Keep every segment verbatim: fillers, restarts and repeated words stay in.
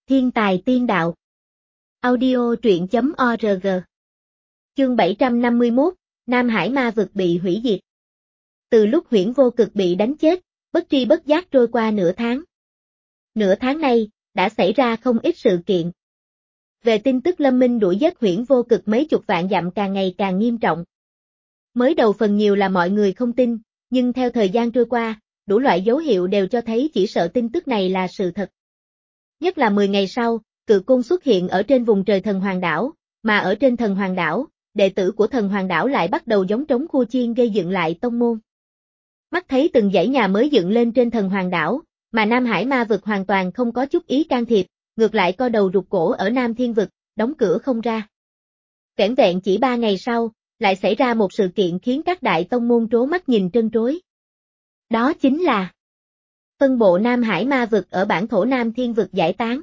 Thiên tài tiên đạo. Audio truyện chấm org. Chương bảy trăm năm mươi mốt, Nam Hải ma vực bị hủy diệt. Từ lúc Huyễn Vô Cực bị đánh chết, bất tri bất giác trôi qua nửa tháng. Nửa tháng nay, đã xảy ra không ít sự kiện. Về tin tức Lâm Minh đuổi giết Huyễn Vô Cực mấy chục vạn dặm càng ngày càng nghiêm trọng. Mới đầu phần nhiều là mọi người không tin, nhưng theo thời gian trôi qua, đủ loại dấu hiệu đều cho thấy chỉ sợ tin tức này là sự thật. Nhất là mười ngày sau, Cự Côn xuất hiện ở trên vùng trời Thần Hoàng Đảo, mà ở trên Thần Hoàng Đảo, đệ tử của Thần Hoàng Đảo lại bắt đầu giống trống khua chiên gây dựng lại tông môn. Mắt thấy từng dãy nhà mới dựng lên trên Thần Hoàng Đảo, mà Nam Hải ma vực hoàn toàn không có chút ý can thiệp, ngược lại co đầu rụt cổ ở Nam Thiên vực, đóng cửa không ra. Vẻn vẹn chỉ ba ngày sau, lại xảy ra một sự kiện khiến các đại tông môn trố mắt nhìn trân trối. Đó chính là phân bộ Nam Hải ma vực ở bản thổ Nam Thiên vực giải tán.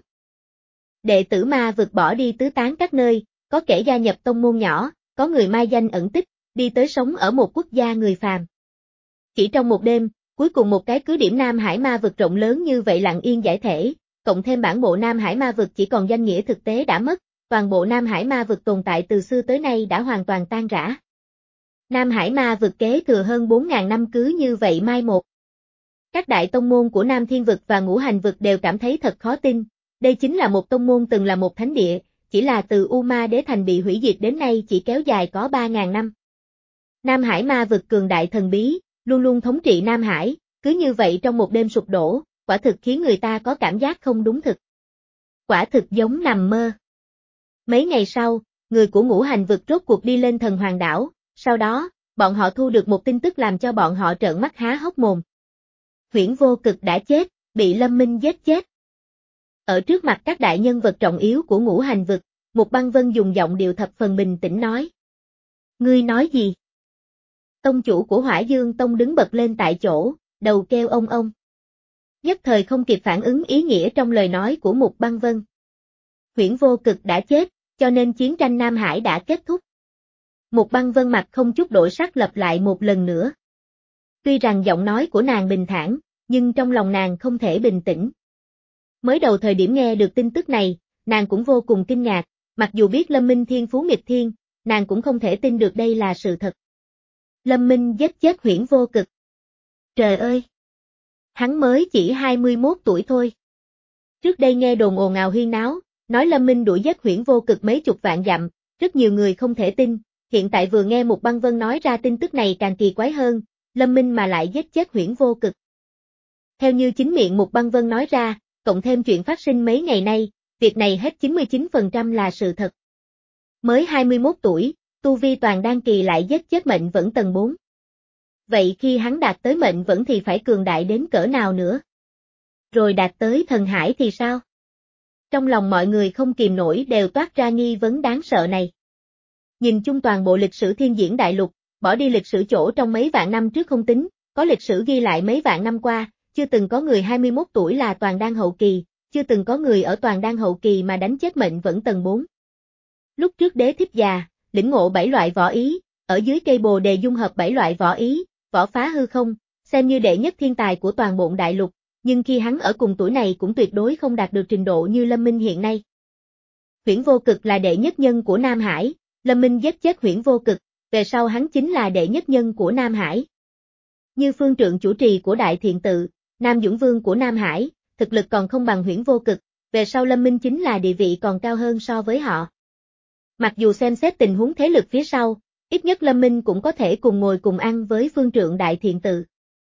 Đệ tử ma vực bỏ đi tứ tán các nơi, có kẻ gia nhập tông môn nhỏ, có người mai danh ẩn tích, đi tới sống ở một quốc gia người phàm. Chỉ trong một đêm, cuối cùng một cái cứ điểm Nam Hải ma vực rộng lớn như vậy lặng yên giải thể, cộng thêm bản bộ Nam Hải ma vực chỉ còn danh nghĩa thực tế đã mất, toàn bộ Nam Hải ma vực tồn tại từ xưa tới nay đã hoàn toàn tan rã. Nam Hải ma vực kế thừa hơn bốn nghìn năm cứ như vậy mai một. Các đại tông môn của Nam Thiên vực và Ngũ Hành vực đều cảm thấy thật khó tin, đây chính là một tông môn từng là một thánh địa, chỉ là từ U Ma Đế Thành bị hủy diệt đến nay chỉ kéo dài có ba nghìn năm. Nam Hải ma vực cường đại thần bí, luôn luôn thống trị Nam Hải, cứ như vậy trong một đêm sụp đổ, quả thực khiến người ta có cảm giác không đúng thực. Quả thực giống nằm mơ. Mấy ngày sau, người của Ngũ Hành vực rốt cuộc đi lên Thần Hoàng Đảo, sau đó, bọn họ thu được một tin tức làm cho bọn họ trợn mắt há hốc mồm. Huyễn Vô Cực đã chết, bị Lâm Minh giết chết. Ở trước mặt các đại nhân vật trọng yếu của Ngũ Hành vực, Mục Băng Vân dùng giọng điệu thập phần bình tĩnh nói. Ngươi nói gì? Tông chủ của Hỏa Dương Tông đứng bật lên tại chỗ, đầu kêu ông ông. Nhất thời không kịp phản ứng ý nghĩa trong lời nói của Mục Băng Vân. Huyễn Vô Cực đã chết, cho nên chiến tranh Nam Hải đã kết thúc. Mục Băng Vân mặt không chút đổi sắc lặp lại một lần nữa. Tuy rằng giọng nói của nàng bình thản, nhưng trong lòng nàng không thể bình tĩnh. Mới đầu thời điểm nghe được tin tức này, nàng cũng vô cùng kinh ngạc, mặc dù biết Lâm Minh thiên phú nghịch thiên, nàng cũng không thể tin được đây là sự thật. Lâm Minh giết chết Huyễn Vô Cực. Trời ơi! Hắn mới chỉ hai mươi mốt tuổi thôi. Trước đây nghe đồn ồn ào huyên náo, nói Lâm Minh đuổi giết Huyễn Vô Cực mấy chục vạn dặm, rất nhiều người không thể tin, hiện tại vừa nghe Mục Băng Vân nói ra tin tức này càng kỳ quái hơn, Lâm Minh mà lại giết chết Huyễn Vô Cực. Theo như chính miệng Mục Băng Vân nói ra, cộng thêm chuyện phát sinh mấy ngày nay, việc này hết chín mươi chín phần trăm là sự thật. Mới hai mươi mốt tuổi, tu vi toàn đan kỳ lại giết chết mệnh vẫn tầng bốn. Vậy khi hắn đạt tới mệnh vẫn thì phải cường đại đến cỡ nào nữa? Rồi đạt tới thần hải thì sao? Trong lòng mọi người không kìm nổi đều toát ra nghi vấn đáng sợ này. Nhìn chung toàn bộ lịch sử thiên diễn đại lục, bỏ đi lịch sử chỗ trong mấy vạn năm trước không tính, có lịch sử ghi lại mấy vạn năm qua, chưa từng có người hai mươi mốt tuổi là toàn đan hậu kỳ, chưa từng có người ở toàn đan hậu kỳ mà đánh chết mệnh vẫn tầng bốn. Lúc trước Đế Thích già, lĩnh ngộ bảy loại võ ý, ở dưới cây bồ đề dung hợp bảy loại võ ý, võ phá hư không, xem như đệ nhất thiên tài của toàn bộ đại lục, nhưng khi hắn ở cùng tuổi này cũng tuyệt đối không đạt được trình độ như Lâm Minh hiện nay. Huyễn Vô Cực là đệ nhất nhân của Nam Hải, Lâm Minh giết chết Huyễn Vô Cực, về sau hắn chính là đệ nhất nhân của Nam Hải. Như phương trượng chủ trì của Đại Thiện Tự, Nam Dũng Vương của Nam Hải, thực lực còn không bằng Huyễn Vô Cực, về sau Lâm Minh chính là địa vị còn cao hơn so với họ. Mặc dù xem xét tình huống thế lực phía sau, ít nhất Lâm Minh cũng có thể cùng ngồi cùng ăn với phương trượng Đại Thiện Tự.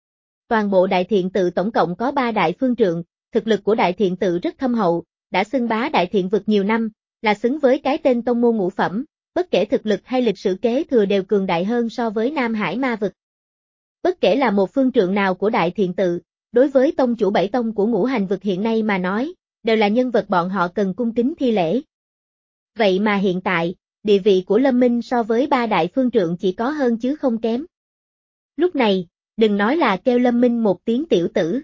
Toàn bộ Đại Thiện Tự tổng cộng có ba đại phương trượng, thực lực của Đại Thiện Tự rất thâm hậu, đã xưng bá Đại Thiện vực nhiều năm, là xứng với cái tên tông môn ngũ phẩm, bất kể thực lực hay lịch sử kế thừa đều cường đại hơn so với Nam Hải ma vực. Bất kể là một phương trượng nào của Đại Thiện Tự, đối với tông chủ bảy tông của Ngũ Hành vực hiện nay mà nói, đều là nhân vật bọn họ cần cung kính thi lễ. Vậy mà hiện tại, địa vị của Lâm Minh so với ba đại phương trượng chỉ có hơn chứ không kém. Lúc này, đừng nói là kêu Lâm Minh một tiếng tiểu tử.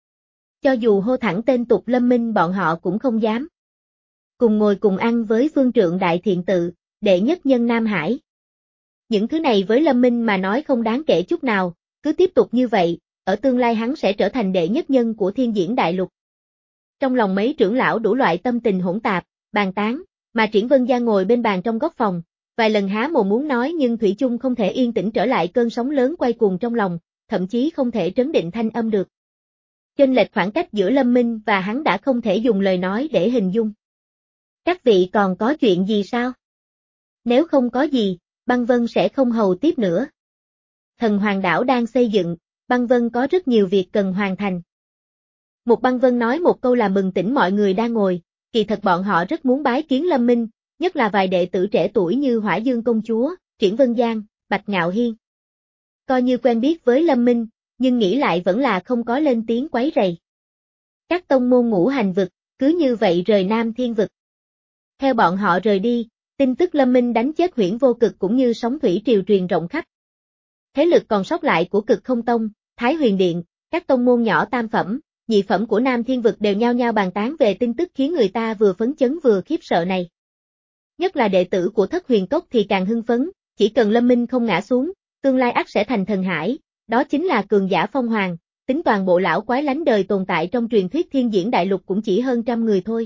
Cho dù hô thẳng tên tục Lâm Minh bọn họ cũng không dám. Cùng ngồi cùng ăn với phương trượng Đại Thiện Tự, đệ nhất nhân Nam Hải. Những thứ này với Lâm Minh mà nói không đáng kể chút nào, cứ tiếp tục như vậy, ở tương lai hắn sẽ trở thành đệ nhất nhân của thiên diễn đại lục. Trong lòng mấy trưởng lão đủ loại tâm tình hỗn tạp, bàn tán, mà Triển Vân Giang ngồi bên bàn trong góc phòng, vài lần há mồm muốn nói nhưng thủy chung không thể yên tĩnh trở lại cơn sóng lớn quay cuồng trong lòng, thậm chí không thể trấn định thanh âm được. Chênh lệch khoảng cách giữa Lâm Minh và hắn đã không thể dùng lời nói để hình dung. Các vị còn có chuyện gì sao? Nếu không có gì, Băng Vân sẽ không hầu tiếp nữa. Thần Hoàng đảo đang xây dựng, Băng Vân có rất nhiều việc cần hoàn thành. Một Băng Vân nói một câu là mừng tỉnh mọi người đang ngồi, kỳ thật bọn họ rất muốn bái kiến Lâm Minh, nhất là vài đệ tử trẻ tuổi như Hỏa Dương Công Chúa, Triển Vân Giang, Bạch Ngạo Hiên. Coi như quen biết với Lâm Minh, nhưng nghĩ lại vẫn là không có lên tiếng quấy rầy. Các tông môn ngũ hành vực, cứ như vậy rời Nam Thiên vực. Theo bọn họ rời đi, tin tức Lâm Minh đánh chết Huyễn Vô Cực cũng như sóng thủy triều truyền rộng khắp. Thế lực còn sót lại của Cực Không Tông, Thái Huyền Điện, các tông môn nhỏ tam phẩm, nhị phẩm của Nam Thiên vực đều nhao nhao bàn tán về tin tức khiến người ta vừa phấn chấn vừa khiếp sợ này. Nhất là đệ tử của Thất Huyền Cốc thì càng hưng phấn, chỉ cần Lâm Minh không ngã xuống, tương lai ắt sẽ thành thần hải, đó chính là cường giả phong hoàng, tính toàn bộ lão quái lánh đời tồn tại trong truyền thuyết thiên diễn đại lục cũng chỉ hơn trăm người thôi.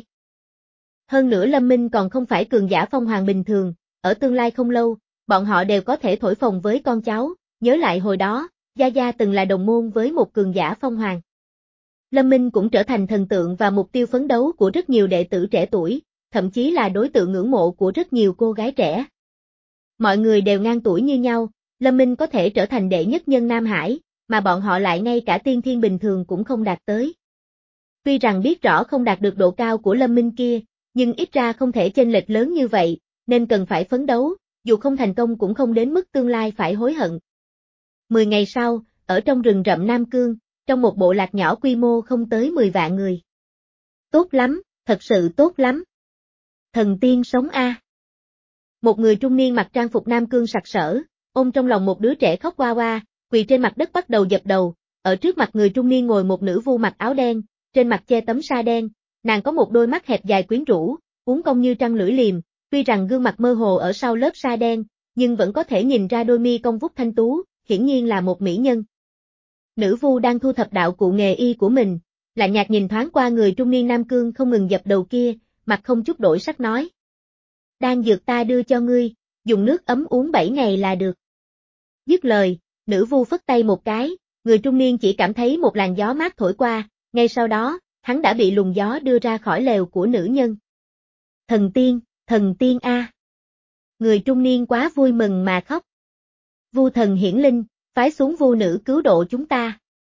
Hơn nữa Lâm Minh còn không phải cường giả phong hoàng bình thường, ở tương lai không lâu, bọn họ đều có thể thổi phồng với con cháu, nhớ lại hồi đó, Gia Gia từng là đồng môn với một cường giả phong hoàng. Lâm Minh cũng trở thành thần tượng và mục tiêu phấn đấu của rất nhiều đệ tử trẻ tuổi, thậm chí là đối tượng ngưỡng mộ của rất nhiều cô gái trẻ. Mọi người đều ngang tuổi như nhau, Lâm Minh có thể trở thành đệ nhất nhân Nam Hải, mà bọn họ lại ngay cả tiên thiên bình thường cũng không đạt tới. Tuy rằng biết rõ không đạt được độ cao của Lâm Minh kia, nhưng ít ra không thể chênh lệch lớn như vậy, nên cần phải phấn đấu, dù không thành công cũng không đến mức tương lai phải hối hận. Mười ngày sau, ở trong rừng rậm Nam Cương, trong một bộ lạc nhỏ quy mô không tới mười vạn người. Tốt lắm, thật sự tốt lắm. Thần tiên sống a. Một người trung niên mặc trang phục Nam Cương sặc sỡ, ôm trong lòng một đứa trẻ khóc oa oa, quỳ trên mặt đất bắt đầu dập đầu, ở trước mặt người trung niên ngồi một nữ vu mặc áo đen, trên mặt che tấm sa đen, nàng có một đôi mắt hẹp dài quyến rũ, uốn cong như trăng lưỡi liềm, tuy rằng gương mặt mơ hồ ở sau lớp sa đen, nhưng vẫn có thể nhìn ra đôi mi cong vút thanh tú, hiển nhiên là một mỹ nhân. Nữ vu đang thu thập đạo cụ nghề y của mình, lạnh nhạt nhìn thoáng qua người trung niên Nam Cương không ngừng dập đầu kia, mặt không chút đổi sắc nói. Đan dược ta đưa cho ngươi, dùng nước ấm uống bảy ngày là được. Dứt lời, nữ vu phất tay một cái, người trung niên chỉ cảm thấy một làn gió mát thổi qua, ngay sau đó, hắn đã bị luồng gió đưa ra khỏi lều của nữ nhân. Thần tiên, thần tiên a. Người trung niên quá vui mừng mà khóc. Vu thần hiển linh, phái xuống vu nữ cứu độ chúng ta.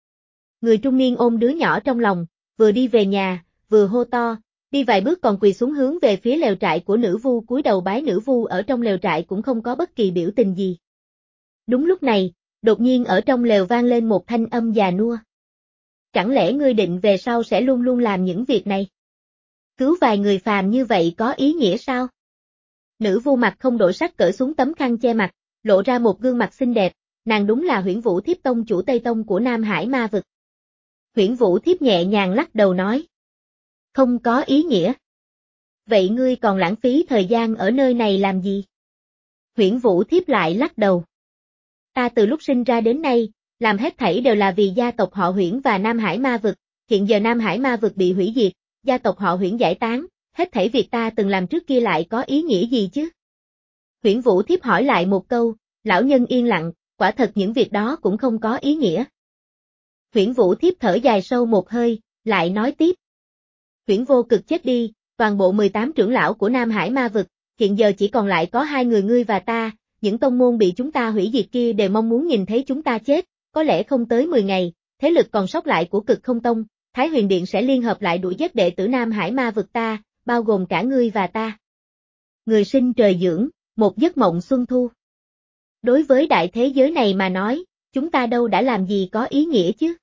Người trung niên ôm đứa nhỏ trong lòng, vừa đi về nhà, vừa hô to, đi vài bước còn quỳ xuống hướng về phía lều trại của nữ vu cúi đầu bái. Nữ vu ở trong lều trại cũng không có bất kỳ biểu tình gì. Đúng lúc này, đột nhiên ở trong lều vang lên một thanh âm già nua. Chẳng lẽ ngươi định về sau sẽ luôn luôn làm những việc này? Cứu vài người phàm như vậy có ý nghĩa sao? Nữ vu mặt không đổi sắc cởi xuống tấm khăn che mặt, lộ ra một gương mặt xinh đẹp, nàng đúng là Huyễn Vũ Thiếp tông chủ Tây Tông của Nam Hải Ma vực. Huyễn Vũ Thiếp nhẹ nhàng lắc đầu nói. Không có ý nghĩa. Vậy ngươi còn lãng phí thời gian ở nơi này làm gì? Huyễn Vũ Thiếp lại lắc đầu. Ta từ lúc sinh ra đến nay, làm hết thảy đều là vì gia tộc họ Huyễn và Nam Hải Ma vực, hiện giờ Nam Hải Ma vực bị hủy diệt, gia tộc họ Huyễn giải tán, hết thảy việc ta từng làm trước kia lại có ý nghĩa gì chứ? Huyễn Vũ Thiếp hỏi lại một câu, lão nhân yên lặng, quả thật những việc đó cũng không có ý nghĩa. Huyễn Vũ Thiếp thở dài sâu một hơi, lại nói tiếp. Huyễn Vô Cực chết đi, toàn bộ mười tám trưởng lão của Nam Hải Ma vực, hiện giờ chỉ còn lại có hai người ngươi và ta, những tông môn bị chúng ta hủy diệt kia đều mong muốn nhìn thấy chúng ta chết, có lẽ không tới mười ngày, thế lực còn sót lại của Cực Không Tông, Thái Huyền Điện sẽ liên hợp lại đuổi giết đệ tử Nam Hải Ma vực ta, bao gồm cả ngươi và ta. Người sinh trời dưỡng, một giấc mộng xuân thu. Đối với đại thế giới này mà nói, chúng ta đâu đã làm gì có ý nghĩa chứ?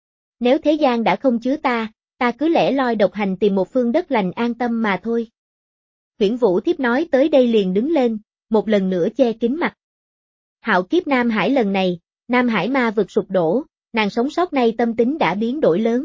Nếu thế gian đã không chứa ta, ta cứ lẻ loi độc hành tìm một phương đất lành an tâm mà thôi. Huyễn Vũ Thiếp nói tới đây liền đứng lên, một lần nữa che kín mặt. Hạo kiếp Nam Hải lần này, Nam Hải Ma vực sụp đổ, nàng sống sót nay tâm tính đã biến đổi lớn.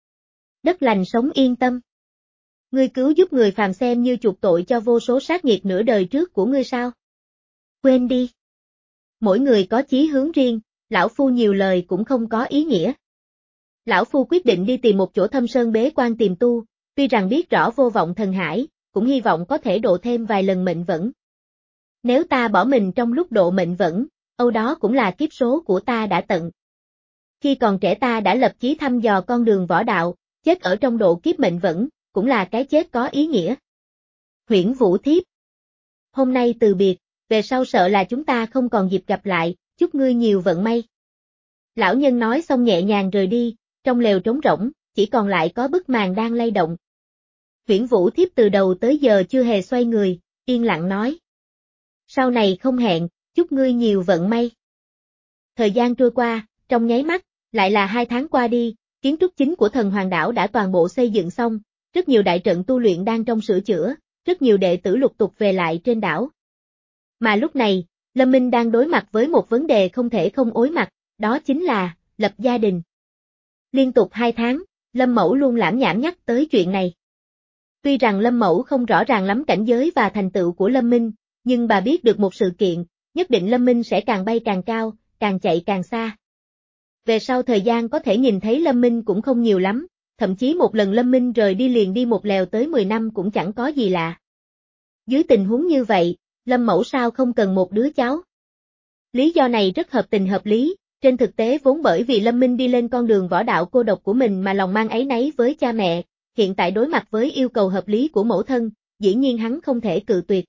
Đất lành sống yên tâm. Ngươi cứu giúp người phàm xem như chuộc tội cho vô số sát nghiệt nửa đời trước của ngươi sao? Quên đi. Mỗi người có chí hướng riêng, lão phu nhiều lời cũng không có ý nghĩa. Lão Phu quyết định đi tìm một chỗ thâm sơn bế quan tiềm tu, tuy rằng biết rõ vô vọng thần hải, cũng hy vọng có thể độ thêm vài lần mệnh vẫn. Nếu ta bỏ mình trong lúc độ mệnh vẫn, âu đó cũng là kiếp số của ta đã tận. Khi còn trẻ ta đã lập chí thăm dò con đường võ đạo, chết ở trong độ kiếp mệnh vẫn, cũng là cái chết có ý nghĩa. Huyễn Vũ Thiếp. Hôm nay từ biệt, về sau sợ là chúng ta không còn dịp gặp lại, chúc ngươi nhiều vận may. Lão nhân nói xong nhẹ nhàng rời đi, trong lều trống rỗng, chỉ còn lại có bức màn đang lay động. Huyễn Vũ Thiếp từ đầu tới giờ chưa hề xoay người, yên lặng nói. Sau này không hẹn, chúc ngươi nhiều vận may. Thời gian trôi qua, trong nháy mắt, lại là hai tháng qua đi, kiến trúc chính của thần hoàng đảo đã toàn bộ xây dựng xong, rất nhiều đại trận tu luyện đang trong sửa chữa, rất nhiều đệ tử lục tục về lại trên đảo. Mà lúc này, Lâm Minh đang đối mặt với một vấn đề không thể không ối mặt, đó chính là, lập gia đình. Liên tục hai tháng, Lâm Mẫu luôn lảm nhảm nhắc tới chuyện này. Tuy rằng Lâm Mẫu không rõ ràng lắm cảnh giới và thành tựu của Lâm Minh, nhưng bà biết được một sự kiện, nhất định Lâm Minh sẽ càng bay càng cao, càng chạy càng xa. Về sau thời gian có thể nhìn thấy Lâm Minh cũng không nhiều lắm, thậm chí một lần Lâm Minh rời đi liền đi một lèo tới mười năm cũng chẳng có gì lạ. Dưới tình huống như vậy, Lâm Mẫu sao không cần một đứa cháu? Lý do này rất hợp tình hợp lý, trên thực tế vốn bởi vì Lâm Minh đi lên con đường võ đạo cô độc của mình mà lòng mang áy náy với cha mẹ, hiện tại đối mặt với yêu cầu hợp lý của mẫu thân, dĩ nhiên hắn không thể cự tuyệt.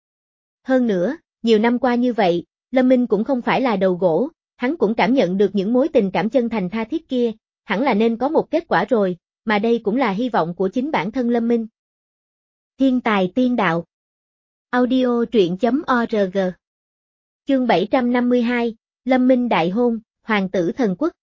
Hơn nữa, nhiều năm qua như vậy, Lâm Minh cũng không phải là đầu gỗ, hắn cũng cảm nhận được những mối tình cảm chân thành tha thiết kia, hẳn là nên có một kết quả rồi, mà đây cũng là hy vọng của chính bản thân Lâm Minh. Thiên tài tiên đạo. Audio truyện chấm org. Chương bảy trăm năm mươi hai, Lâm Minh đại hôn, Hoàng tử thần quốc.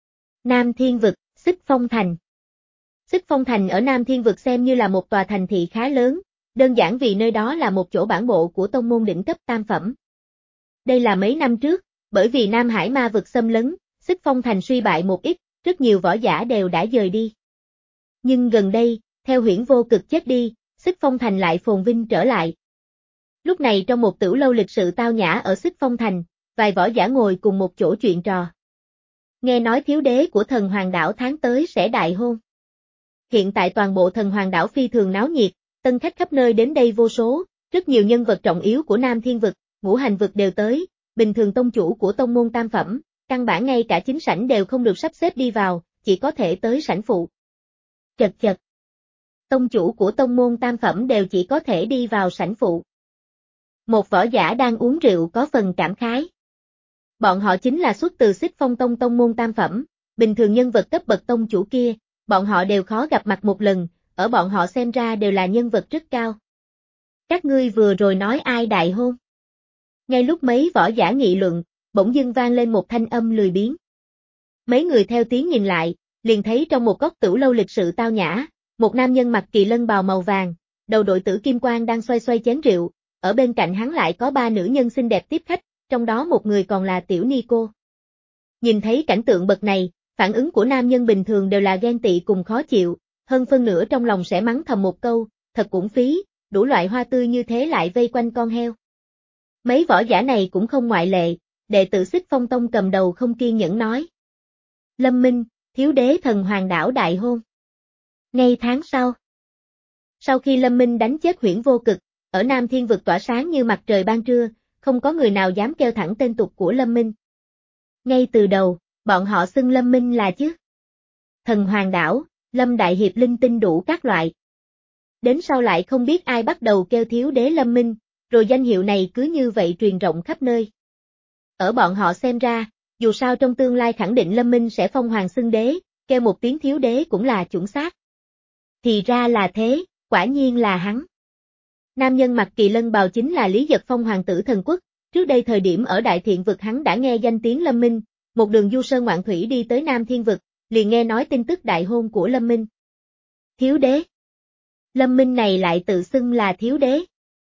Nam Thiên Vực, Xích Phong Thành. Xích Phong Thành ở Nam Thiên Vực xem như là một tòa thành thị khá lớn, đơn giản vì nơi đó là một chỗ bản bộ của tông môn đỉnh cấp tam phẩm. Đây là mấy năm trước, bởi vì Nam Hải ma vực xâm lấn, Xích Phong Thành suy bại một ít, rất nhiều võ giả đều đã dời đi. Nhưng gần đây, theo Huyễn Vô Cực chết đi, Xích Phong Thành lại phồn vinh trở lại. Lúc này trong một tửu lâu lịch sự tao nhã ở Xích Phong Thành, vài võ giả ngồi cùng một chỗ chuyện trò. Nghe nói thiếu đế của thần hoàng đảo tháng tới sẽ đại hôn. Hiện tại toàn bộ thần hoàng đảo phi thường náo nhiệt, tân khách khắp nơi đến đây vô số, rất nhiều nhân vật trọng yếu của Nam Thiên Vực, Ngũ Hành Vực đều tới, bình thường tông chủ của tông môn tam phẩm, căn bản ngay cả chính sảnh đều không được sắp xếp đi vào, chỉ có thể tới sảnh phụ. Chật chật. Tông chủ của tông môn tam phẩm đều chỉ có thể đi vào sảnh phụ. Một võ giả đang uống rượu có phần cảm khái. Bọn họ chính là xuất từ Xích Phong Tông tông môn tam phẩm, bình thường nhân vật cấp bậc tông chủ kia, bọn họ đều khó gặp mặt một lần, ở bọn họ xem ra đều là nhân vật rất cao. Các ngươi vừa rồi nói ai đại hôn? Ngay lúc mấy võ giả nghị luận, bỗng dưng vang lên một thanh âm lười biếng. Mấy người theo tiếng nhìn lại, liền thấy trong một góc tửu lâu lịch sự tao nhã, một nam nhân mặc kỳ lân bào màu vàng, đầu đội tử kim quang đang xoay xoay chén rượu, ở bên cạnh hắn lại có ba nữ nhân xinh đẹp tiếp khách, trong đó một người còn là tiểu ni cô. Nhìn thấy cảnh tượng bậc này, phản ứng của nam nhân bình thường đều là ghen tị cùng khó chịu, hơn phân nửa trong lòng sẽ mắng thầm một câu, thật uổng phí, đủ loại hoa tươi như thế lại vây quanh con heo. Mấy võ giả này cũng không ngoại lệ, đệ tử Xích Phong Tông cầm đầu không kiên nhẫn nói. Lâm Minh, thiếu đế thần hoàng đảo đại hôn. Ngay tháng sau. Sau khi Lâm Minh đánh chết Huyễn Vô Cực, ở Nam Thiên Vực tỏa sáng như mặt trời ban trưa, không có người nào dám kêu thẳng tên tục của Lâm Minh. Ngay từ đầu, bọn họ xưng Lâm Minh là chứ. Thần hoàng đảo, Lâm Đại Hiệp linh tinh đủ các loại. Đến sau lại không biết ai bắt đầu kêu thiếu đế Lâm Minh, rồi danh hiệu này cứ như vậy truyền rộng khắp nơi. Ở bọn họ xem ra, dù sao trong tương lai khẳng định Lâm Minh sẽ phong hoàng xưng đế, kêu một tiếng thiếu đế cũng là chuẩn xác. Thì ra là thế, quả nhiên là hắn. Nam nhân mặc kỳ lân bào chính là Lý Giật Phong hoàng tử thần quốc, trước đây thời điểm ở Đại Thiện Vực hắn đã nghe danh tiếng Lâm Minh, một đường du sơn ngoạn thủy đi tới Nam Thiên Vực, liền nghe nói tin tức đại hôn của Lâm Minh. Thiếu đế. Lâm Minh này lại tự xưng là thiếu đế.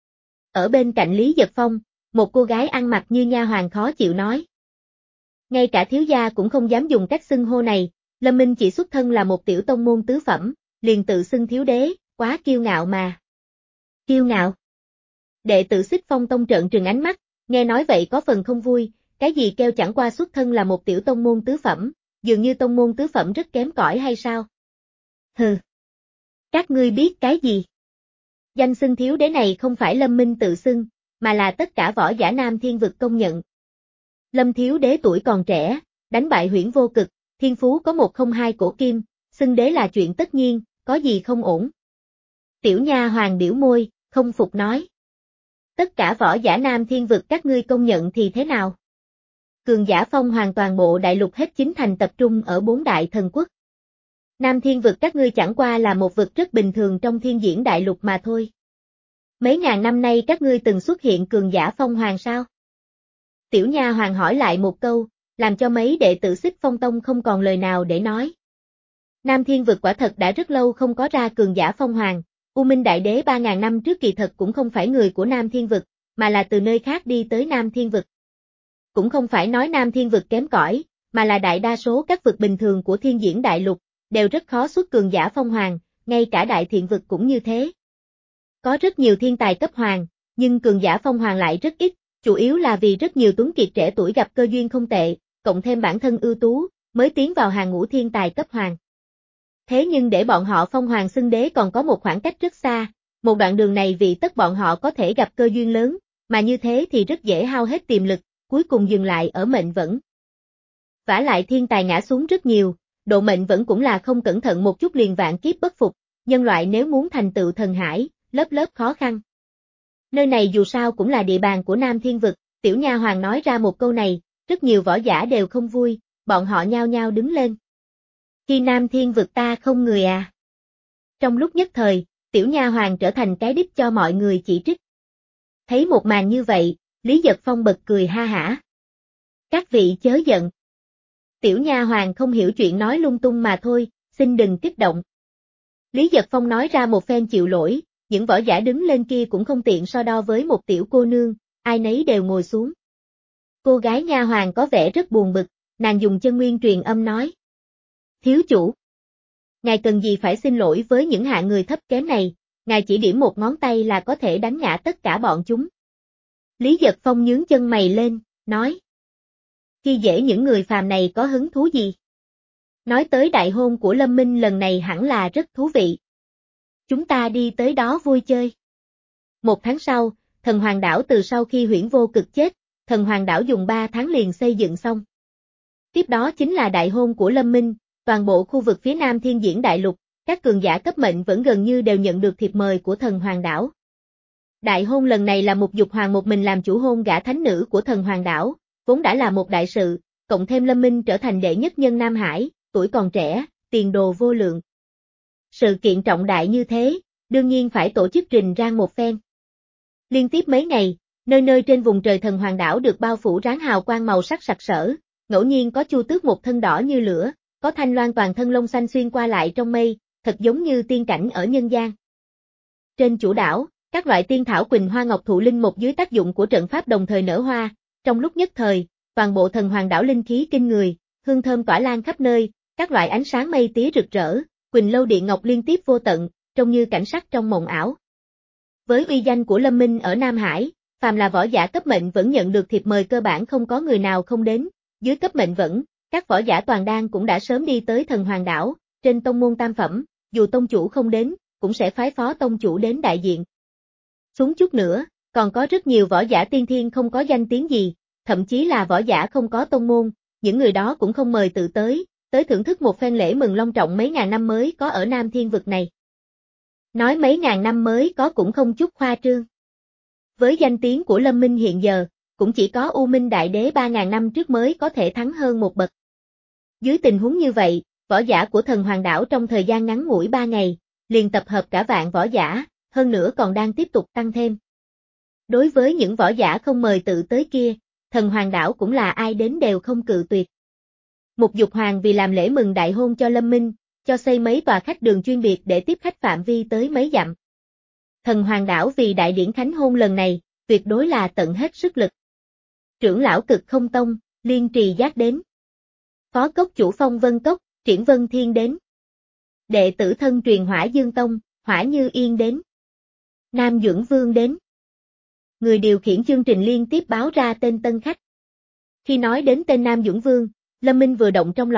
Ở bên cạnh Lý Giật Phong, một cô gái ăn mặc như nha hoàn khó chịu nói. Ngay cả thiếu gia cũng không dám dùng cách xưng hô này, Lâm Minh chỉ xuất thân là một tiểu tông môn tứ phẩm, liền tự xưng thiếu đế, quá kiêu ngạo mà. Kiêu ngạo. Đệ tử Xích Phong Tông trợn trừng ánh mắt, nghe nói vậy có phần không vui, cái gì kêu chẳng qua xuất thân là một tiểu tông môn tứ phẩm, dường như tông môn tứ phẩm rất kém cỏi hay sao? Hừ. Các ngươi biết cái gì? Danh xưng thiếu đế này không phải Lâm Minh tự xưng, mà là tất cả võ giả Nam Thiên vực công nhận. Lâm thiếu đế tuổi còn trẻ, đánh bại Huyễn Vô Cực, thiên phú có một không hai cổ kim, xưng đế là chuyện tất nhiên, có gì không ổn. Tiểu nha hoàng biểu môi, không phục nói. Tất cả võ giả Nam Thiên vực các ngươi công nhận thì thế nào? Cường giả phong hoàng toàn bộ đại lục hết chín thành tập trung ở bốn đại thần quốc. Nam Thiên vực các ngươi chẳng qua là một vực rất bình thường trong thiên diễn đại lục mà thôi. Mấy ngàn năm nay các ngươi từng xuất hiện cường giả phong hoàng sao? Tiểu nha hoàng hỏi lại một câu, làm cho mấy đệ tử Xích Phong Tông không còn lời nào để nói. Nam Thiên vực quả thật đã rất lâu không có ra cường giả phong hoàng, U Minh Đại Đế ba ngàn năm trước kỳ thật cũng không phải người của Nam Thiên vực, mà là từ nơi khác đi tới Nam Thiên vực. Cũng không phải nói Nam Thiên vực kém cỏi, mà là đại đa số các vực bình thường của thiên diễn đại lục, đều rất khó xuất cường giả phong hoàng, ngay cả đại thiện vực cũng như thế. Có rất nhiều thiên tài cấp hoàng, nhưng cường giả phong hoàng lại rất ít, chủ yếu là vì rất nhiều tuấn kiệt trẻ tuổi gặp cơ duyên không tệ, cộng thêm bản thân ưu tú, mới tiến vào hàng ngũ thiên tài cấp hoàng. Thế nhưng để bọn họ phong hoàng xưng đế còn có một khoảng cách rất xa, một đoạn đường này vì tất bọn họ có thể gặp cơ duyên lớn, mà như thế thì rất dễ hao hết tiềm lực, cuối cùng dừng lại ở mệnh vẫn. Vả lại thiên tài ngã xuống rất nhiều, độ mệnh vẫn cũng là không cẩn thận một chút liền vạn kiếp bất phục, nhân loại nếu muốn thành tựu thần hải, lớp lớp khó khăn. Nơi này dù sao cũng là địa bàn của Nam Thiên vực, tiểu nha hoàng nói ra một câu này, rất nhiều võ giả đều không vui, bọn họ nhao nhao đứng lên. Khi Nam Thiên vực ta không người à? Trong lúc nhất thời, tiểu nha hoàng trở thành cái đích cho mọi người chỉ trích. Thấy một màn như vậy, Lý Giật Phong bật cười ha hả. Các vị chớ giận. Tiểu nha hoàng không hiểu chuyện nói lung tung mà thôi, xin đừng kích động. Lý Giật Phong nói ra một phen chịu lỗi, những võ giả đứng lên kia cũng không tiện so đo với một tiểu cô nương, ai nấy đều ngồi xuống. Cô gái nha hoàng có vẻ rất buồn bực, nàng dùng chân nguyên truyền âm nói. Thiếu chủ, ngài cần gì phải xin lỗi với những hạ người thấp kém này, ngài chỉ điểm một ngón tay là có thể đánh ngã tất cả bọn chúng. Lý Giật Phong nhướng chân mày lên, nói. Khi dễ những người phàm này có hứng thú gì? Nói tới đại hôn của Lâm Minh lần này hẳn là rất thú vị. Chúng ta đi tới đó vui chơi. Một tháng sau, thần hoàng đảo từ sau khi Huyễn Vô Cực chết, thần hoàng đảo dùng ba tháng liền xây dựng xong. Tiếp đó chính là đại hôn của Lâm Minh, toàn bộ khu vực phía nam thiên diễn đại lục, các cường giả cấp mệnh vẫn gần như đều nhận được thiệp mời của thần hoàng đảo. Đại hôn lần này là một dục hoàng một mình làm chủ hôn gả thánh nữ của thần hoàng đảo, vốn đã là một đại sự, cộng thêm Lâm Minh trở thành đệ nhất nhân Nam Hải, tuổi còn trẻ, tiền đồ vô lượng. Sự kiện trọng đại như thế, đương nhiên phải tổ chức rình rang một phen. Liên tiếp mấy ngày, nơi nơi trên vùng trời thần hoàng đảo được bao phủ ráng hào quang màu sắc sặc sỡ, ngẫu nhiên có chu tước một thân đỏ như lửa, có thanh loan toàn thân lông xanh xuyên qua lại trong mây, thật giống như tiên cảnh ở nhân gian. Trên chủ đảo, các loại tiên thảo quỳnh hoa ngọc thụ linh một dưới tác dụng của trận pháp đồng thời nở hoa, trong lúc nhất thời, toàn bộ thần hoàng đảo linh khí kinh người, hương thơm tỏa lan khắp nơi, các loại ánh sáng mây tía rực rỡ, quỳnh lâu điện ngọc liên tiếp vô tận, trông như cảnh sắc trong mộng ảo. Với uy danh của Lâm Minh ở Nam Hải, phàm là võ giả cấp mệnh vẫn nhận được thiệp mời cơ bản không có người nào không đến, dưới cấp mệnh vẫn, các võ giả toàn đan cũng đã sớm đi tới thần hoàng đảo, trên tông môn tam phẩm, dù tông chủ không đến, cũng sẽ phái phó tông chủ đến đại diện. Xuống chút nữa, còn có rất nhiều võ giả tiên thiên không có danh tiếng gì, thậm chí là võ giả không có tông môn, những người đó cũng không mời tự tới, tới thưởng thức một phen lễ mừng long trọng mấy ngàn năm mới có ở Nam Thiên vực này. Nói mấy ngàn năm mới có cũng không chút khoa trương. Với danh tiếng của Lâm Minh hiện giờ, cũng chỉ có U Minh Đại Đế ba ngàn năm trước mới có thể thắng hơn một bậc. Dưới tình huống như vậy, võ giả của thần hoàng đảo trong thời gian ngắn ngủi ba ngày, liền tập hợp cả vạn võ giả, hơn nữa còn đang tiếp tục tăng thêm. Đối với những võ giả không mời tự tới kia, thần hoàng đảo cũng là ai đến đều không cự tuyệt. Mục Dục Hoàng vì làm lễ mừng đại hôn cho Lâm Minh, cho xây mấy tòa khách đường chuyên biệt để tiếp khách phạm vi tới mấy dặm. Thần hoàng đảo vì đại điển khánh hôn lần này, tuyệt đối là tận hết sức lực. Trưởng lão Cực Không Tông, Liên Trì Giác đến. Phó cốc chủ Phong Vân Cốc, Triển Vân Thiên đến. Đệ tử thân truyền Hỏa Dương Tông, Hỏa Như Yên đến. Nam Duẩn Vương đến. Người điều khiển chương trình liên tiếp báo ra tên tân khách. Khi nói đến tên Nam Duẩn Vương, Lâm Minh vừa động trong lòng,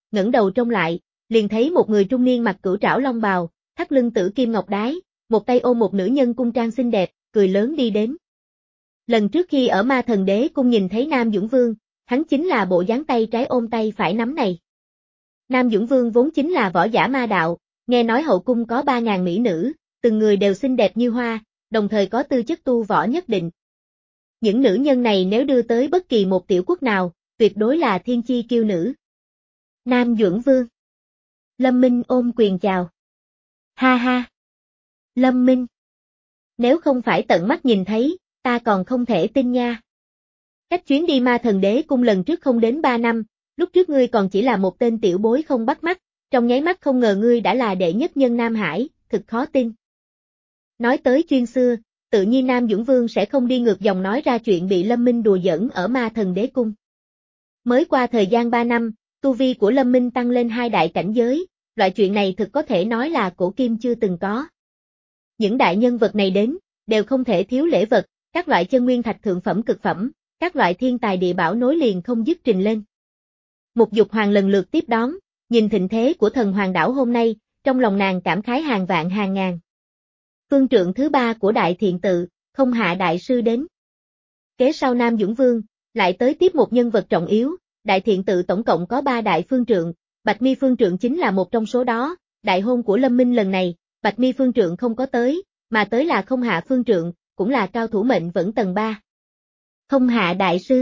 ngẩng đầu trông lại, liền thấy một người trung niên mặc cửu trảo long bào, thắt lưng tử kim ngọc đái, một tay ôm một nữ nhân cung trang xinh đẹp, cười lớn đi đến. Lần trước khi ở Ma Thần Đế Cung nhìn thấy Nam Dũng Vương, hắn chính là bộ dáng tay trái ôm tay phải nắm này. Nam Dũng Vương vốn chính là võ giả ma đạo, nghe nói hậu cung có ba ngàn mỹ nữ, từng người đều xinh đẹp như hoa, đồng thời có tư chất tu võ nhất định. Những nữ nhân này nếu đưa tới bất kỳ một tiểu quốc nào, tuyệt đối là thiên chi kiêu nữ. Nam Dũng Vương. Lâm Minh ôm quyền chào. Ha ha. Lâm Minh. Nếu không phải tận mắt nhìn thấy, ta còn không thể tin nha. Cách chuyến đi Ma Thần Đế Cung lần trước không đến ba năm, lúc trước ngươi còn chỉ là một tên tiểu bối không bắt mắt, trong nháy mắt không ngờ ngươi đã là đệ nhất nhân Nam Hải, thực khó tin. Nói tới chuyên xưa, tự nhiên Nam Dũng Vương sẽ không đi ngược dòng nói ra chuyện bị Lâm Minh đùa giỡn ở Ma Thần Đế Cung. Mới qua thời gian ba năm, tu vi của Lâm Minh tăng lên hai đại cảnh giới, loại chuyện này thực có thể nói là cổ kim chưa từng có. Những đại nhân vật này đến, đều không thể thiếu lễ vật, các loại chân nguyên thạch thượng phẩm cực phẩm, các loại thiên tài địa bảo nối liền không dứt trình lên. Mục Dục Hoàng lần lượt tiếp đón, nhìn thịnh thế của thần hoàng đảo hôm nay, trong lòng nàng cảm khái hàng vạn hàng ngàn. Phương trượng thứ ba của Đại Thiện Tự, Không Hạ Đại Sư đến. Kế sau Nam Dũng Vương, lại tới tiếp một nhân vật trọng yếu, Đại Thiện Tự tổng cộng có ba đại phương trượng, Bạch Mi phương trượng chính là một trong số đó, đại hôn của Lâm Minh lần này, Bạch Mi phương trượng không có tới, mà tới là Không Hạ phương trượng, cũng là cao thủ mệnh vẫn tầng ba. Không Hạ Đại Sư.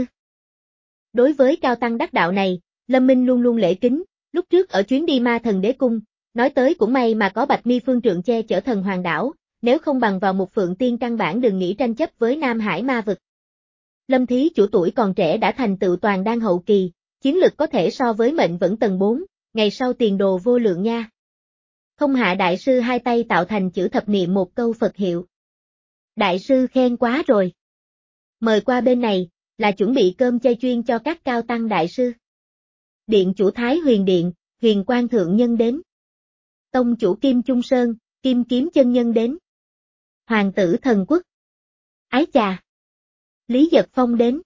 Đối với cao tăng đắc đạo này, Lâm Minh luôn luôn lễ kính, lúc trước ở chuyến đi Ma Thần Đế Cung, nói tới cũng may mà có Bạch Mi phương trượng che chở thần hoàng đảo, nếu không bằng vào một Phượng Tiên căn bản đừng nghĩ tranh chấp với Nam Hải ma vực. Lâm thí chủ tuổi còn trẻ đã thành tựu toàn đan hậu kỳ, chiến lực có thể so với mệnh vẫn tầng bốn, ngày sau tiền đồ vô lượng nha. Không Hạ Đại Sư hai tay tạo thành chữ thập niệm một câu Phật hiệu. Đại sư khen quá rồi. Mời qua bên này, là chuẩn bị cơm chay chuyên cho các cao tăng đại sư. Điện chủ Thái Huyền Điện, Huyền Quang Thượng Nhân đến. Tông chủ Kim Trung Sơn, Kim Kiếm Chân Nhân đến. Hoàng tử Thần Quốc. Ái chà. Lý Giật Phong đến.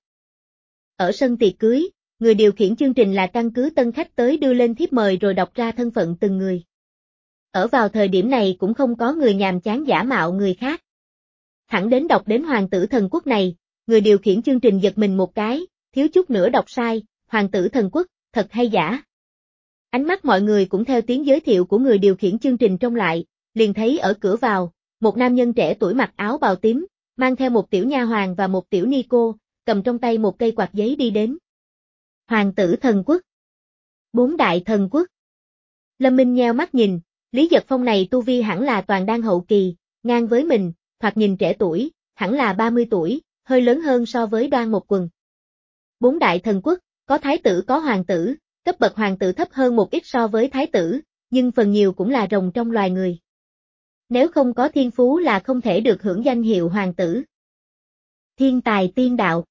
Ở sân tiệc cưới, người điều khiển chương trình là căn cứ tân khách tới đưa lên thiếp mời rồi đọc ra thân phận từng người. Ở vào thời điểm này cũng không có người nhàm chán giả mạo người khác. Thẳng đến đọc đến Hoàng tử Thần Quốc này, người điều khiển chương trình giật mình một cái, thiếu chút nữa đọc sai, Hoàng tử Thần Quốc, thật hay giả. Ánh mắt mọi người cũng theo tiếng giới thiệu của người điều khiển chương trình trông lại, liền thấy ở cửa vào, một nam nhân trẻ tuổi mặc áo bào tím, mang theo một tiểu nha hoàn và một tiểu ni cô, cầm trong tay một cây quạt giấy đi đến. Hoàng tử Thần Quốc. Bốn đại thần quốc. Lâm Minh nheo mắt nhìn, Lý Giật Phong này tu vi hẳn là toàn đan hậu kỳ, ngang với mình, thoạt nhìn trẻ tuổi, hẳn là ba mươi tuổi, hơi lớn hơn so với Đoan Một Quần. Bốn đại thần quốc, có thái tử có hoàng tử, cấp bậc hoàng tử thấp hơn một ít so với thái tử, nhưng phần nhiều cũng là rồng trong loài người. Nếu không có thiên phú là không thể được hưởng danh hiệu hoàng tử. Thiên tài tiên đạo.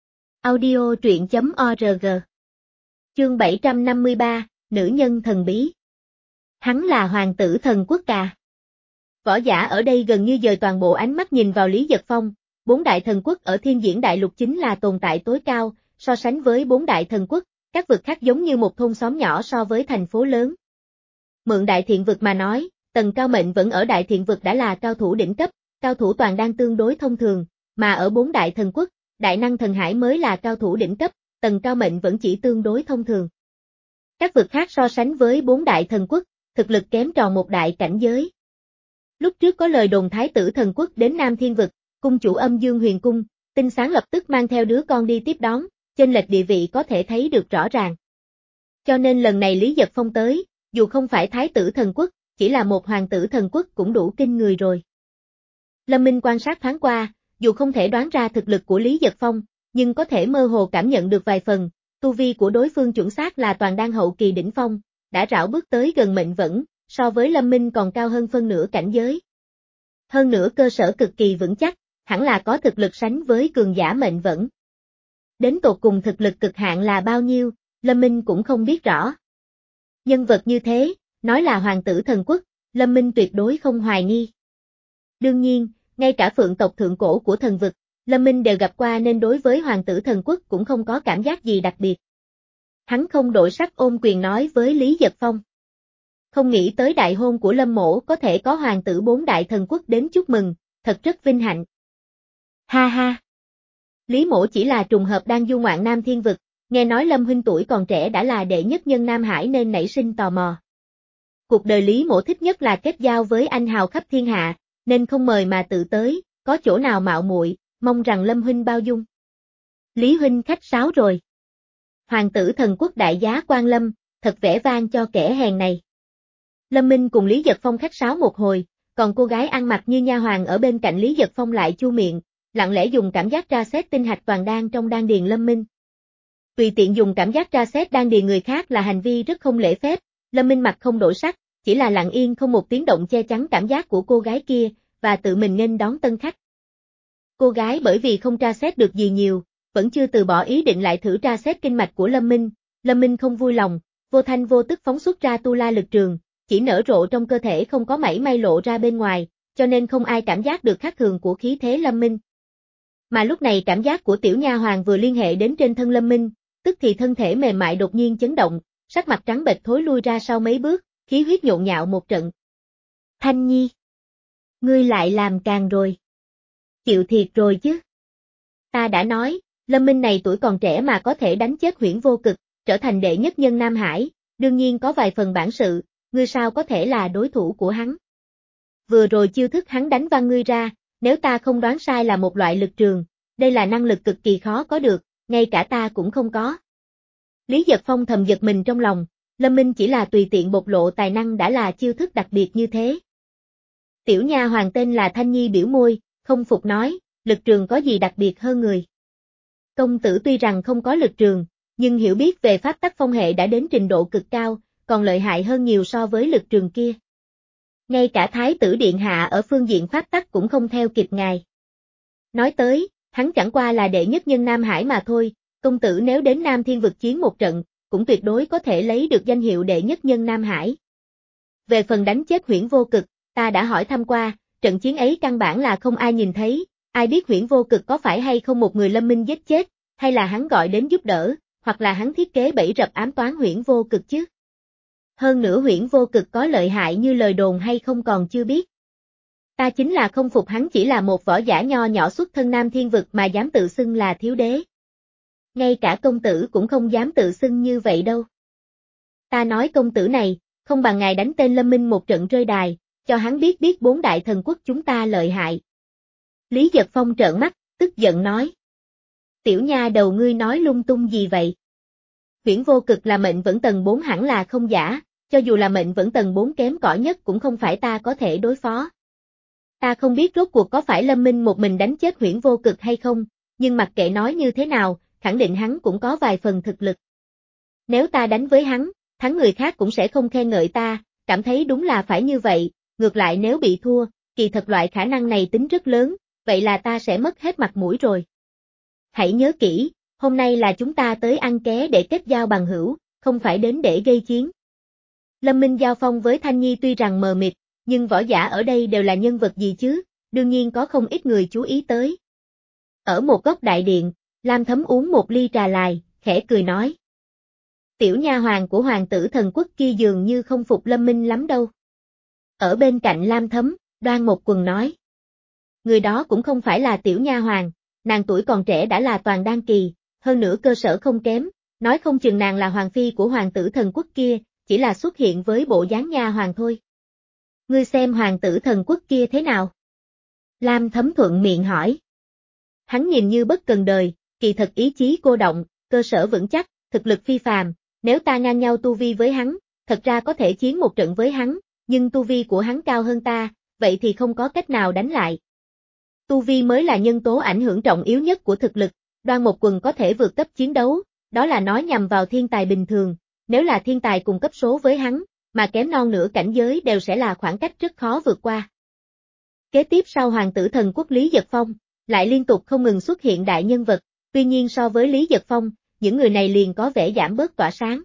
Audio truyện chấm org. Chương bảy trăm năm mươi ba, Nữ nhân thần bí. Hắn là hoàng tử thần quốc à? Võ giả ở đây gần như dời toàn bộ ánh mắt nhìn vào Lý Giật Phong, bốn đại thần quốc ở thiên diễn đại lục chính là tồn tại tối cao, so sánh với bốn đại thần quốc, các vực khác giống như một thôn xóm nhỏ so với thành phố lớn. Mượn đại thiện vực mà nói, tầng cao mệnh vẫn ở đại thiện vực đã là cao thủ đỉnh cấp, cao thủ toàn đang tương đối thông thường, mà ở bốn đại thần quốc, đại năng thần hải mới là cao thủ đỉnh cấp, tầng cao mệnh vẫn chỉ tương đối thông thường. Các vực khác so sánh với bốn đại thần quốc, thực lực kém tròn một đại cảnh giới. Lúc trước có lời đồn thái tử thần quốc đến Nam Thiên vực, cung chủ Âm Dương Huyền Cung, Tinh Sáng lập tức mang theo đứa con đi tiếp đón, chênh lệch địa vị có thể thấy được rõ ràng. Cho nên lần này Lý Giật Phong tới, dù không phải thái tử thần quốc, chỉ là một hoàng tử thần quốc cũng đủ kinh người rồi. Lâm Minh quan sát thoáng qua, dù không thể đoán ra thực lực của Lý Giật Phong, nhưng có thể mơ hồ cảm nhận được vài phần, tu vi của đối phương chuẩn xác là toàn đan hậu kỳ đỉnh phong, đã rảo bước tới gần mệnh vẫn, so với Lâm Minh còn cao hơn phân nửa cảnh giới. Hơn nữa cơ sở cực kỳ vững chắc, hẳn là có thực lực sánh với cường giả mệnh vẫn. Đến tột cùng thực lực cực hạn là bao nhiêu, Lâm Minh cũng không biết rõ. Nhân vật như thế, nói là hoàng tử thần quốc, Lâm Minh tuyệt đối không hoài nghi. Đương nhiên, ngay cả phượng tộc thượng cổ của thần vực, Lâm Minh đều gặp qua nên đối với hoàng tử thần quốc cũng không có cảm giác gì đặc biệt. Hắn không đổi sắc ôm quyền nói với Lý Giật Phong. Không nghĩ tới đại hôn của Lâm mỗ có thể có hoàng tử bốn đại thần quốc đến chúc mừng, thật rất vinh hạnh. Ha ha! Lý mỗ chỉ là trùng hợp đang du ngoạn Nam Thiên Vực, nghe nói Lâm huynh tuổi còn trẻ đã là đệ nhất nhân Nam Hải nên nảy sinh tò mò. Cuộc đời Lý mỗ thích nhất là kết giao với anh hào khắp thiên hạ, nên không mời mà tự tới, có chỗ nào mạo muội, mong rằng Lâm huynh bao dung. Lý huynh khách sáo rồi. Hoàng tử thần quốc đại giá Quan Lâm, thật vẻ vang cho kẻ hèn này. Lâm Minh cùng Lý Giật Phong khách sáo một hồi, còn cô gái ăn mặc như nha hoàn ở bên cạnh Lý Giật Phong lại chu miệng, lặng lẽ dùng cảm giác tra xét tinh hạch toàn đan trong đan điền Lâm Minh. Tùy tiện dùng cảm giác tra xét đan điền người khác là hành vi rất không lễ phép, Lâm Minh mặt không đổi sắc, chỉ là lặng yên không một tiếng động che chắn cảm giác của cô gái kia, và tự mình nghênh đón tân khách. Cô gái bởi vì không tra xét được gì nhiều, vẫn chưa từ bỏ ý định lại thử tra xét kinh mạch của Lâm Minh, Lâm Minh không vui lòng, vô thanh vô tức phóng xuất ra tu la lực trường, chỉ nở rộ trong cơ thể không có mảy may lộ ra bên ngoài, cho nên không ai cảm giác được khác thường của khí thế Lâm Minh. Mà lúc này cảm giác của tiểu nha hoàng vừa liên hệ đến trên thân Lâm Minh, tức thì thân thể mềm mại đột nhiên chấn động, sắc mặt trắng bệch thối lui ra sau mấy bước, khí huyết nhộn nhạo một trận. Thanh Nhi! Ngươi lại làm càng rồi. Chịu thiệt rồi chứ. Ta đã nói, Lâm Minh này tuổi còn trẻ mà có thể đánh chết Huyễn Vô Cực, trở thành đệ nhất nhân Nam Hải, đương nhiên có vài phần bản sự, ngươi sao có thể là đối thủ của hắn. Vừa rồi chiêu thức hắn đánh văng ngươi ra, nếu ta không đoán sai là một loại lực trường, đây là năng lực cực kỳ khó có được, ngay cả ta cũng không có. Lý Giật Phong thầm giật mình trong lòng, Lâm Minh chỉ là tùy tiện bộc lộ tài năng đã là chiêu thức đặc biệt như thế. Tiểu nha hoàng tên là Thanh Nhi biểu môi, không phục nói, lực trường có gì đặc biệt hơn người. Công tử tuy rằng không có lực trường, nhưng hiểu biết về pháp tắc phong hệ đã đến trình độ cực cao, còn lợi hại hơn nhiều so với lực trường kia. Ngay cả Thái tử Điện Hạ ở phương diện pháp tắc cũng không theo kịp ngài. Nói tới, hắn chẳng qua là đệ nhất nhân Nam Hải mà thôi, công tử nếu đến Nam Thiên Vực chiến một trận, cũng tuyệt đối có thể lấy được danh hiệu đệ nhất nhân Nam Hải. Về phần đánh chết Huyễn Vô Cực, ta đã hỏi thăm qua, trận chiến ấy căn bản là không ai nhìn thấy, ai biết Huyễn Vô Cực có phải hay không một người Lâm Minh giết chết, hay là hắn gọi đến giúp đỡ, hoặc là hắn thiết kế bẫy rập ám toán Huyễn Vô Cực chứ. Hơn nữa Huyễn Vô Cực có lợi hại như lời đồn hay không còn chưa biết. Ta chính là không phục hắn chỉ là một võ giả nho nhỏ xuất thân Nam Thiên Vực mà dám tự xưng là thiếu đế. Ngay cả công tử cũng không dám tự xưng như vậy đâu. Ta nói công tử này, không bằng ngài đánh tên Lâm Minh một trận rơi đài, cho hắn biết biết bốn đại thần quốc chúng ta lợi hại. Lý Giật Phong trợn mắt, tức giận nói. Tiểu nha đầu ngươi nói lung tung gì vậy? Huyễn Vô Cực là mệnh vẫn tầng bốn hẳn là không giả, cho dù là mệnh vẫn tầng bốn kém cỏi nhất cũng không phải ta có thể đối phó. Ta không biết rốt cuộc có phải Lâm Minh một mình đánh chết Huyễn Vô Cực hay không, nhưng mặc kệ nói như thế nào, khẳng định hắn cũng có vài phần thực lực. Nếu ta đánh với hắn, thắng người khác cũng sẽ không khen ngợi ta, cảm thấy đúng là phải như vậy, ngược lại nếu bị thua, kỳ thật loại khả năng này tính rất lớn, vậy là ta sẽ mất hết mặt mũi rồi. Hãy nhớ kỹ, hôm nay là chúng ta tới ăn ké để kết giao bằng hữu, không phải đến để gây chiến. Lâm Minh giao phong với Thanh Nhi tuy rằng mờ mịt, nhưng võ giả ở đây đều là nhân vật gì chứ, đương nhiên có không ít người chú ý tới. Ở một góc đại điện, Lam Thấm uống một ly trà lài, khẽ cười nói. Tiểu nha hoàng của hoàng tử thần quốc kia dường như không phục Lâm Minh lắm đâu. Ở bên cạnh Lam Thấm, Đoan Một Quần nói. Người đó cũng không phải là tiểu nha hoàng, nàng tuổi còn trẻ đã là toàn đan kỳ, hơn nữa cơ sở không kém, nói không chừng nàng là hoàng phi của hoàng tử thần quốc kia, chỉ là xuất hiện với bộ dáng nha hoàng thôi. Ngươi xem hoàng tử thần quốc kia thế nào? Lam Thấm thuận miệng hỏi. Hắn nhìn như bất cần đời, kỳ thật ý chí cô động, cơ sở vững chắc, thực lực phi phàm, nếu ta ngang nhau tu vi với hắn, thật ra có thể chiến một trận với hắn, nhưng tu vi của hắn cao hơn ta, vậy thì không có cách nào đánh lại. Tu vi mới là nhân tố ảnh hưởng trọng yếu nhất của thực lực, Đoan Một Quần có thể vượt cấp chiến đấu, đó là nói nhằm vào thiên tài bình thường, nếu là thiên tài cùng cấp số với hắn, mà kém non nửa cảnh giới đều sẽ là khoảng cách rất khó vượt qua. Kế tiếp sau hoàng tử thần quốc Lý Giật Phong, lại liên tục không ngừng xuất hiện đại nhân vật, tuy nhiên so với Lý Giật Phong, những người này liền có vẻ giảm bớt tỏa sáng.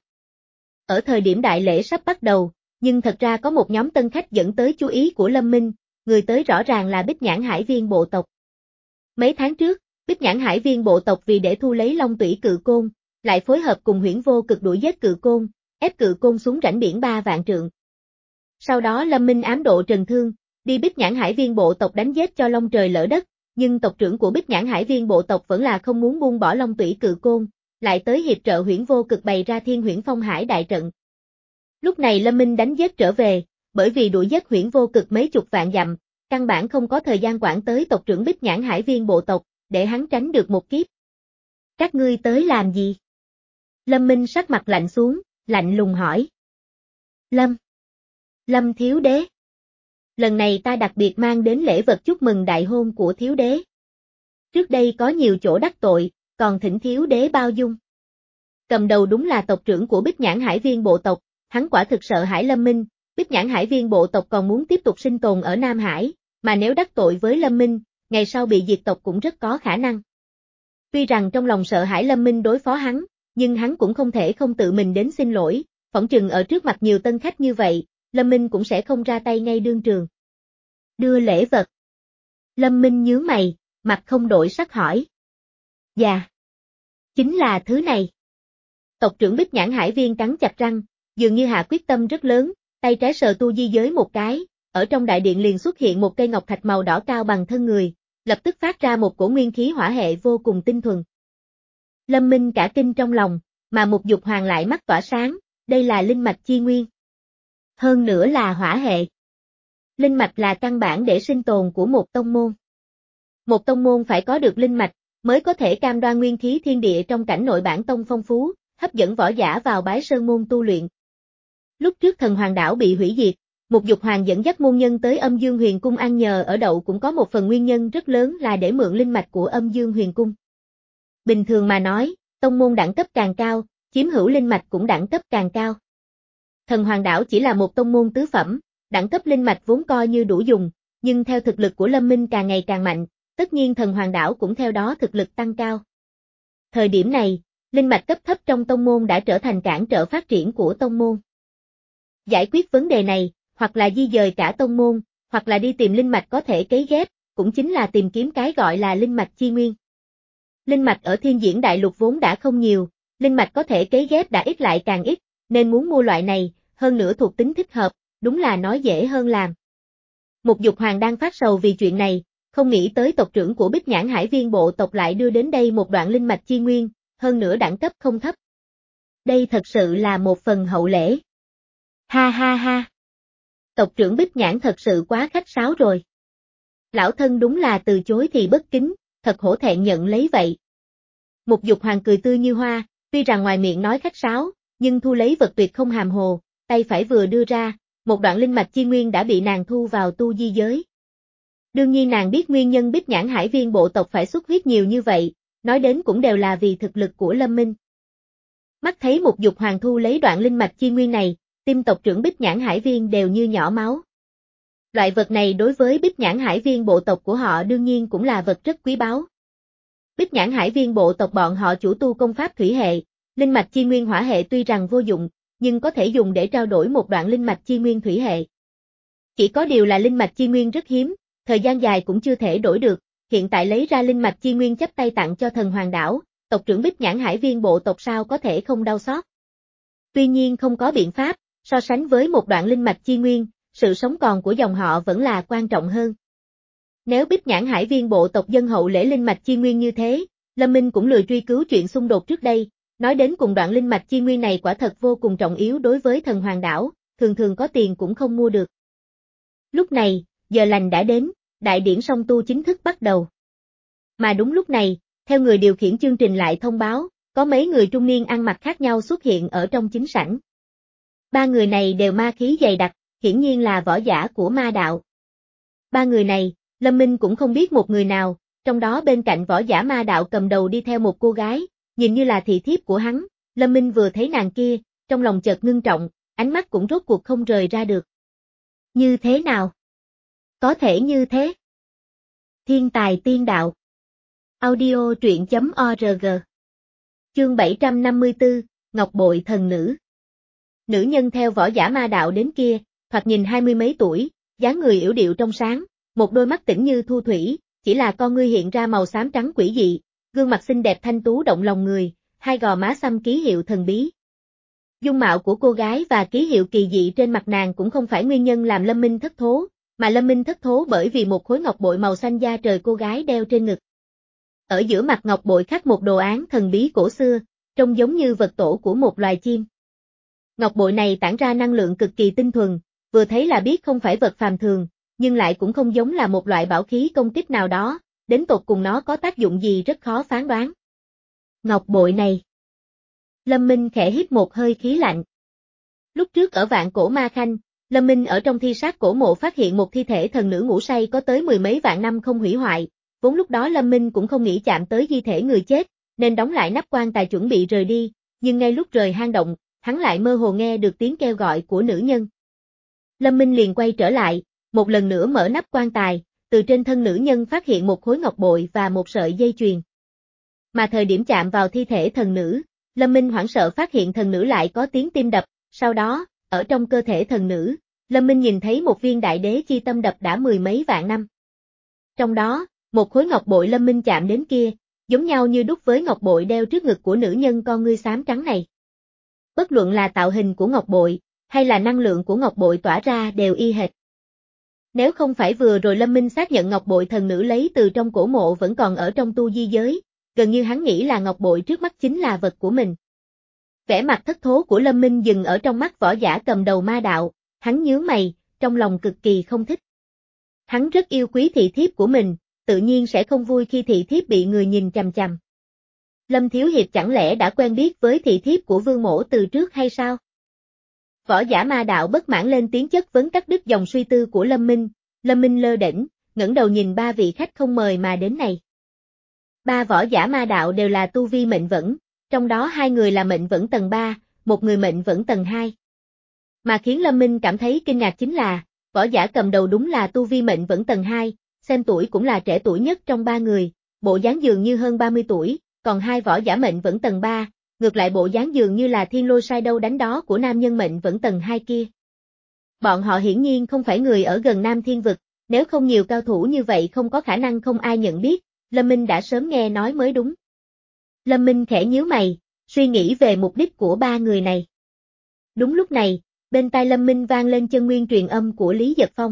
Ở thời điểm đại lễ sắp bắt đầu, nhưng thật ra có một nhóm tân khách dẫn tới chú ý của Lâm Minh, người tới rõ ràng là Bích Nhãn Hải Viên bộ tộc. Mấy tháng trước, Bích Nhãn Hải Viên bộ tộc vì để thu lấy Long Tủy Cự Côn, lại phối hợp cùng Huyễn Vô Cực đuổi giết Cự Côn, ép Cự Côn xuống rãnh biển ba vạn trượng. Sau đó Lâm Minh ám độ Trần Thương, đi Bích Nhãn Hải Viên bộ tộc đánh giết cho long trời lỡ đất, nhưng tộc trưởng của Bích Nhãn Hải Viên bộ tộc vẫn là không muốn buông bỏ Long Tủy Cự Côn, lại tới hiệp trợ Huyễn Vô Cực bày ra Thiên Huyễn Phong Hải đại trận. Lúc này Lâm Minh đánh giết trở về, bởi vì đuổi giết Huyễn Vô Cực mấy chục vạn dặm, căn bản không có thời gian quản tới tộc trưởng Bích Nhãn Hải Viên bộ tộc, để hắn tránh được một kiếp. Các ngươi tới làm gì? Lâm Minh sắc mặt lạnh xuống, lạnh lùng hỏi. Lâm. Lâm thiếu đế. Lần này ta đặc biệt mang đến lễ vật chúc mừng đại hôn của thiếu đế. Trước đây có nhiều chỗ đắc tội, còn thỉnh thiếu đế bao dung. Cầm đầu đúng là tộc trưởng của Bích Nhãn Hải Viên bộ tộc, hắn quả thực sợ hãi Lâm Minh, Bích Nhãn Hải Viên bộ tộc còn muốn tiếp tục sinh tồn ở Nam Hải, mà nếu đắc tội với Lâm Minh, ngày sau bị diệt tộc cũng rất có khả năng. Tuy rằng trong lòng sợ hãi Lâm Minh đối phó hắn, nhưng hắn cũng không thể không tự mình đến xin lỗi, phỏng chừng ở trước mặt nhiều tân khách như vậy, Lâm Minh cũng sẽ không ra tay ngay đương trường. Đưa lễ vật. Lâm Minh nhướng mày, mặt không đổi sắc hỏi. Dạ. Chính là thứ này. Tộc trưởng Bích Nhãn Hải Viên cắn chặt răng, dường như hạ quyết tâm rất lớn, tay trái sờ tu di giới một cái, ở trong đại điện liền xuất hiện một cây ngọc thạch màu đỏ cao bằng thân người, lập tức phát ra một cổ nguyên khí hỏa hệ vô cùng tinh thuần. Lâm Minh cả kinh trong lòng, mà Mục Dục Hoàng lại mắt tỏa sáng, đây là linh mạch chi nguyên. Hơn nữa là hỏa hệ. Linh mạch là căn bản để sinh tồn của một tông môn. Một tông môn phải có được linh mạch, mới có thể cam đoan nguyên khí thiên địa trong cảnh nội bản tông phong phú, hấp dẫn võ giả vào bái sơn môn tu luyện. Lúc trước Thần Hoàng đảo bị hủy diệt, Mục Dục Hoàng dẫn dắt môn nhân tới Âm Dương Huyền Cung ăn nhờ ở đậu cũng có một phần nguyên nhân rất lớn là để mượn linh mạch của Âm Dương Huyền Cung. Bình thường mà nói, tông môn đẳng cấp càng cao, chiếm hữu linh mạch cũng đẳng cấp càng cao. Thần Hoàng đảo chỉ là một tông môn tứ phẩm, đẳng cấp linh mạch vốn coi như đủ dùng, nhưng theo thực lực của Lâm Minh càng ngày càng mạnh, tất nhiên Thần Hoàng đảo cũng theo đó thực lực tăng cao. Thời điểm này, linh mạch cấp thấp trong tông môn đã trở thành cản trở phát triển của tông môn. Giải quyết vấn đề này, hoặc là di dời cả tông môn, hoặc là đi tìm linh mạch có thể cấy ghép, cũng chính là tìm kiếm cái gọi là linh mạch chi nguyên. Linh mạch ở Thiên Diễn Đại Lục vốn đã không nhiều, linh mạch có thể cấy ghép đã ít lại càng ít, nên muốn mua loại này, hơn nữa thuộc tính thích hợp, đúng là nói dễ hơn làm. Mục Dục Hoàng đang phát sầu vì chuyện này, không nghĩ tới tộc trưởng của Bích Nhãn Hải Viên bộ tộc lại đưa đến đây một đoạn linh mạch chi nguyên, hơn nữa đẳng cấp không thấp. Đây thật sự là một phần hậu lễ. Ha ha ha. Tộc trưởng Bích Nhãn thật sự quá khách sáo rồi. Lão thân đúng là từ chối thì bất kính, thật hổ thẹn nhận lấy vậy. Mục Dục Hoàng cười tươi như hoa, tuy rằng ngoài miệng nói khách sáo, nhưng thu lấy vật tuyệt không hàm hồ, tay phải vừa đưa ra, một đoạn linh mạch chi nguyên đã bị nàng thu vào tu di giới. Đương nhiên nàng biết nguyên nhân Bích Nhãn Hải Viên bộ tộc phải xuất huyết nhiều như vậy, nói đến cũng đều là vì thực lực của Lâm Minh. Mắt thấy Mục Dục Hoàng thu lấy đoạn linh mạch chi nguyên này, tim tộc trưởng Bích Nhãn Hải Viên đều như nhỏ máu. Loại vật này đối với Bích Nhãn Hải Viên bộ tộc của họ đương nhiên cũng là vật rất quý báu. Bích Nhãn Hải Viên bộ tộc bọn họ chủ tu công pháp thủy hệ, linh mạch chi nguyên hỏa hệ tuy rằng vô dụng, nhưng có thể dùng để trao đổi một đoạn linh mạch chi nguyên thủy hệ. Chỉ có điều là linh mạch chi nguyên rất hiếm, thời gian dài cũng chưa thể đổi được, hiện tại lấy ra linh mạch chi nguyên chắp tay tặng cho Thần Hoàng đảo, tộc trưởng Bích Nhãn Hải Viên bộ tộc sao có thể không đau xót. Tuy nhiên không có biện pháp, so sánh với một đoạn linh mạch chi nguyên, sự sống còn của dòng họ vẫn là quan trọng hơn. Nếu Bích Nhãn Hải Viên bộ tộc dân hậu lễ linh mạch chi nguyên như thế, Lâm Minh cũng lười truy cứu chuyện xung đột trước đây, nói đến cùng đoạn linh mạch chi nguyên này quả thật vô cùng trọng yếu đối với Thần Hoàng đảo, thường thường có tiền cũng không mua được. Lúc này, giờ lành đã đến, đại điển song tu chính thức bắt đầu. Mà đúng lúc này, theo người điều khiển chương trình lại thông báo, có mấy người trung niên ăn mặc khác nhau xuất hiện ở trong chính sảnh. Ba người này đều ma khí dày đặc, hiển nhiên là võ giả của ma đạo. Ba người này, Lâm Minh cũng không biết một người nào, trong đó bên cạnh võ giả ma đạo cầm đầu đi theo một cô gái, nhìn như là thị thiếp của hắn, Lâm Minh vừa thấy nàng kia, trong lòng chợt ngưng trọng, ánh mắt cũng rốt cuộc không rời ra được. Như thế nào? Có thể như thế. Thiên tài tiên đạo. Audio truyện chấm org. Chương bảy trăm năm mươi tư, Ngọc Bội Thần Nữ. Nữ nhân theo võ giả ma đạo đến kia, thoạt nhìn hai mươi mấy tuổi, dáng người yểu điệu trong sáng, một đôi mắt tĩnh như thu thủy, chỉ là con ngươi hiện ra màu xám trắng quỷ dị, gương mặt xinh đẹp thanh tú động lòng người, hai gò má xăm ký hiệu thần bí. Dung mạo của cô gái và ký hiệu kỳ dị trên mặt nàng cũng không phải nguyên nhân làm Lâm Minh thất thố, mà Lâm Minh thất thố bởi vì một khối ngọc bội màu xanh da trời cô gái đeo trên ngực. Ở giữa mặt ngọc bội khắc một đồ án thần bí cổ xưa, trông giống như vật tổ của một loài chim. Ngọc bội này tản ra năng lượng cực kỳ tinh thuần, vừa thấy là biết không phải vật phàm thường, nhưng lại cũng không giống là một loại bảo khí công kích nào đó, đến tột cùng nó có tác dụng gì rất khó phán đoán. Ngọc bội này. Lâm Minh khẽ hít một hơi khí lạnh. Lúc trước ở Vạn Cổ Ma Khanh, Lâm Minh ở trong thi sát cổ mộ phát hiện một thi thể thần nữ ngủ say có tới mười mấy vạn năm không hủy hoại, vốn lúc đó Lâm Minh cũng không nghĩ chạm tới di thể người chết, nên đóng lại nắp quan tài chuẩn bị rời đi, nhưng ngay lúc rời hang động, hắn lại mơ hồ nghe được tiếng kêu gọi của nữ nhân. Lâm Minh liền quay trở lại, một lần nữa mở nắp quan tài, từ trên thân nữ nhân phát hiện một khối ngọc bội và một sợi dây chuyền. Mà thời điểm chạm vào thi thể thần nữ, Lâm Minh hoảng sợ phát hiện thần nữ lại có tiếng tim đập, sau đó, ở trong cơ thể thần nữ, Lâm Minh nhìn thấy một viên đại đế chi tâm đập đã mười mấy vạn năm. Trong đó, một khối ngọc bội Lâm Minh chạm đến kia, giống nhau như đúc với ngọc bội đeo trước ngực của nữ nhân con ngươi xám trắng này. Bất luận là tạo hình của ngọc bội, hay là năng lượng của ngọc bội tỏa ra đều y hệt. Nếu không phải vừa rồi Lâm Minh xác nhận ngọc bội thần nữ lấy từ trong cổ mộ vẫn còn ở trong tu di giới, gần như hắn nghĩ là ngọc bội trước mắt chính là vật của mình. Vẻ mặt thất thố của Lâm Minh dừng ở trong mắt võ giả cầm đầu ma đạo, hắn nhướng mày, trong lòng cực kỳ không thích. Hắn rất yêu quý thị thiếp của mình, tự nhiên sẽ không vui khi thị thiếp bị người nhìn chằm chằm. Lâm Thiếu Hiệp chẳng lẽ đã quen biết với thị thiếp của Vương Mỗ từ trước hay sao? Võ giả ma đạo bất mãn lên tiếng chất vấn cắt đứt dòng suy tư của Lâm Minh, Lâm Minh lơ đễnh, ngẩng đầu nhìn ba vị khách không mời mà đến này. Ba võ giả ma đạo đều là tu vi mệnh vẫn, trong đó hai người là mệnh vẫn tầng ba, một người mệnh vẫn tầng hai. Mà khiến Lâm Minh cảm thấy kinh ngạc chính là, võ giả cầm đầu đúng là tu vi mệnh vẫn tầng hai, xem tuổi cũng là trẻ tuổi nhất trong ba người, bộ dáng dường như hơn ba mươi tuổi, còn hai võ giả mệnh vẫn tầng ba, ngược lại bộ dáng dường như là thiên lôi sai đâu đánh đó của nam nhân mệnh vẫn tầng hai kia. Bọn họ hiển nhiên không phải người ở gần Nam Thiên Vực, nếu không nhiều cao thủ như vậy không có khả năng không ai nhận biết, Lâm Minh đã sớm nghe nói mới đúng. Lâm Minh khẽ nhíu mày, suy nghĩ về mục đích của ba người này. Đúng lúc này, bên tai Lâm Minh vang lên chân nguyên truyền âm của Lý Giật Phong.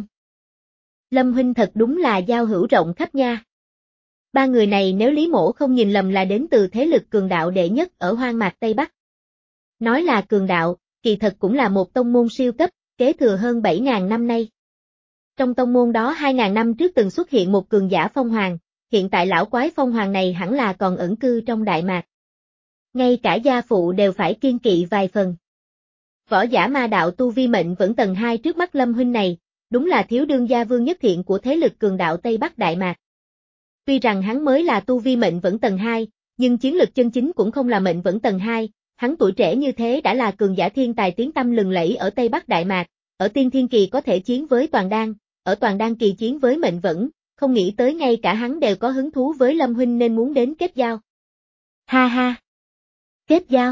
Lâm huynh thật đúng là giao hữu rộng khắp nha. Ba người này nếu Lý Mỗ không nhìn lầm là đến từ thế lực cường đạo đệ nhất ở hoang mạc Tây Bắc. Nói là cường đạo, kỳ thật cũng là một tông môn siêu cấp, kế thừa hơn bảy nghìn năm nay. Trong tông môn đó hai nghìn năm trước từng xuất hiện một cường giả phong hoàng, hiện tại lão quái phong hoàng này hẳn là còn ẩn cư trong Đại Mạc. Ngay cả gia phụ đều phải kiêng kỵ vài phần. Võ giả ma đạo tu vi mệnh vẫn tầng hai trước mắt Lâm huynh này, đúng là thiếu đương gia Vương Nhất Thiện của thế lực cường đạo Tây Bắc Đại Mạc. Tuy rằng hắn mới là tu vi mệnh vẫn tầng hai, nhưng chiến lực chân chính cũng không là mệnh vẫn tầng hai, hắn tuổi trẻ như thế đã là cường giả thiên tài tiếng tăm lừng lẫy ở Tây Bắc Đại Mạc, ở tiên thiên kỳ có thể chiến với toàn đan, ở toàn đan kỳ chiến với mệnh vẫn, không nghĩ tới ngay cả hắn đều có hứng thú với Lâm huynh nên muốn đến kết giao. Ha ha! Kết giao?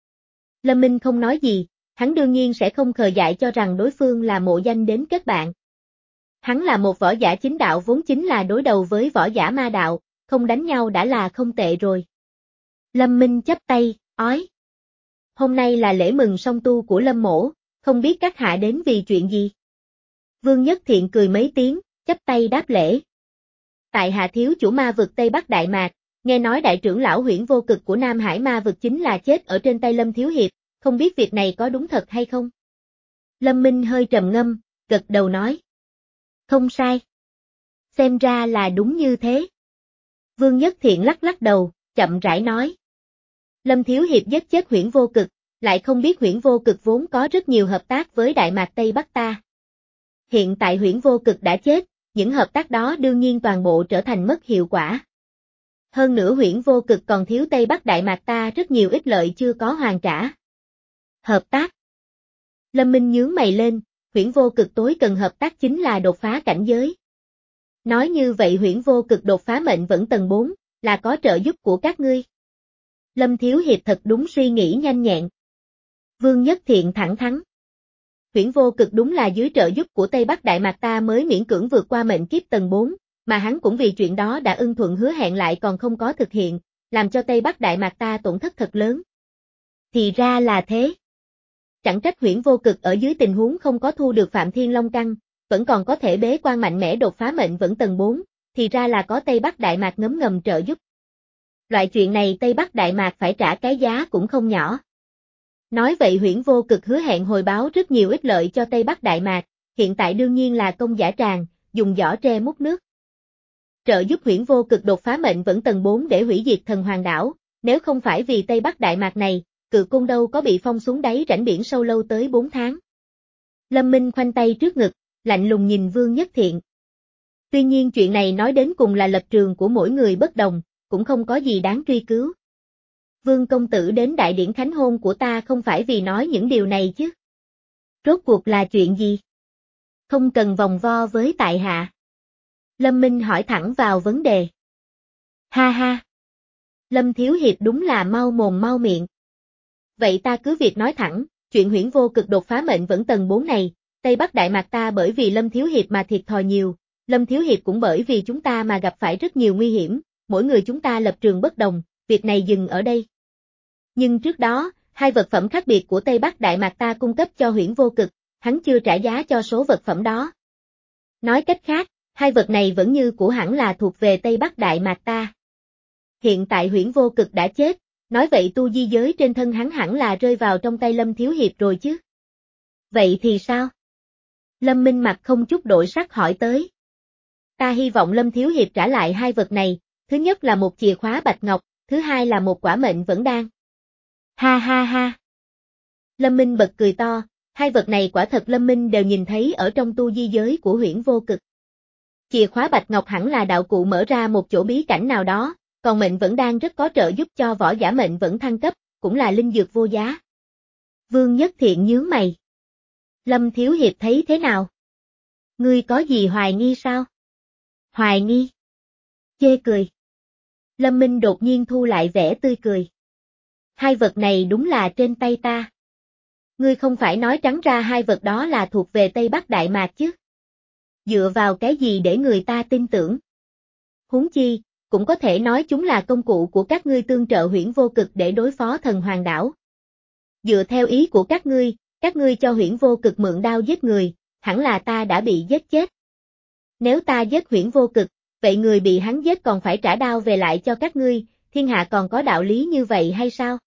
Lâm Minh không nói gì, hắn đương nhiên sẽ không khờ dại cho rằng đối phương là mộ danh đến kết bạn. Hắn là một võ giả chính đạo vốn chính là đối đầu với võ giả ma đạo, không đánh nhau đã là không tệ rồi. Lâm Minh chắp tay, ói. Hôm nay là lễ mừng song tu của Lâm mỗ, không biết các hạ đến vì chuyện gì? Vương Nhất Thiện cười mấy tiếng, chắp tay đáp lễ. Tại hạ thiếu chủ ma vực Tây Bắc Đại Mạc, nghe nói đại trưởng lão Huyễn Vô Cực của Nam Hải ma vực chính là chết ở trên tay Lâm Thiếu Hiệp, không biết việc này có đúng thật hay không? Lâm Minh hơi trầm ngâm, gật đầu nói. Không sai. Xem ra là đúng như thế. Vương Nhất Thiện lắc lắc đầu, chậm rãi nói. Lâm Thiếu Hiệp giết chết Huyễn Vô Cực, lại không biết Huyễn Vô Cực vốn có rất nhiều hợp tác với Đại Mạc Tây Bắc ta. Hiện tại Huyễn Vô Cực đã chết, những hợp tác đó đương nhiên toàn bộ trở thành mất hiệu quả. Hơn nữa Huyễn Vô Cực còn thiếu Tây Bắc Đại Mạc ta rất nhiều ích lợi chưa có hoàn trả. Hợp tác. Lâm Minh nhướng mày lên, Huyễn Vô Cực tối cần hợp tác chính là đột phá cảnh giới. Nói như vậy Huyễn Vô Cực đột phá mệnh vẫn tầng bốn, là có trợ giúp của các ngươi. Lâm Thiếu Hiệp thật đúng suy nghĩ nhanh nhẹn. Vương Nhất Thiện thẳng thắn. Huyễn Vô Cực đúng là dưới trợ giúp của Tây Bắc Đại Mạc ta mới miễn cưỡng vượt qua mệnh kiếp tầng bốn, mà hắn cũng vì chuyện đó đã ưng thuận hứa hẹn lại còn không có thực hiện, làm cho Tây Bắc Đại Mạc ta tổn thất thật lớn. Thì ra là thế. Chẳng trách Huyễn Vô Cực ở dưới tình huống không có thu được Phạm Thiên Long Căn, vẫn còn có thể bế quan mạnh mẽ đột phá mệnh vẫn tầng bốn, thì ra là có Tây Bắc Đại Mạc ngấm ngầm trợ giúp. Loại chuyện này Tây Bắc Đại Mạc phải trả cái giá cũng không nhỏ. Nói vậy Huyễn Vô Cực hứa hẹn hồi báo rất nhiều ích lợi cho Tây Bắc Đại Mạc, hiện tại đương nhiên là công giả tràng, dùng giỏ tre múc nước. Trợ giúp Huyễn Vô Cực đột phá mệnh vẫn tầng bốn để hủy diệt Thần Hoàng đảo, nếu không phải vì Tây Bắc Đại Mạc này, Cự Cung đâu có bị phong xuống đáy rãnh biển sâu lâu tới bốn tháng. Lâm Minh khoanh tay trước ngực, lạnh lùng nhìn Vương Nhất Thiện. Tuy nhiên chuyện này nói đến cùng là lập trường của mỗi người bất đồng, cũng không có gì đáng truy cứu. Vương công tử đến đại điển khánh hôn của ta không phải vì nói những điều này chứ. Rốt cuộc là chuyện gì? Không cần vòng vo với tại hạ. Lâm Minh hỏi thẳng vào vấn đề. Ha ha. Lâm Thiếu Hiệp đúng là mau mồm mau miệng. Vậy ta cứ việc nói thẳng, chuyện Huyễn Vô Cực đột phá mệnh vẫn tầng bốn này, Tây Bắc Đại Mạc ta bởi vì Lâm Thiếu Hiệp mà thiệt thòi nhiều, Lâm Thiếu Hiệp cũng bởi vì chúng ta mà gặp phải rất nhiều nguy hiểm, mỗi người chúng ta lập trường bất đồng, việc này dừng ở đây. Nhưng trước đó, hai vật phẩm khác biệt của Tây Bắc Đại Mạc ta cung cấp cho Huyễn Vô Cực, hắn chưa trả giá cho số vật phẩm đó. Nói cách khác, hai vật này vẫn như cũ hẳn là thuộc về Tây Bắc Đại Mạc ta. Hiện tại Huyễn Vô Cực đã chết, nói vậy tu di giới trên thân hắn hẳn là rơi vào trong tay Lâm Thiếu Hiệp rồi chứ. Vậy thì sao? Lâm Minh mặt không chút đổi sắc hỏi tới. Ta hy vọng Lâm Thiếu Hiệp trả lại hai vật này, thứ nhất là một chìa khóa bạch ngọc, thứ hai là một quả mệnh vẫn đan. Ha ha ha. Lâm Minh bật cười to, hai vật này quả thật Lâm Minh đều nhìn thấy ở trong tu di giới của Huyễn Vô Cực. Chìa khóa bạch ngọc hẳn là đạo cụ mở ra một chỗ bí cảnh nào đó, còn mệnh vẫn đang rất có trợ giúp cho võ giả mệnh vẫn thăng cấp, cũng là linh dược vô giá. Vương Nhất Thiện nhướng mày. Lâm Thiếu Hiệp thấy thế nào? Ngươi có gì hoài nghi sao? Hoài nghi? Chê cười. Lâm Minh đột nhiên thu lại vẻ tươi cười. Hai vật này đúng là trên tay ta. Ngươi không phải nói trắng ra hai vật đó là thuộc về Tây Bắc Đại Mạc chứ? Dựa vào cái gì để người ta tin tưởng? Huống chi, cũng có thể nói chúng là công cụ của các ngươi tương trợ Huyễn Vô Cực để đối phó Thần Hoàng đảo. Dựa theo ý của các ngươi, các ngươi cho Huyễn Vô Cực mượn đao giết người, hẳn là ta đã bị giết chết. Nếu ta giết Huyễn Vô Cực, vậy người bị hắn giết còn phải trả đao về lại cho các ngươi, thiên hạ còn có đạo lý như vậy hay sao?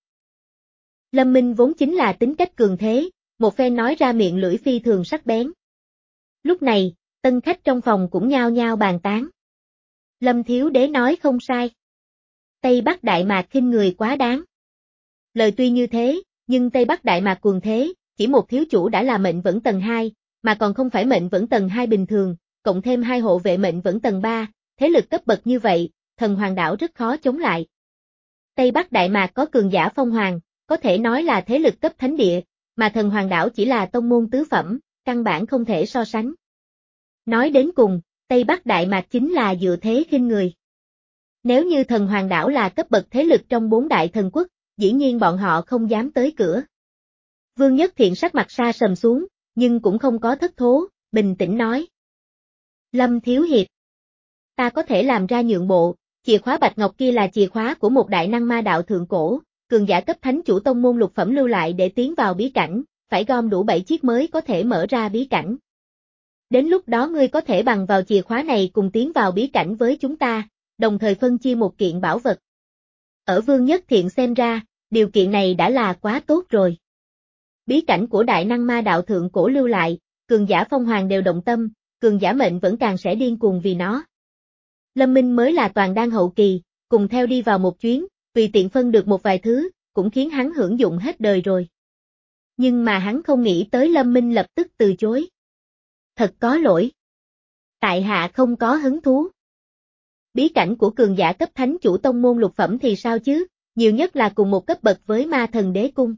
Lâm Minh vốn chính là tính cách cường thế, một phen nói ra miệng lưỡi phi thường sắc bén. Lúc này, tân khách trong phòng cũng nhao nhao bàn tán. Lâm Thiếu Đế nói không sai. Tây Bắc Đại Mạc khinh người quá đáng. Lời tuy như thế, nhưng Tây Bắc Đại Mạc cuồng thế, chỉ một thiếu chủ đã là mệnh vẫn tầng hai, mà còn không phải mệnh vẫn tầng hai bình thường, cộng thêm hai hộ vệ mệnh vẫn tầng ba, thế lực cấp bậc như vậy, Thần Hoàng đảo rất khó chống lại. Tây Bắc Đại Mạc có cường giả phong hoàng, có thể nói là thế lực cấp thánh địa, mà Thần Hoàng đảo chỉ là tông môn tứ phẩm, căn bản không thể so sánh. Nói đến cùng, Tây Bắc Đại Mạc chính là dựa thế khinh người. Nếu như Thần Hoàng đảo là cấp bậc thế lực trong bốn đại thần quốc, dĩ nhiên bọn họ không dám tới cửa. Vương Nhất Thiện sắc mặt sa sầm xuống, nhưng cũng không có thất thố, bình tĩnh nói. Lâm Thiếu Hiệp, ta có thể làm ra nhượng bộ, chìa khóa bạch ngọc kia là chìa khóa của một đại năng ma đạo thượng cổ, cường giả cấp thánh chủ tông môn lục phẩm lưu lại để tiến vào bí cảnh, phải gom đủ bảy chiếc mới có thể mở ra bí cảnh. Đến lúc đó ngươi có thể bằng vào chìa khóa này cùng tiến vào bí cảnh với chúng ta, đồng thời phân chia một kiện bảo vật. Ở Vương Nhất Thiện xem ra, điều kiện này đã là quá tốt rồi. Bí cảnh của đại năng ma đạo thượng cổ lưu lại, cường giả phong hoàng đều động tâm, cường giả mệnh vẫn càng sẽ điên cuồng vì nó. Lâm Minh mới là toàn đan hậu kỳ, cùng theo đi vào một chuyến, tùy tiện phân được một vài thứ, cũng khiến hắn hưởng dụng hết đời rồi. Nhưng mà hắn không nghĩ tới Lâm Minh lập tức từ chối. Thật có lỗi. Tại hạ không có hứng thú. Bí cảnh của cường giả cấp thánh chủ tông môn lục phẩm thì sao chứ, nhiều nhất là cùng một cấp bậc với ma thần đế cung.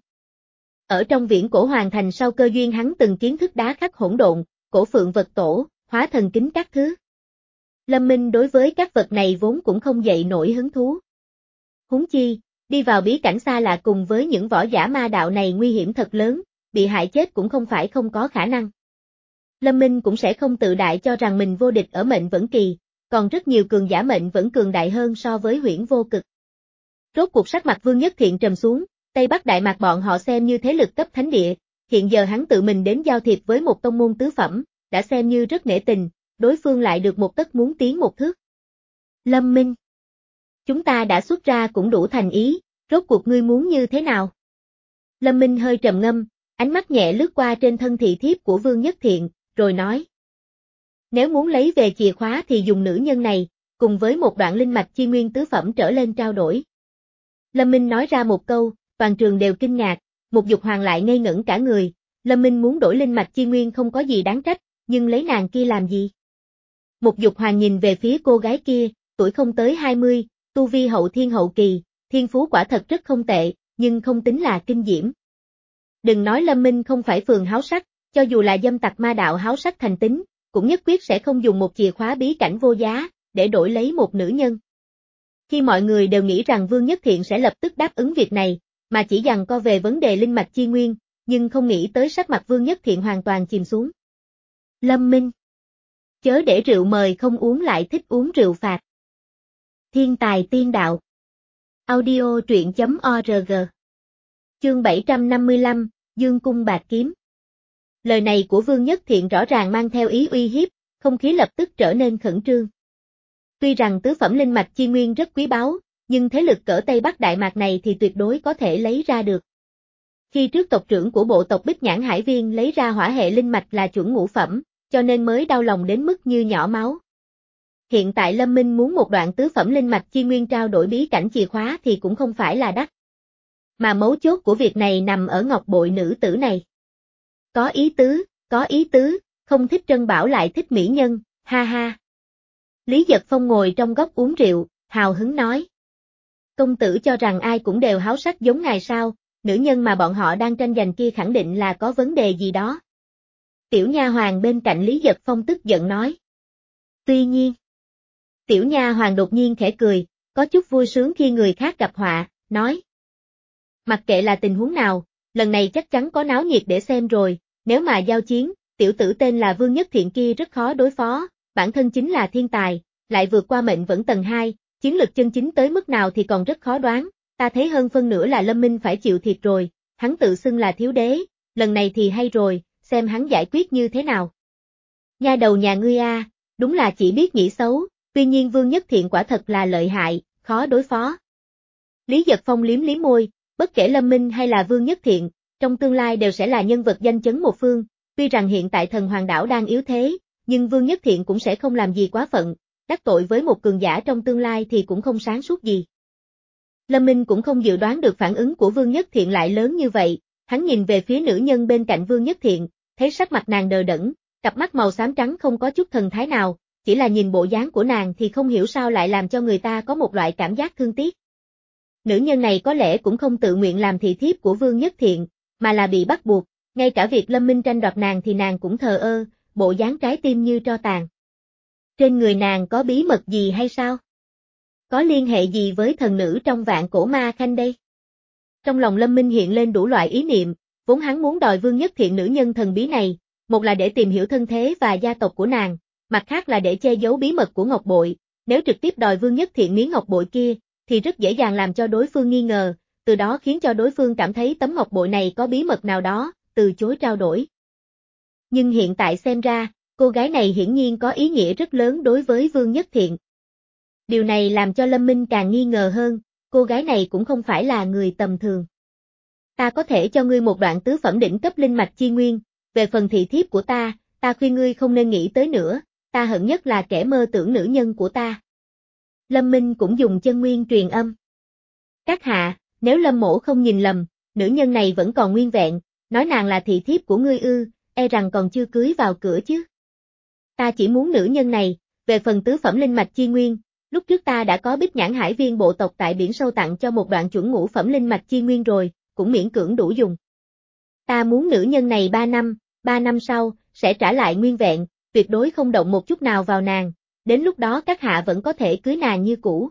Ở trong viễn cổ hoàng thành sau cơ duyên hắn từng kiến thức đá khắc hỗn độn, cổ phượng vật tổ, hóa thần kính các thứ. Lâm Minh đối với các vật này vốn cũng không dậy nổi hứng thú. Huống chi, đi vào bí cảnh xa lạ cùng với những võ giả ma đạo này nguy hiểm thật lớn, bị hại chết cũng không phải không có khả năng. Lâm Minh cũng sẽ không tự đại cho rằng mình vô địch ở mệnh vẫn kỳ, còn rất nhiều cường giả mệnh vẫn cường đại hơn so với Huyễn Vô Cực. Rốt cuộc sắc mặt Vương Nhất Thiện trầm xuống, Tây Bắc Đại Mạc bọn họ xem như thế lực cấp thánh địa, hiện giờ hắn tự mình đến giao thiệp với một tông môn tứ phẩm, đã xem như rất nể tình, đối phương lại được một tấc muốn tiến một thước. Lâm Minh, chúng ta đã xuất ra cũng đủ thành ý, rốt cuộc ngươi muốn như thế nào? Lâm Minh hơi trầm ngâm, ánh mắt nhẹ lướt qua trên thân thị thiếp của Vương Nhất Thiện, rồi nói. Nếu muốn lấy về chìa khóa thì dùng nữ nhân này, cùng với một đoạn linh mạch chi nguyên tứ phẩm trở lên trao đổi. Lâm Minh nói ra một câu, toàn trường đều kinh ngạc, một Dục Hoàng lại ngây ngẩn cả người, Lâm Minh muốn đổi linh mạch chi nguyên không có gì đáng trách, nhưng lấy nàng kia làm gì? Một Dục Hoàng nhìn về phía cô gái kia, tuổi không tới hai mươi, tu vi hậu thiên hậu kỳ, thiên phú quả thật rất không tệ, nhưng không tính là kinh diễm. Đừng nói Lâm Minh không phải phường háo sắc, cho dù là dâm tặc ma đạo háo sắc thành tính, cũng nhất quyết sẽ không dùng một chìa khóa bí cảnh vô giá, để đổi lấy một nữ nhân. Khi mọi người đều nghĩ rằng Vương Nhất Thiện sẽ lập tức đáp ứng việc này, mà chỉ giằng co về vấn đề linh mạch chi nguyên, nhưng không nghĩ tới sắc mặt Vương Nhất Thiện hoàn toàn chìm xuống. Lâm Minh, chớ để rượu mời không uống lại thích uống rượu phạt. Thiên tài tiên đạo. Audio truyện chấm org. Chương bảy trăm năm mươi lăm, Dương Cung Bạc Kiếm. Lời này của Vương Nhất Thiện rõ ràng mang theo ý uy hiếp, không khí lập tức trở nên khẩn trương. Tuy rằng tứ phẩm linh mạch chi nguyên rất quý báu, nhưng thế lực cỡ Tây Bắc Đại Mạc này thì tuyệt đối có thể lấy ra được. Khi trước tộc trưởng của bộ tộc Bích Nhãn Hải Viên lấy ra hỏa hệ linh mạch là chuẩn ngũ phẩm, cho nên mới đau lòng đến mức như nhỏ máu. Hiện tại Lâm Minh muốn một đoạn tứ phẩm linh mạch chi nguyên trao đổi bí cảnh chìa khóa thì cũng không phải là đắt. Mà mấu chốt của việc này nằm ở ngọc bội nữ tử này. Có ý tứ, có ý tứ, không thích trân bảo lại thích mỹ nhân, ha ha. Lý Giật Phong ngồi trong góc uống rượu, hào hứng nói. Công tử cho rằng ai cũng đều háo sắc giống ngài sao, nữ nhân mà bọn họ đang tranh giành kia khẳng định là có vấn đề gì đó. Tiểu nha hoàng bên cạnh Lý Giật Phong tức giận nói. Tuy nhiên, tiểu nha hoàng đột nhiên khẽ cười, có chút vui sướng khi người khác gặp họa, nói. Mặc kệ là tình huống nào, lần này chắc chắn có náo nhiệt để xem rồi, nếu mà giao chiến, tiểu tử tên là Vương Nhất Thiện kia rất khó đối phó, bản thân chính là thiên tài, lại vượt qua mệnh vẫn tầng hai, chiến lực chân chính tới mức nào thì còn rất khó đoán, ta thấy hơn phân nửa là Lâm Minh phải chịu thiệt rồi, hắn tự xưng là thiếu đế, lần này thì hay rồi, xem hắn giải quyết như thế nào. Nha đầu nhà ngươi a, đúng là chỉ biết nghĩ xấu, tuy nhiên Vương Nhất Thiện quả thật là lợi hại, khó đối phó. Lý Giật Phong liếm liếm môi, bất kể Lâm Minh hay là Vương Nhất Thiện, trong tương lai đều sẽ là nhân vật danh chấn một phương, tuy rằng hiện tại thần hoàng đảo đang yếu thế, nhưng Vương Nhất Thiện cũng sẽ không làm gì quá phận, đắc tội với một cường giả trong tương lai thì cũng không sáng suốt gì. Lâm Minh cũng không dự đoán được phản ứng của Vương Nhất Thiện lại lớn như vậy, hắn nhìn về phía nữ nhân bên cạnh Vương Nhất Thiện, thấy sắc mặt nàng đờ đẫn, cặp mắt màu xám trắng không có chút thần thái nào, chỉ là nhìn bộ dáng của nàng thì không hiểu sao lại làm cho người ta có một loại cảm giác thương tiếc. Nữ nhân này có lẽ cũng không tự nguyện làm thị thiếp của Vương Nhất Thiện, mà là bị bắt buộc, ngay cả việc Lâm Minh tranh đoạt nàng thì nàng cũng thờ ơ, bộ dáng trái tim như tro tàn. Trên người nàng có bí mật gì hay sao? Có liên hệ gì với thần nữ trong Vạn Cổ Ma Khanh đây? Trong lòng Lâm Minh hiện lên đủ loại ý niệm, vốn hắn muốn đòi Vương Nhất Thiện nữ nhân thần bí này, một là để tìm hiểu thân thế và gia tộc của nàng, mặt khác là để che giấu bí mật của ngọc bội, nếu trực tiếp đòi Vương Nhất Thiện miếng ngọc bội kia, thì rất dễ dàng làm cho đối phương nghi ngờ, từ đó khiến cho đối phương cảm thấy tấm ngọc bội này có bí mật nào đó, từ chối trao đổi. Nhưng hiện tại xem ra, cô gái này hiển nhiên có ý nghĩa rất lớn đối với Vương Nhất Thiện. Điều này làm cho Lâm Minh càng nghi ngờ hơn, cô gái này cũng không phải là người tầm thường. Ta có thể cho ngươi một đoạn tứ phẩm đỉnh cấp linh mạch chi nguyên, về phần thị thiếp của ta, ta khuyên ngươi không nên nghĩ tới nữa, ta hận nhất là kẻ mơ tưởng nữ nhân của ta. Lâm Minh cũng dùng chân nguyên truyền âm. Các hạ, nếu Lâm mỗ không nhìn lầm, nữ nhân này vẫn còn nguyên vẹn, nói nàng là thị thiếp của ngươi ư, e rằng còn chưa cưới vào cửa chứ. Ta chỉ muốn nữ nhân này, về phần tứ phẩm linh mạch chi nguyên, lúc trước ta đã có Bích Nhãn Hải Viên bộ tộc tại biển sâu tặng cho một đoạn chuẩn ngũ phẩm linh mạch chi nguyên rồi, cũng miễn cưỡng đủ dùng. Ta muốn nữ nhân này ba năm, ba năm sau, sẽ trả lại nguyên vẹn, tuyệt đối không động một chút nào vào nàng, đến lúc đó các hạ vẫn có thể cưới nàng như cũ.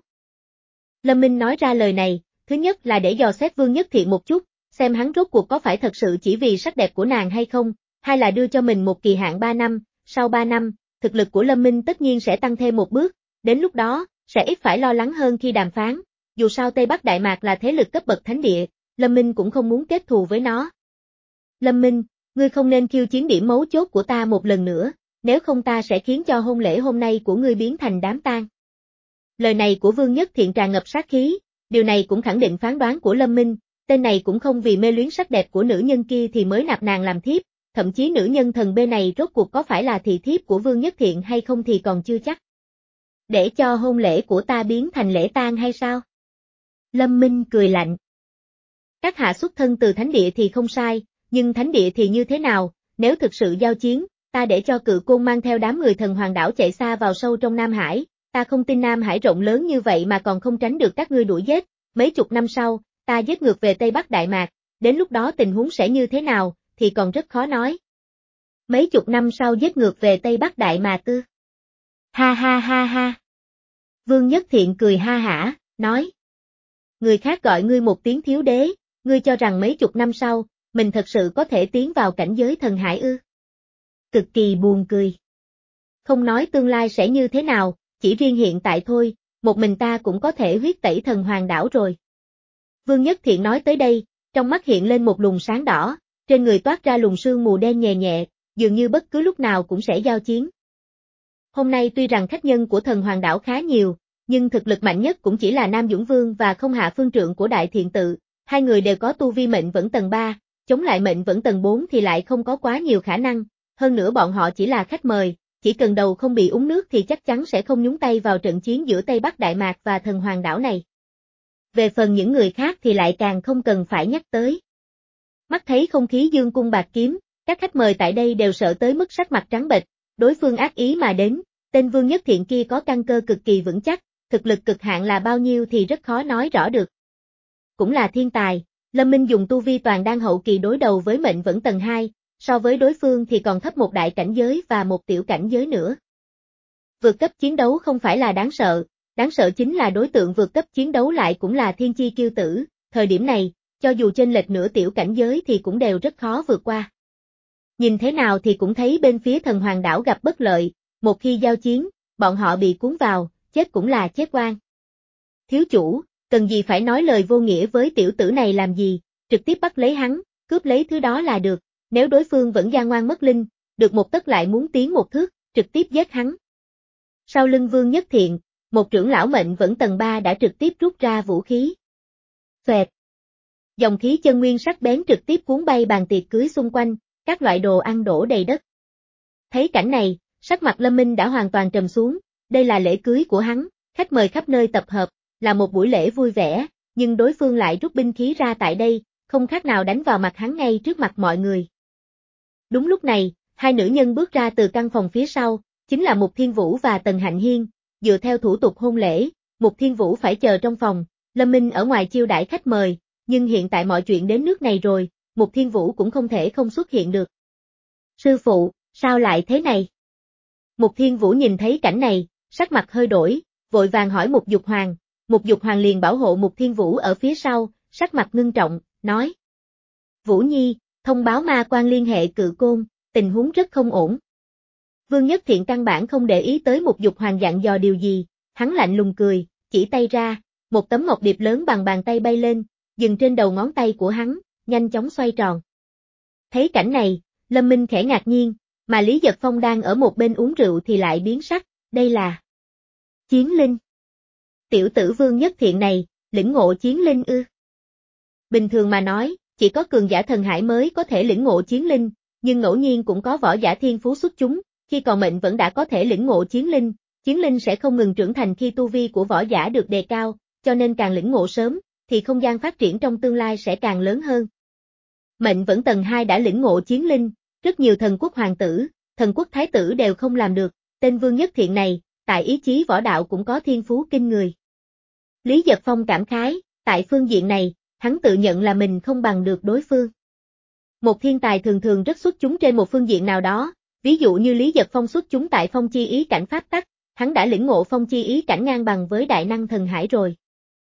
Lâm Minh nói ra lời này, thứ nhất là để dò xét Vương Nhất Thiện một chút, xem hắn rốt cuộc có phải thật sự chỉ vì sắc đẹp của nàng hay không, hay là đưa cho mình một kỳ hạn ba năm, sau ba năm, thực lực của Lâm Minh tất nhiên sẽ tăng thêm một bước, đến lúc đó, sẽ ít phải lo lắng hơn khi đàm phán, dù sao Tây Bắc Đại Mạc là thế lực cấp bậc thánh địa, Lâm Minh cũng không muốn kết thù với nó. Lâm Minh, ngươi không nên khiêu chiến điểm mấu chốt của ta một lần nữa, nếu không ta sẽ khiến cho hôn lễ hôm nay của ngươi biến thành đám tang. Lời này của Vương Nhất Thiện tràn ngập sát khí, điều này cũng khẳng định phán đoán của Lâm Minh, tên này cũng không vì mê luyến sắc đẹp của nữ nhân kia thì mới nạp nàng làm thiếp, thậm chí nữ nhân thần bê này rốt cuộc có phải là thị thiếp của Vương Nhất Thiện hay không thì còn chưa chắc. Để cho hôn lễ của ta biến thành lễ tang hay sao? Lâm Minh cười lạnh. Các hạ xuất thân từ thánh địa thì không sai, nhưng thánh địa thì như thế nào, nếu thực sự giao chiến, ta để cho Cự Côn mang theo đám người thần hoàng đảo chạy xa vào sâu trong Nam Hải, ta không tin Nam Hải rộng lớn như vậy mà còn không tránh được các ngươi đuổi giết, mấy chục năm sau, ta giết ngược về Tây Bắc Đại Mạc, đến lúc đó tình huống sẽ như thế nào, thì còn rất khó nói. Mấy chục năm sau giết ngược về Tây Bắc Đại Mạc ư? Ha ha ha ha. Vương Nhất Thiện cười ha hả, nói. Người khác gọi ngươi một tiếng thiếu đế, ngươi cho rằng mấy chục năm sau, mình thật sự có thể tiến vào cảnh giới thần hải ư? Cực kỳ buồn cười. Không nói tương lai sẽ như thế nào, chỉ riêng hiện tại thôi, một mình ta cũng có thể huyết tẩy thần hoàng đảo rồi. Vương Nhất Thiện nói tới đây, trong mắt hiện lên một luồng sáng đỏ, trên người toát ra luồng sương mù đen nhẹ nhẹ, dường như bất cứ lúc nào cũng sẽ giao chiến. Hôm nay tuy rằng khách nhân của thần hoàng đảo khá nhiều, nhưng thực lực mạnh nhất cũng chỉ là Nam Dũng Vương và Không Hạ Phương Trượng của Đại Thiện Tự, hai người đều có tu vi mệnh vẫn tầng ba, chống lại mệnh vẫn tầng bốn thì lại không có quá nhiều khả năng, hơn nữa bọn họ chỉ là khách mời, chỉ cần đầu không bị uống nước thì chắc chắn sẽ không nhúng tay vào trận chiến giữa Tây Bắc Đại Mạc và thần hoàng đảo này. Về phần những người khác thì lại càng không cần phải nhắc tới. Mắt thấy không khí dương cung bạc kiếm, các khách mời tại đây đều sợ tới mức sắc mặt trắng bệch, đối phương ác ý mà đến, tên Vương Nhất Thiện kia có căn cơ cực kỳ vững chắc, thực lực cực hạn là bao nhiêu thì rất khó nói rõ được. Cũng là thiên tài, Lâm Minh dùng tu vi toàn đan hậu kỳ đối đầu với mệnh vẫn tầng hai, so với đối phương thì còn thấp một đại cảnh giới và một tiểu cảnh giới nữa. Vượt cấp chiến đấu không phải là đáng sợ, đáng sợ chính là đối tượng vượt cấp chiến đấu lại cũng là thiên chi kiêu tử, thời điểm này, cho dù chênh lệch nửa tiểu cảnh giới thì cũng đều rất khó vượt qua. Nhìn thế nào thì cũng thấy bên phía thần hoàng đảo gặp bất lợi, một khi giao chiến, bọn họ bị cuốn vào, chết cũng là chết oan. Thiếu chủ, cần gì phải nói lời vô nghĩa với tiểu tử này làm gì, trực tiếp bắt lấy hắn, cướp lấy thứ đó là được, nếu đối phương vẫn gian ngoan mất linh, được một tấc lại muốn tiến một thước, trực tiếp giết hắn. Sau lưng Vương Nhất Thiện, một trưởng lão mệnh vẫn tầng ba đã trực tiếp rút ra vũ khí. Xoẹt. Dòng khí chân nguyên sắc bén trực tiếp cuốn bay bàn tiệc cưới xung quanh, các loại đồ ăn đổ đầy đất. Thấy cảnh này, sắc mặt Lâm Minh đã hoàn toàn trầm xuống, đây là lễ cưới của hắn, khách mời khắp nơi tập hợp, là một buổi lễ vui vẻ, nhưng đối phương lại rút binh khí ra tại đây, không khác nào đánh vào mặt hắn ngay trước mặt mọi người. Đúng lúc này, hai nữ nhân bước ra từ căn phòng phía sau, chính là Mục Thiên Vũ và Tần Hạnh Hiên, dựa theo thủ tục hôn lễ, Mục Thiên Vũ phải chờ trong phòng, Lâm Minh ở ngoài chiêu đãi khách mời, nhưng hiện tại mọi chuyện đến nước này rồi, Mục Thiên Vũ cũng không thể không xuất hiện được. Sư phụ, sao lại thế này? Mục Thiên Vũ nhìn thấy cảnh này, sắc mặt hơi đổi, vội vàng hỏi Mục Dục Hoàng, Mục Dục Hoàng liền bảo hộ Mục Thiên Vũ ở phía sau, sắc mặt ngưng trọng, nói. Vũ Nhi, thông báo ma quan liên hệ Cự Côn, tình huống rất không ổn. Vương Nhất Thiện căn bản không để ý tới Mục Dục Hoàng dặn dò điều gì, hắn lạnh lùng cười, chỉ tay ra, một tấm ngọc điệp lớn bằng bàn tay bay lên, dừng trên đầu ngón tay của hắn, nhanh chóng xoay tròn. Thấy cảnh này, Lâm Minh khẽ ngạc nhiên, mà Lý Giật Phong đang ở một bên uống rượu thì lại biến sắc, đây là chiến linh. Tiểu tử Vương Nhất Thiện này, lĩnh ngộ chiến linh ư? Bình thường mà nói, chỉ có cường giả thần hải mới có thể lĩnh ngộ chiến linh, nhưng ngẫu nhiên cũng có võ giả thiên phú xuất chúng, khi còn mệnh vẫn đã có thể lĩnh ngộ chiến linh, chiến linh sẽ không ngừng trưởng thành khi tu vi của võ giả được đề cao, cho nên càng lĩnh ngộ sớm, thì không gian phát triển trong tương lai sẽ càng lớn hơn. Mệnh vẫn tầng hai đã lĩnh ngộ chiến linh, rất nhiều thần quốc hoàng tử, thần quốc thái tử đều không làm được, tên Vương Nhất Thiện này, tại ý chí võ đạo cũng có thiên phú kinh người. Lý Giật Phong cảm khái, tại phương diện này, hắn tự nhận là mình không bằng được đối phương. Một thiên tài thường thường rất xuất chúng trên một phương diện nào đó, ví dụ như Lý Giật Phong xuất chúng tại phong chi ý cảnh pháp tắc, hắn đã lĩnh ngộ phong chi ý cảnh ngang bằng với đại năng thần hải rồi.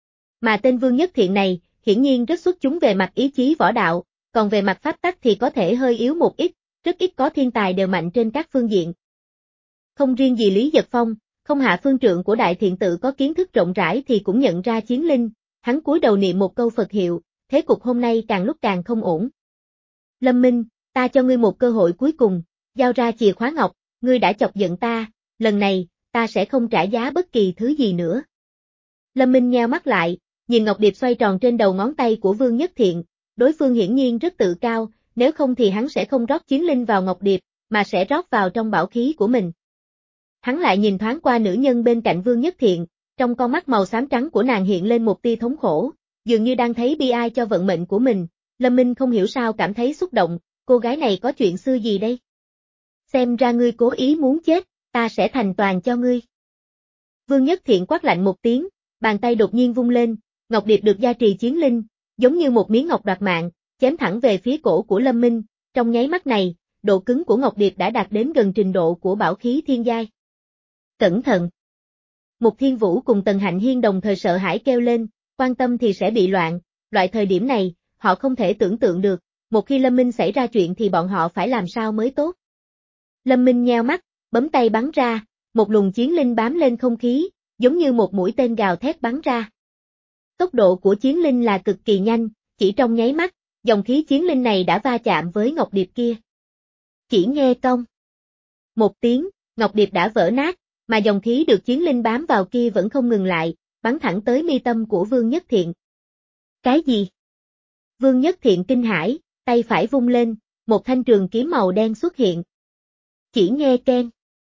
Mà tên Vương Nhất Thiện này, hiển nhiên rất xuất chúng về mặt ý chí võ đạo, còn về mặt pháp tắc thì có thể hơi yếu một ít, rất ít có thiên tài đều mạnh trên các phương diện. Không riêng gì Lý Giật Phong, Không hạ phương trượng của đại thiện tự có kiến thức rộng rãi thì cũng nhận ra chiến linh, hắn cúi đầu niệm một câu Phật hiệu, thế cục hôm nay càng lúc càng không ổn. Lâm Minh, ta cho ngươi một cơ hội cuối cùng, giao ra chìa khóa ngọc, ngươi đã chọc giận ta, lần này, ta sẽ không trả giá bất kỳ thứ gì nữa. Lâm Minh nheo mắt lại, nhìn ngọc điệp xoay tròn trên đầu ngón tay của Vương Nhất Thiện, đối phương hiển nhiên rất tự cao, nếu không thì hắn sẽ không rót chiến linh vào ngọc điệp, mà sẽ rót vào trong bảo khí của mình. Hắn lại nhìn thoáng qua nữ nhân bên cạnh Vương Nhất Thiện, trong con mắt màu xám trắng của nàng hiện lên một tia thống khổ, dường như đang thấy bi ai cho vận mệnh của mình. Lâm Minh không hiểu sao cảm thấy xúc động, cô gái này có chuyện xưa gì đây? Xem ra ngươi cố ý muốn chết, ta sẽ thành toàn cho ngươi. Vương Nhất Thiện quát lạnh một tiếng, bàn tay đột nhiên vung lên, ngọc điệp được gia trì chiến linh, giống như một miếng ngọc đoạt mạng, chém thẳng về phía cổ của Lâm Minh, trong nháy mắt này, độ cứng của ngọc điệp đã đạt đến gần trình độ của bảo khí thiên giai. Cẩn thận! Mục Thiên Vũ cùng Tần Hạnh Hiên đồng thời sợ hãi kêu lên, quan tâm thì sẽ bị loạn, loại thời điểm này, họ không thể tưởng tượng được, một khi Lâm Minh xảy ra chuyện thì bọn họ phải làm sao mới tốt. Lâm Minh nheo mắt, bấm tay bắn ra, một luồng chiến linh bám lên không khí, giống như một mũi tên gào thét bắn ra. Tốc độ của chiến linh là cực kỳ nhanh, chỉ trong nháy mắt, dòng khí chiến linh này đã va chạm với ngọc điệp kia. Chỉ nghe cong. Một tiếng, ngọc điệp đã vỡ nát, mà dòng khí được chiến linh bám vào kia vẫn không ngừng lại, bắn thẳng tới mi tâm của Vương Nhất Thiện. Cái gì? Vương Nhất Thiện kinh hãi, tay phải vung lên, một thanh trường kiếm màu đen xuất hiện. Chỉ nghe keng.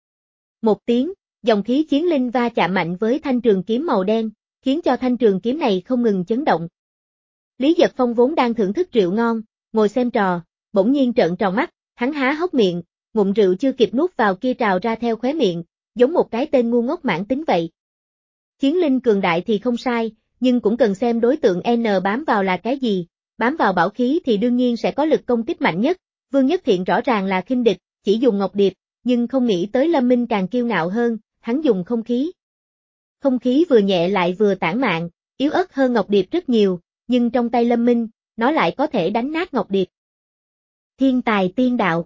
Một tiếng, dòng khí chiến linh va chạm mạnh với thanh trường kiếm màu đen, khiến cho thanh trường kiếm này không ngừng chấn động. Lý Giật Phong vốn đang thưởng thức rượu ngon, ngồi xem trò, bỗng nhiên trợn tròn mắt, hắn há hốc miệng, ngụm rượu chưa kịp nuốt vào kia trào ra theo khóe miệng, giống một cái tên ngu ngốc mãn tính vậy. Chiến linh cường đại thì không sai, nhưng cũng cần xem đối tượng N bám vào là cái gì, bám vào bảo khí thì đương nhiên sẽ có lực công kích mạnh nhất, Vương Nhất Thiện rõ ràng là khinh địch, chỉ dùng ngọc điệp, nhưng không nghĩ tới Lâm Minh càng kiêu ngạo hơn, hắn dùng không khí. Không khí vừa nhẹ lại vừa tản mạn, yếu ớt hơn ngọc điệp rất nhiều, nhưng trong tay Lâm Minh, nó lại có thể đánh nát ngọc điệp. Thiên tài tiên đạo.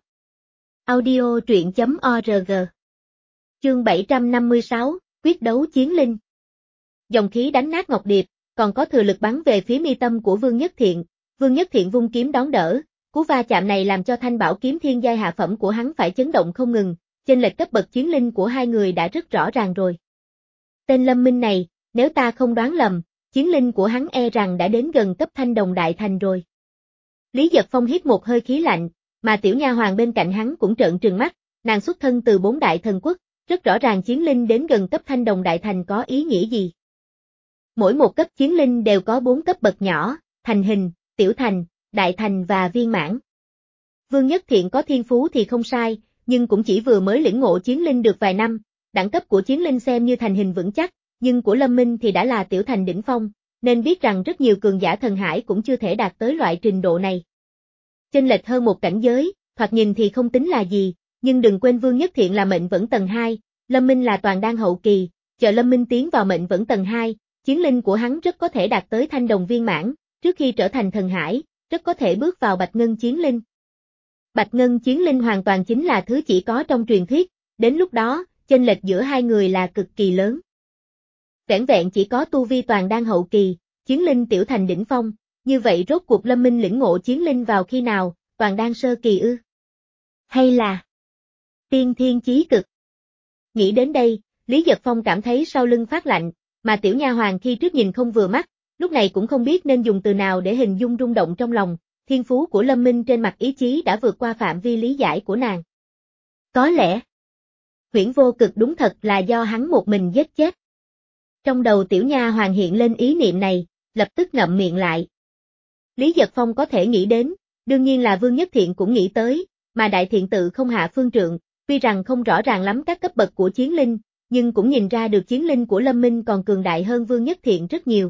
Audio truyện chấm org. Chương bảy trăm năm mươi sáu, quyết đấu chiến linh. Dòng khí đánh nát ngọc điệp, còn có thừa lực bắn về phía mi tâm của Vương Nhất Thiện. Vương Nhất Thiện vung kiếm đón đỡ, cú va chạm này làm cho thanh bảo kiếm thiên giai hạ phẩm của hắn phải chấn động không ngừng, chênh lệch cấp bậc chiến linh của hai người đã rất rõ ràng rồi. Tên Lâm Minh này, nếu ta không đoán lầm, chiến linh của hắn e rằng đã đến gần cấp thanh đồng đại thành rồi. Lý Giật Phong hít một hơi khí lạnh, mà tiểu nha hoàng bên cạnh hắn cũng trợn trừng mắt, nàng xuất thân từ bốn đại thần quốc, rất rõ ràng chiến linh đến gần cấp thanh đồng đại thành có ý nghĩa gì. Mỗi một cấp chiến linh đều có bốn cấp bậc nhỏ, thành hình, tiểu thành, đại thành và viên mãn. Vương Nhất Thiện có thiên phú thì không sai, nhưng cũng chỉ vừa mới lĩnh ngộ chiến linh được vài năm, đẳng cấp của chiến linh xem như thành hình vững chắc, nhưng của Lâm Minh thì đã là tiểu thành đỉnh phong, nên biết rằng rất nhiều cường giả thần hải cũng chưa thể đạt tới loại trình độ này. Chênh lệch hơn một cảnh giới, thoạt nhìn thì không tính là gì, nhưng đừng quên Vương Nhất Thiện là mệnh vẫn tầng hai, Lâm Minh là toàn đan hậu kỳ, chờ Lâm Minh tiến vào mệnh vẫn tầng hai, chiến linh của hắn rất có thể đạt tới thanh đồng viên mãn, trước khi trở thành thần hải, rất có thể bước vào bạch ngân chiến linh. Bạch ngân chiến linh hoàn toàn chính là thứ chỉ có trong truyền thuyết, đến lúc đó, chênh lệch giữa hai người là cực kỳ lớn. Vẻn vẹn chỉ có tu vi toàn đan hậu kỳ, chiến linh tiểu thành đỉnh phong, như vậy rốt cuộc Lâm Minh lĩnh ngộ chiến linh vào khi nào, toàn đan sơ kỳ ư? Hay là tiên thiên chí cực? Nghĩ đến đây, Lý Giật Phong cảm thấy sau lưng phát lạnh, mà tiểu nha hoàng khi trước nhìn không vừa mắt, lúc này cũng không biết nên dùng từ nào để hình dung rung động trong lòng, thiên phú của Lâm Minh trên mặt ý chí đã vượt qua phạm vi lý giải của nàng. Có lẽ, Huyễn Vô Cực đúng thật là do hắn một mình giết chết. Trong đầu tiểu nha hoàng hiện lên ý niệm này, lập tức ngậm miệng lại. Lý Giật Phong có thể nghĩ đến, đương nhiên là Vương Nhất Thiện cũng nghĩ tới, mà đại thiện tự không hạ phương trượng, tuy rằng không rõ ràng lắm các cấp bậc của chiến linh, nhưng cũng nhìn ra được chiến linh của Lâm Minh còn cường đại hơn Vương Nhất Thiện rất nhiều.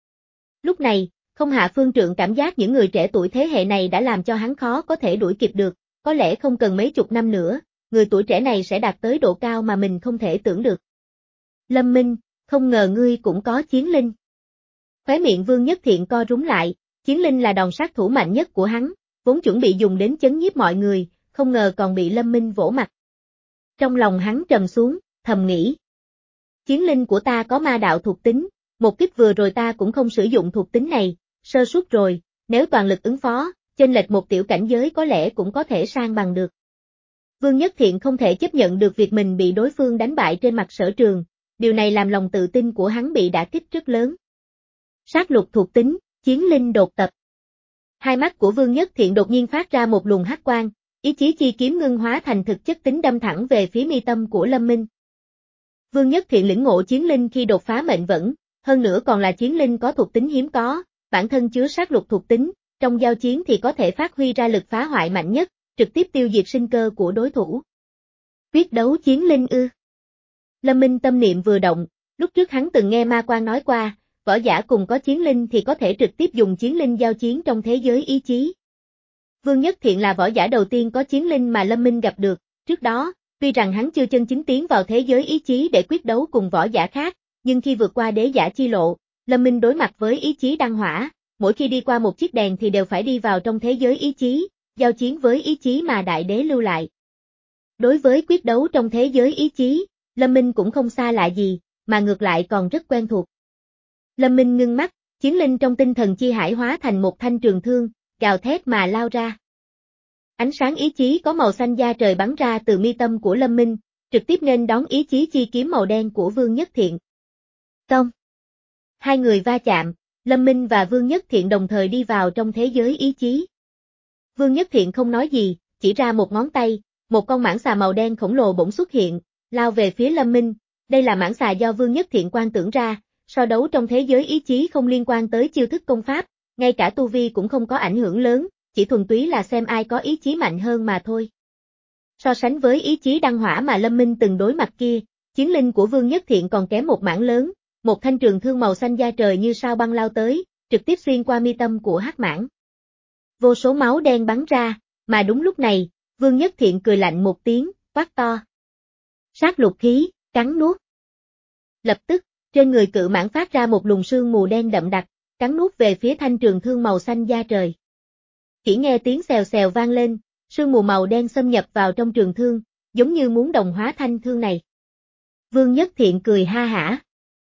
Lúc này, không hạ phương trượng cảm giác những người trẻ tuổi thế hệ này đã làm cho hắn khó có thể đuổi kịp được, có lẽ không cần mấy chục năm nữa, người tuổi trẻ này sẽ đạt tới độ cao mà mình không thể tưởng được. Lâm Minh, không ngờ ngươi cũng có chiến linh. Khóe miệng Vương Nhất Thiện co rúm lại, chiến linh là đòn sát thủ mạnh nhất của hắn, vốn chuẩn bị dùng đến chấn nhiếp mọi người, không ngờ còn bị Lâm Minh vỗ mặt. Trong lòng hắn trầm xuống, thầm nghĩ. Chiến linh của ta có ma đạo thuộc tính, một kích vừa rồi ta cũng không sử dụng thuộc tính này, sơ suất rồi, nếu toàn lực ứng phó, chênh lệch một tiểu cảnh giới có lẽ cũng có thể san bằng được. Vương Nhất Thiện không thể chấp nhận được việc mình bị đối phương đánh bại trên mặt sở trường, điều này làm lòng tự tin của hắn bị đả kích rất lớn. Sát lục thuộc tính, chiến linh đột tập. Hai mắt của Vương Nhất Thiện đột nhiên phát ra một luồng hắc quang, ý chí chi kiếm ngưng hóa thành thực chất tính đâm thẳng về phía mi tâm của Lâm Minh. Vương Nhất Thiện lĩnh ngộ chiến linh khi đột phá mệnh vẫn, hơn nữa còn là chiến linh có thuộc tính hiếm có, bản thân chứa sát lục thuộc tính, trong giao chiến thì có thể phát huy ra lực phá hoại mạnh nhất, trực tiếp tiêu diệt sinh cơ của đối thủ. Quyết đấu chiến linh ư? Lâm Minh tâm niệm vừa động, lúc trước hắn từng nghe Ma Quan nói qua, võ giả cùng có chiến linh thì có thể trực tiếp dùng chiến linh giao chiến trong thế giới ý chí. Vương Nhất Thiện là võ giả đầu tiên có chiến linh mà Lâm Minh gặp được, trước đó, tuy rằng hắn chưa chân chính tiến vào thế giới ý chí để quyết đấu cùng võ giả khác, nhưng khi vượt qua đế giả chi lộ, Lâm Minh đối mặt với ý chí đăng hỏa, mỗi khi đi qua một chiếc đèn thì đều phải đi vào trong thế giới ý chí, giao chiến với ý chí mà đại đế lưu lại. Đối với quyết đấu trong thế giới ý chí, Lâm Minh cũng không xa lạ gì, mà ngược lại còn rất quen thuộc. Lâm Minh ngưng mắt, chiến linh trong tinh thần chi hải hóa thành một thanh trường thương, gào thét mà lao ra. Ánh sáng ý chí có màu xanh da trời bắn ra từ mi tâm của Lâm Minh, trực tiếp nên đón ý chí chi kiếm màu đen của Vương Nhất Thiện. Tông. Hai người va chạm, Lâm Minh và Vương Nhất Thiện đồng thời đi vào trong thế giới ý chí. Vương Nhất Thiện không nói gì, chỉ ra một ngón tay, một con mãng xà màu đen khổng lồ bỗng xuất hiện, lao về phía Lâm Minh. Đây là mãng xà do Vương Nhất Thiện quan tưởng ra, so đấu trong thế giới ý chí không liên quan tới chiêu thức công pháp, ngay cả tu vi cũng không có ảnh hưởng lớn, chỉ thuần túy là xem ai có ý chí mạnh hơn mà thôi. So sánh với ý chí đăng hỏa mà Lâm Minh từng đối mặt kia, chiến linh của Vương Nhất Thiện còn kém một mảng lớn, một thanh trường thương màu xanh da trời như sao băng lao tới, trực tiếp xuyên qua mi tâm của hắc mãng. Vô số máu đen bắn ra, mà đúng lúc này, Vương Nhất Thiện cười lạnh một tiếng, quát to. Sát lục khí, cắn nuốt. Lập tức, trên người cự mãng phát ra một luồng sương mù đen đậm đặc, cắn nuốt về phía thanh trường thương màu xanh da trời. Chỉ nghe tiếng xèo xèo vang lên, sương mù màu đen xâm nhập vào trong trường thương, giống như muốn đồng hóa thanh thương này. Vương Nhất Thiện cười ha hả.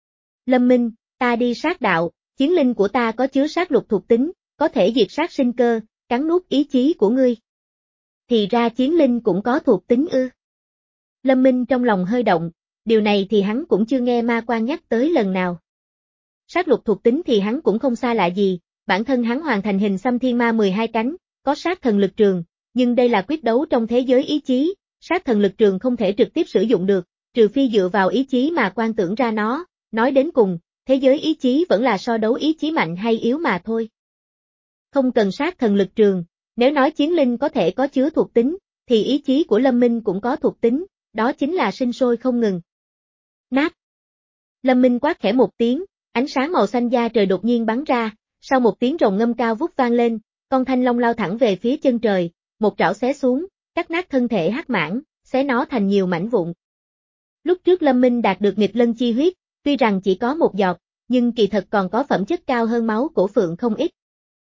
Lâm Minh, ta đi sát đạo, chiến linh của ta có chứa sát lục thuộc tính, có thể diệt sát sinh cơ, cắn nuốt ý chí của ngươi. Thì ra chiến linh cũng có thuộc tính ư. Lâm Minh trong lòng hơi động, điều này thì hắn cũng chưa nghe Ma Quan nhắc tới lần nào. Sát lục thuộc tính thì hắn cũng không xa lạ gì, bản thân hắn hoàn thành hình xăm thiên ma mười hai cánh, có sát thần lực trường, nhưng đây là quyết đấu trong thế giới ý chí, sát thần lực trường không thể trực tiếp sử dụng được, trừ phi dựa vào ý chí mà quan tưởng ra nó, nói đến cùng, thế giới ý chí vẫn là so đấu ý chí mạnh hay yếu mà thôi. Không cần sát thần lực trường, nếu nói chiến linh có thể có chứa thuộc tính, thì ý chí của Lâm Minh cũng có thuộc tính, đó chính là sinh sôi không ngừng. Nát. Lâm Minh quát khẽ một tiếng, ánh sáng màu xanh da trời đột nhiên bắn ra, sau một tiếng rồng ngâm cao vút vang lên, con thanh long lao thẳng về phía chân trời, một trảo xé xuống, cắt nát thân thể hắc mãng, xé nó thành nhiều mảnh vụn. Lúc trước Lâm Minh đạt được nghịch lân chi huyết, tuy rằng chỉ có một giọt, nhưng kỳ thật còn có phẩm chất cao hơn máu cổ phượng không ít.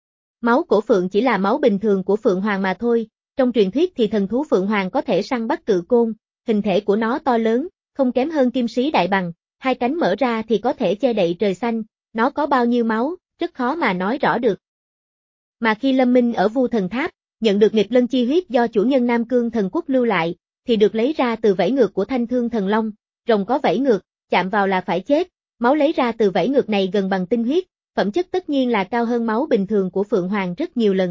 Máu cổ phượng chỉ là máu bình thường của phượng hoàng mà thôi, trong truyền thuyết thì thần thú phượng hoàng có thể săn bắt cự côn, hình thể của nó to lớn, không kém hơn kim sĩ đại bằng, hai cánh mở ra thì có thể che đậy trời xanh, nó có bao nhiêu máu, rất khó mà nói rõ được. Mà khi Lâm Minh ở Vu Thần Tháp, nhận được nghịch lân chi huyết do chủ nhân Nam Cương Thần Quốc lưu lại, thì được lấy ra từ vảy ngược của Thanh Thương Thần Long, rồng có vảy ngược, chạm vào là phải chết, máu lấy ra từ vảy ngược này gần bằng tinh huyết, phẩm chất tất nhiên là cao hơn máu bình thường của Phượng Hoàng rất nhiều lần.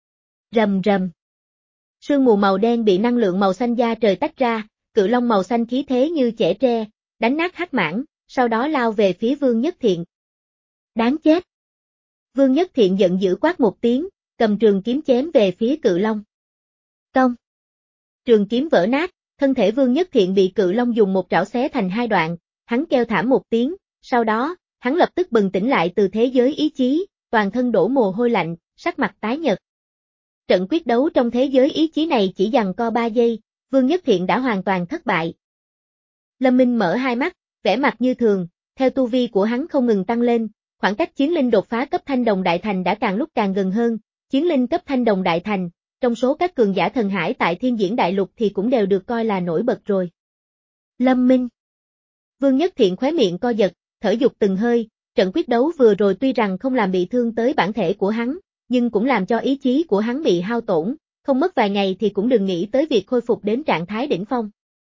Rầm rầm. Sương mù màu đen bị năng lượng màu xanh da trời tách ra, cự long màu xanh khí thế như chẻ tre, đánh nát hắc mãng, sau đó lao về phía Vương Nhất Thiện. Đáng chết. Vương Nhất Thiện giận dữ quát một tiếng, cầm trường kiếm chém về phía cự long. Công. Trường kiếm vỡ nát, thân thể Vương Nhất Thiện bị cự long dùng một trảo xé thành hai đoạn, hắn kêu thảm một tiếng, sau đó, hắn lập tức bừng tỉnh lại từ thế giới ý chí, toàn thân đổ mồ hôi lạnh, sắc mặt tái nhợt. Trận quyết đấu trong thế giới ý chí này chỉ giằng co ba giây, Vương Nhất Thiện đã hoàn toàn thất bại. Lâm Minh mở hai mắt, vẻ mặt như thường, theo tu vi của hắn không ngừng tăng lên, khoảng cách chiến linh đột phá cấp thanh đồng đại thành đã càng lúc càng gần hơn, chiến linh cấp thanh đồng đại thành, trong số các cường giả thần hải tại Thiên Diễn Đại Lục thì cũng đều được coi là nổi bật rồi. Lâm Minh. Vương Nhất Thiện khóe miệng co giật, thở dục từng hơi, trận quyết đấu vừa rồi tuy rằng không làm bị thương tới bản thể của hắn, nhưng cũng làm cho ý chí của hắn bị hao tổn, không mất vài ngày thì cũng đừng nghĩ tới việc khôi phục đến trạng thái đỉnh phong.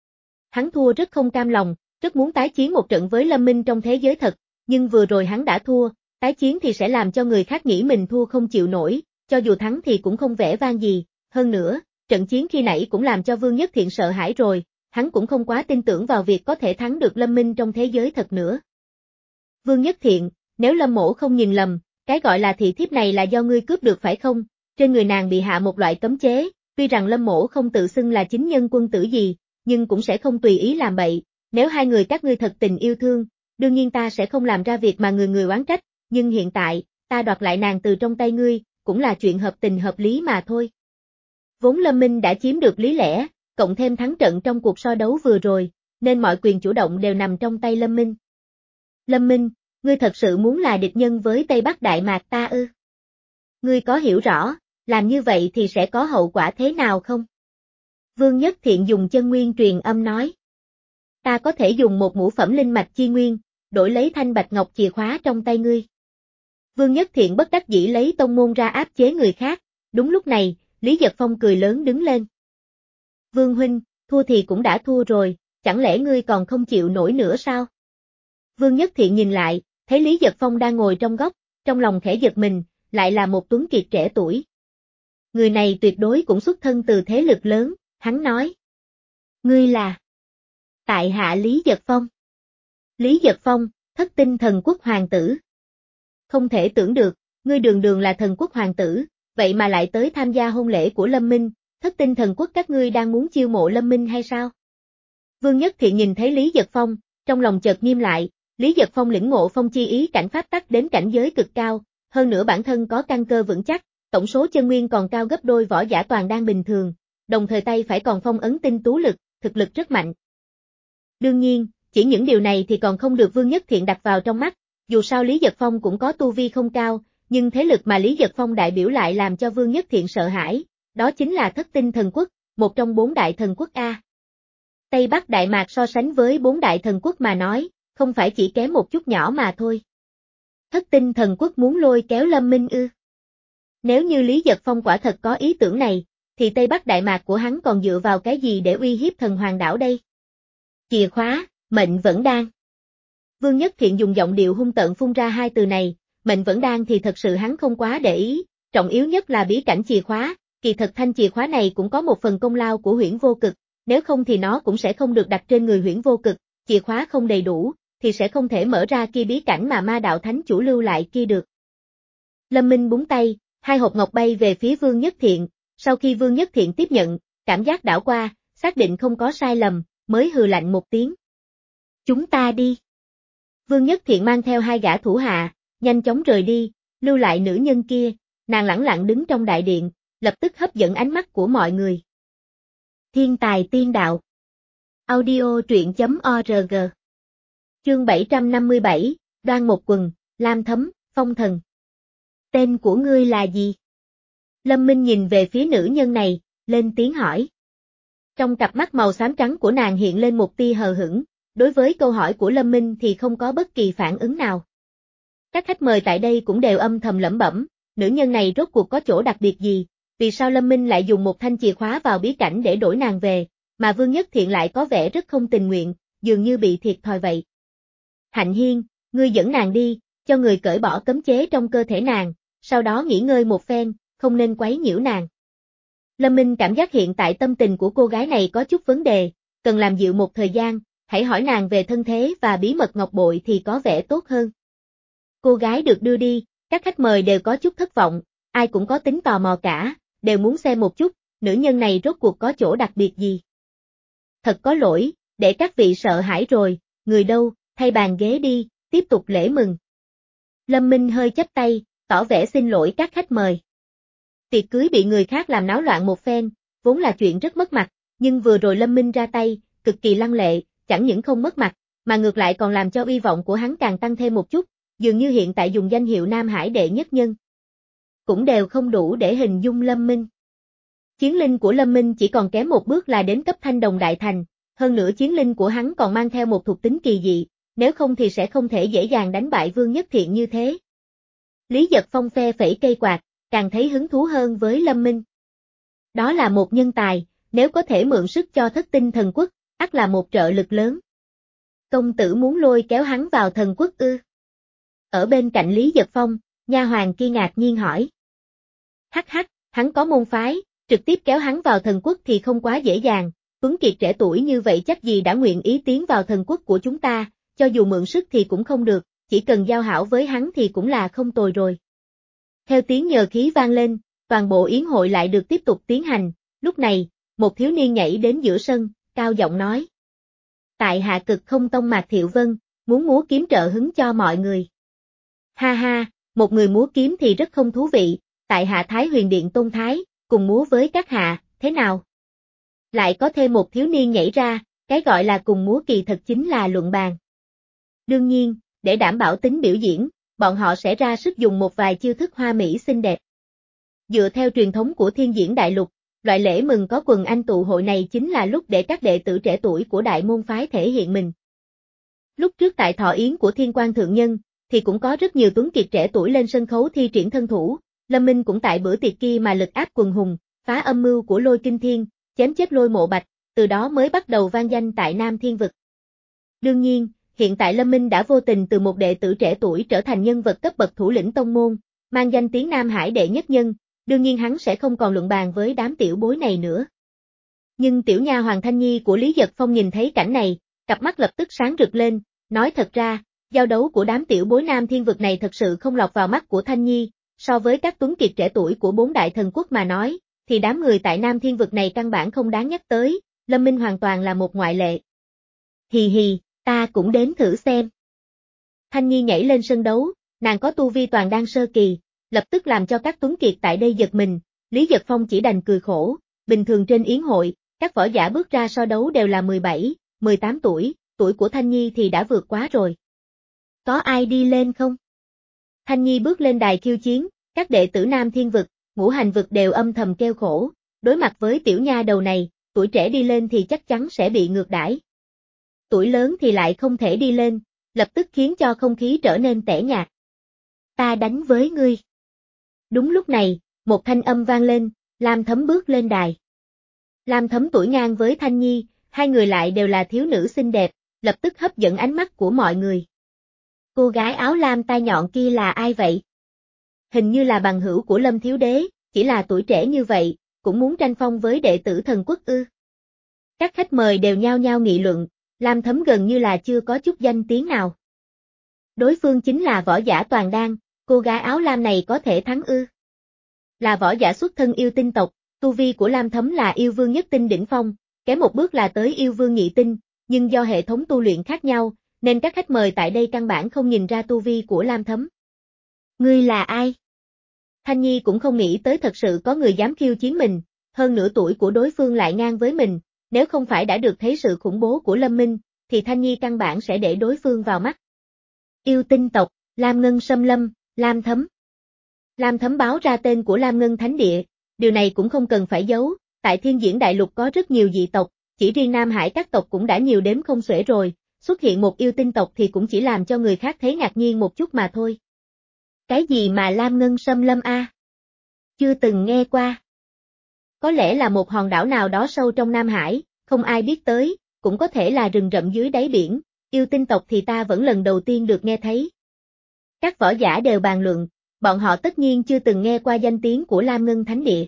Hắn thua rất không cam lòng, rất muốn tái chiến một trận với Lâm Minh trong thế giới thật, nhưng vừa rồi hắn đã thua, tái chiến thì sẽ làm cho người khác nghĩ mình thua không chịu nổi, cho dù thắng thì cũng không vẻ vang gì, hơn nữa, trận chiến khi nãy cũng làm cho Vương Nhất Thiện sợ hãi rồi, hắn cũng không quá tin tưởng vào việc có thể thắng được Lâm Minh trong thế giới thật nữa. Vương Nhất Thiện, nếu Lâm Mỗ không nhìn lầm, cái gọi là thị thiếp này là do ngươi cướp được phải không? Trên người nàng bị hạ một loại cấm chế, tuy rằng Lâm Mỗ không tự xưng là chính nhân quân tử gì, nhưng cũng sẽ không tùy ý làm bậy, nếu hai người các ngươi thật tình yêu thương, đương nhiên ta sẽ không làm ra việc mà người người oán trách, nhưng hiện tại, ta đoạt lại nàng từ trong tay ngươi, cũng là chuyện hợp tình hợp lý mà thôi. Vốn Lâm Minh đã chiếm được lý lẽ, cộng thêm thắng trận trong cuộc so đấu vừa rồi, nên mọi quyền chủ động đều nằm trong tay Lâm Minh. Lâm Minh, ngươi thật sự muốn là địch nhân với Tây Bắc Đại Mạc ta ư? Ngươi có hiểu rõ, làm như vậy thì sẽ có hậu quả thế nào không? Vương Nhất Thiện dùng chân nguyên truyền âm nói. Ta có thể dùng một ngũ phẩm linh mạch chi nguyên, đổi lấy thanh bạch ngọc chìa khóa trong tay ngươi. Vương Nhất Thiện bất đắc dĩ lấy tông môn ra áp chế người khác, đúng lúc này, Lý Giật Phong cười lớn đứng lên. Vương huynh, thua thì cũng đã thua rồi, chẳng lẽ ngươi còn không chịu nổi nữa sao? Vương Nhất Thiện nhìn lại, thấy Lý Giật Phong đang ngồi trong góc, trong lòng khẽ giật mình, lại là một tuấn kiệt trẻ tuổi. Người này tuyệt đối cũng xuất thân từ thế lực lớn, hắn nói. Ngươi là tại hạ Lý Giật Phong. Lý Giật Phong, thất tinh thần quốc hoàng tử. Không thể tưởng được, ngươi đường đường là thần quốc hoàng tử, vậy mà lại tới tham gia hôn lễ của Lâm Minh, thất tinh thần quốc các ngươi đang muốn chiêu mộ Lâm Minh hay sao? Vương Nhất Thiện nhìn thấy Lý Giật Phong, trong lòng chợt nghiêm lại, Lý Giật Phong lĩnh ngộ phong chi ý cảnh pháp tắc đến cảnh giới cực cao, hơn nữa bản thân có căn cơ vững chắc, tổng số chân nguyên còn cao gấp đôi võ giả toàn đang bình thường, đồng thời tay phải còn phong ấn tinh tú lực, thực lực rất mạnh. Đương nhiên, chỉ những điều này thì còn không được Vương Nhất Thiện đặt vào trong mắt, dù sao Lý Giật Phong cũng có tu vi không cao, nhưng thế lực mà Lý Giật Phong đại biểu lại làm cho Vương Nhất Thiện sợ hãi, đó chính là thất tinh thần quốc, một trong bốn đại thần quốc A. Tây Bắc Đại Mạc so sánh với bốn đại thần quốc mà nói, không phải chỉ kém một chút nhỏ mà thôi. Thất tinh thần quốc muốn lôi kéo Lâm Minh ư? Nếu như Lý Giật Phong quả thật có ý tưởng này, thì Tây Bắc Đại Mạc của hắn còn dựa vào cái gì để uy hiếp thần hoàng đảo đây? Chìa khóa, mệnh vẫn đang. Vương Nhất Thiện dùng giọng điệu hung tợn phun ra hai từ này, mệnh vẫn đang thì thật sự hắn không quá để ý, trọng yếu nhất là bí cảnh chìa khóa, kỳ thật thanh chìa khóa này cũng có một phần công lao của Huyễn Vô Cực, nếu không thì nó cũng sẽ không được đặt trên người Huyễn Vô Cực, chìa khóa không đầy đủ, thì sẽ không thể mở ra kia bí cảnh mà ma đạo thánh chủ lưu lại kia được. Lâm Minh búng tay, hai hộp ngọc bay về phía Vương Nhất Thiện, sau khi Vương Nhất Thiện tiếp nhận, cảm giác đảo qua, xác định không có sai lầm, mới hừ lạnh một tiếng. Chúng ta đi. Vương Nhất Thiện mang theo hai gã thủ hạ, nhanh chóng rời đi, lưu lại nữ nhân kia, nàng lẳng lặng đứng trong đại điện, lập tức hấp dẫn ánh mắt của mọi người. Thiên tài tiên đạo. Audio truyện chấm org. Chương bảy trăm năm mươi bảy, Đoan Một Quần, Lam Thấm, Phong Thần. Tên của ngươi là gì? Lâm Minh nhìn về phía nữ nhân này, lên tiếng hỏi. Trong cặp mắt màu xám trắng của nàng hiện lên một tia hờ hững, đối với câu hỏi của Lâm Minh thì không có bất kỳ phản ứng nào. Các khách mời tại đây cũng đều âm thầm lẩm bẩm, nữ nhân này rốt cuộc có chỗ đặc biệt gì, vì sao Lâm Minh lại dùng một thanh chìa khóa vào bí cảnh để đổi nàng về, mà Vương Nhất Thiện lại có vẻ rất không tình nguyện, dường như bị thiệt thòi vậy. Hạnh Hiên, ngươi dẫn nàng đi, cho người cởi bỏ cấm chế trong cơ thể nàng, sau đó nghỉ ngơi một phen, không nên quấy nhiễu nàng. Lâm Minh cảm giác hiện tại tâm tình của cô gái này có chút vấn đề, cần làm dịu một thời gian, hãy hỏi nàng về thân thế và bí mật ngọc bội thì có vẻ tốt hơn. Cô gái được đưa đi, các khách mời đều có chút thất vọng, ai cũng có tính tò mò cả, đều muốn xem một chút, nữ nhân này rốt cuộc có chỗ đặc biệt gì. Thật có lỗi, để các vị sợ hãi rồi, người đâu, thay bàn ghế đi, tiếp tục lễ mừng. Lâm Minh hơi chắp tay, tỏ vẻ xin lỗi các khách mời. Tiệc cưới bị người khác làm náo loạn một phen, vốn là chuyện rất mất mặt, nhưng vừa rồi Lâm Minh ra tay, cực kỳ lăng lệ, chẳng những không mất mặt, mà ngược lại còn làm cho uy vọng của hắn càng tăng thêm một chút, dường như hiện tại dùng danh hiệu Nam Hải đệ nhất nhân. Cũng đều không đủ để hình dung Lâm Minh. Chiến linh của Lâm Minh chỉ còn kém một bước là đến cấp thanh đồng đại thành, hơn nữa chiến linh của hắn còn mang theo một thuộc tính kỳ dị, nếu không thì sẽ không thể dễ dàng đánh bại Vương Nhất Thiện như thế. Lý Giật Phong phe phẩy cây quạt, càng thấy hứng thú hơn với Lâm Minh. Đó là một nhân tài, nếu có thể mượn sức cho Thất Tinh Thần Quốc, ắt là một trợ lực lớn. Công tử muốn lôi kéo hắn vào thần quốc ư? Ở bên cạnh Lý Giật Phong, nha hoàn kia ngạc nhiên hỏi. Hắc hắc, hắn có môn phái, trực tiếp kéo hắn vào thần quốc thì không quá dễ dàng, Tuấn Kiệt trẻ tuổi như vậy chắc gì đã nguyện ý tiến vào thần quốc của chúng ta, cho dù mượn sức thì cũng không được, chỉ cần giao hảo với hắn thì cũng là không tồi rồi. Theo tiếng nhờ khí vang lên, toàn bộ yến hội lại được tiếp tục tiến hành, lúc này, một thiếu niên nhảy đến giữa sân, cao giọng nói. Tại hạ Cực Không Tông Mạc Thiệu Vân, muốn múa kiếm trợ hứng cho mọi người. Ha ha, một người múa kiếm thì rất không thú vị, tại hạ Thái Huyền Điện Tôn Thái, cùng múa với các hạ, thế nào? Lại có thêm một thiếu niên nhảy ra, cái gọi là cùng múa kỳ thật chính là luận bàn. Đương nhiên, để đảm bảo tính biểu diễn, bọn họ sẽ ra sức dùng một vài chiêu thức hoa mỹ xinh đẹp. Dựa theo truyền thống của Thiên Diễn Đại Lục, loại lễ mừng có quần anh tụ hội này chính là lúc để các đệ tử trẻ tuổi của đại môn phái thể hiện mình. Lúc trước tại thọ yến của Thiên Quan Thượng Nhân, thì cũng có rất nhiều tuấn kiệt trẻ tuổi lên sân khấu thi triển thân thủ, Lâm Minh cũng tại bữa tiệc kia mà lực áp quần hùng, phá âm mưu của Lôi Kinh Thiên, chém chết Lôi Mộ Bạch, từ đó mới bắt đầu vang danh tại Nam Thiên Vực. Đương nhiên, hiện tại Lâm Minh đã vô tình từ một đệ tử trẻ tuổi trở thành nhân vật cấp bậc thủ lĩnh tông môn, mang danh tiếng Nam Hải đệ nhất nhân, đương nhiên hắn sẽ không còn luận bàn với đám tiểu bối này nữa. Nhưng tiểu nha Hoàng Thanh Nhi của Lý Giật Phong nhìn thấy cảnh này, cặp mắt lập tức sáng rực lên, nói thật ra, giao đấu của đám tiểu bối Nam Thiên Vực này thật sự không lọt vào mắt của Thanh Nhi, so với các tuấn kiệt trẻ tuổi của bốn đại thần quốc mà nói, thì đám người tại Nam Thiên Vực này căn bản không đáng nhắc tới, Lâm Minh hoàn toàn là một ngoại lệ. Hì hì, ta cũng đến thử xem. Thanh Nhi nhảy lên sân đấu, nàng có tu vi toàn đan sơ kỳ, lập tức làm cho các tuấn kiệt tại đây giật mình, Lý Giật Phong chỉ đành cười khổ, bình thường trên yến hội, các võ giả bước ra so đấu đều là mười bảy, mười tám tuổi, tuổi của Thanh Nhi thì đã vượt quá rồi. Có ai đi lên không? Thanh Nhi bước lên đài khiêu chiến, các đệ tử Nam Thiên Vực, Ngũ Hành Vực đều âm thầm kêu khổ, đối mặt với tiểu nha đầu này, tuổi trẻ đi lên thì chắc chắn sẽ bị ngược đãi. Tuổi lớn thì lại không thể đi lên, lập tức khiến cho không khí trở nên tẻ nhạt. Ta đánh với ngươi. Đúng lúc này, một thanh âm vang lên, Lam Thấm bước lên đài. Lam Thấm tuổi ngang với Thanh Nhi, hai người lại đều là thiếu nữ xinh đẹp, lập tức hấp dẫn ánh mắt của mọi người. Cô gái áo lam tai nhọn kia là ai vậy? Hình như là bằng hữu của Lâm Thiếu Đế, chỉ là tuổi trẻ như vậy, cũng muốn tranh phong với đệ tử thần quốc ư. Các khách mời đều nhao nhao nghị luận, Lam Thấm gần như là chưa có chút danh tiếng nào. Đối phương chính là võ giả toàn đan, cô gái áo lam này có thể thắng ư? Là võ giả xuất thân yêu tinh tộc, tu vi của Lam Thấm là yêu vương nhất tinh đỉnh phong, kém một bước là tới yêu vương nhị tinh, nhưng do hệ thống tu luyện khác nhau, nên các khách mời tại đây căn bản không nhìn ra tu vi của Lam Thấm. Ngươi là ai? Thanh Nhi cũng không nghĩ tới thật sự có người dám khiêu chiến mình, hơn nửa tuổi của đối phương lại ngang với mình, nếu không phải đã được thấy sự khủng bố của Lâm Minh, thì Thanh Nhi căn bản sẽ để đối phương vào mắt. Yêu tinh tộc, Lam Ngân Xâm Lâm, Lam Thấm. Lam Thấm báo ra tên của Lam Ngân Thánh Địa, điều này cũng không cần phải giấu, tại Thiên Diễn Đại Lục có rất nhiều dị tộc, chỉ riêng Nam Hải các tộc cũng đã nhiều đếm không xuể rồi, xuất hiện một yêu tinh tộc thì cũng chỉ làm cho người khác thấy ngạc nhiên một chút mà thôi. Cái gì mà Lam Ngân Xâm Lâm a? Chưa từng nghe qua. Có lẽ là một hòn đảo nào đó sâu trong Nam Hải, không ai biết tới, cũng có thể là rừng rậm dưới đáy biển, yêu tinh tộc thì ta vẫn lần đầu tiên được nghe thấy. Các võ giả đều bàn luận, bọn họ tất nhiên chưa từng nghe qua danh tiếng của Lam Ngân Thánh Địa.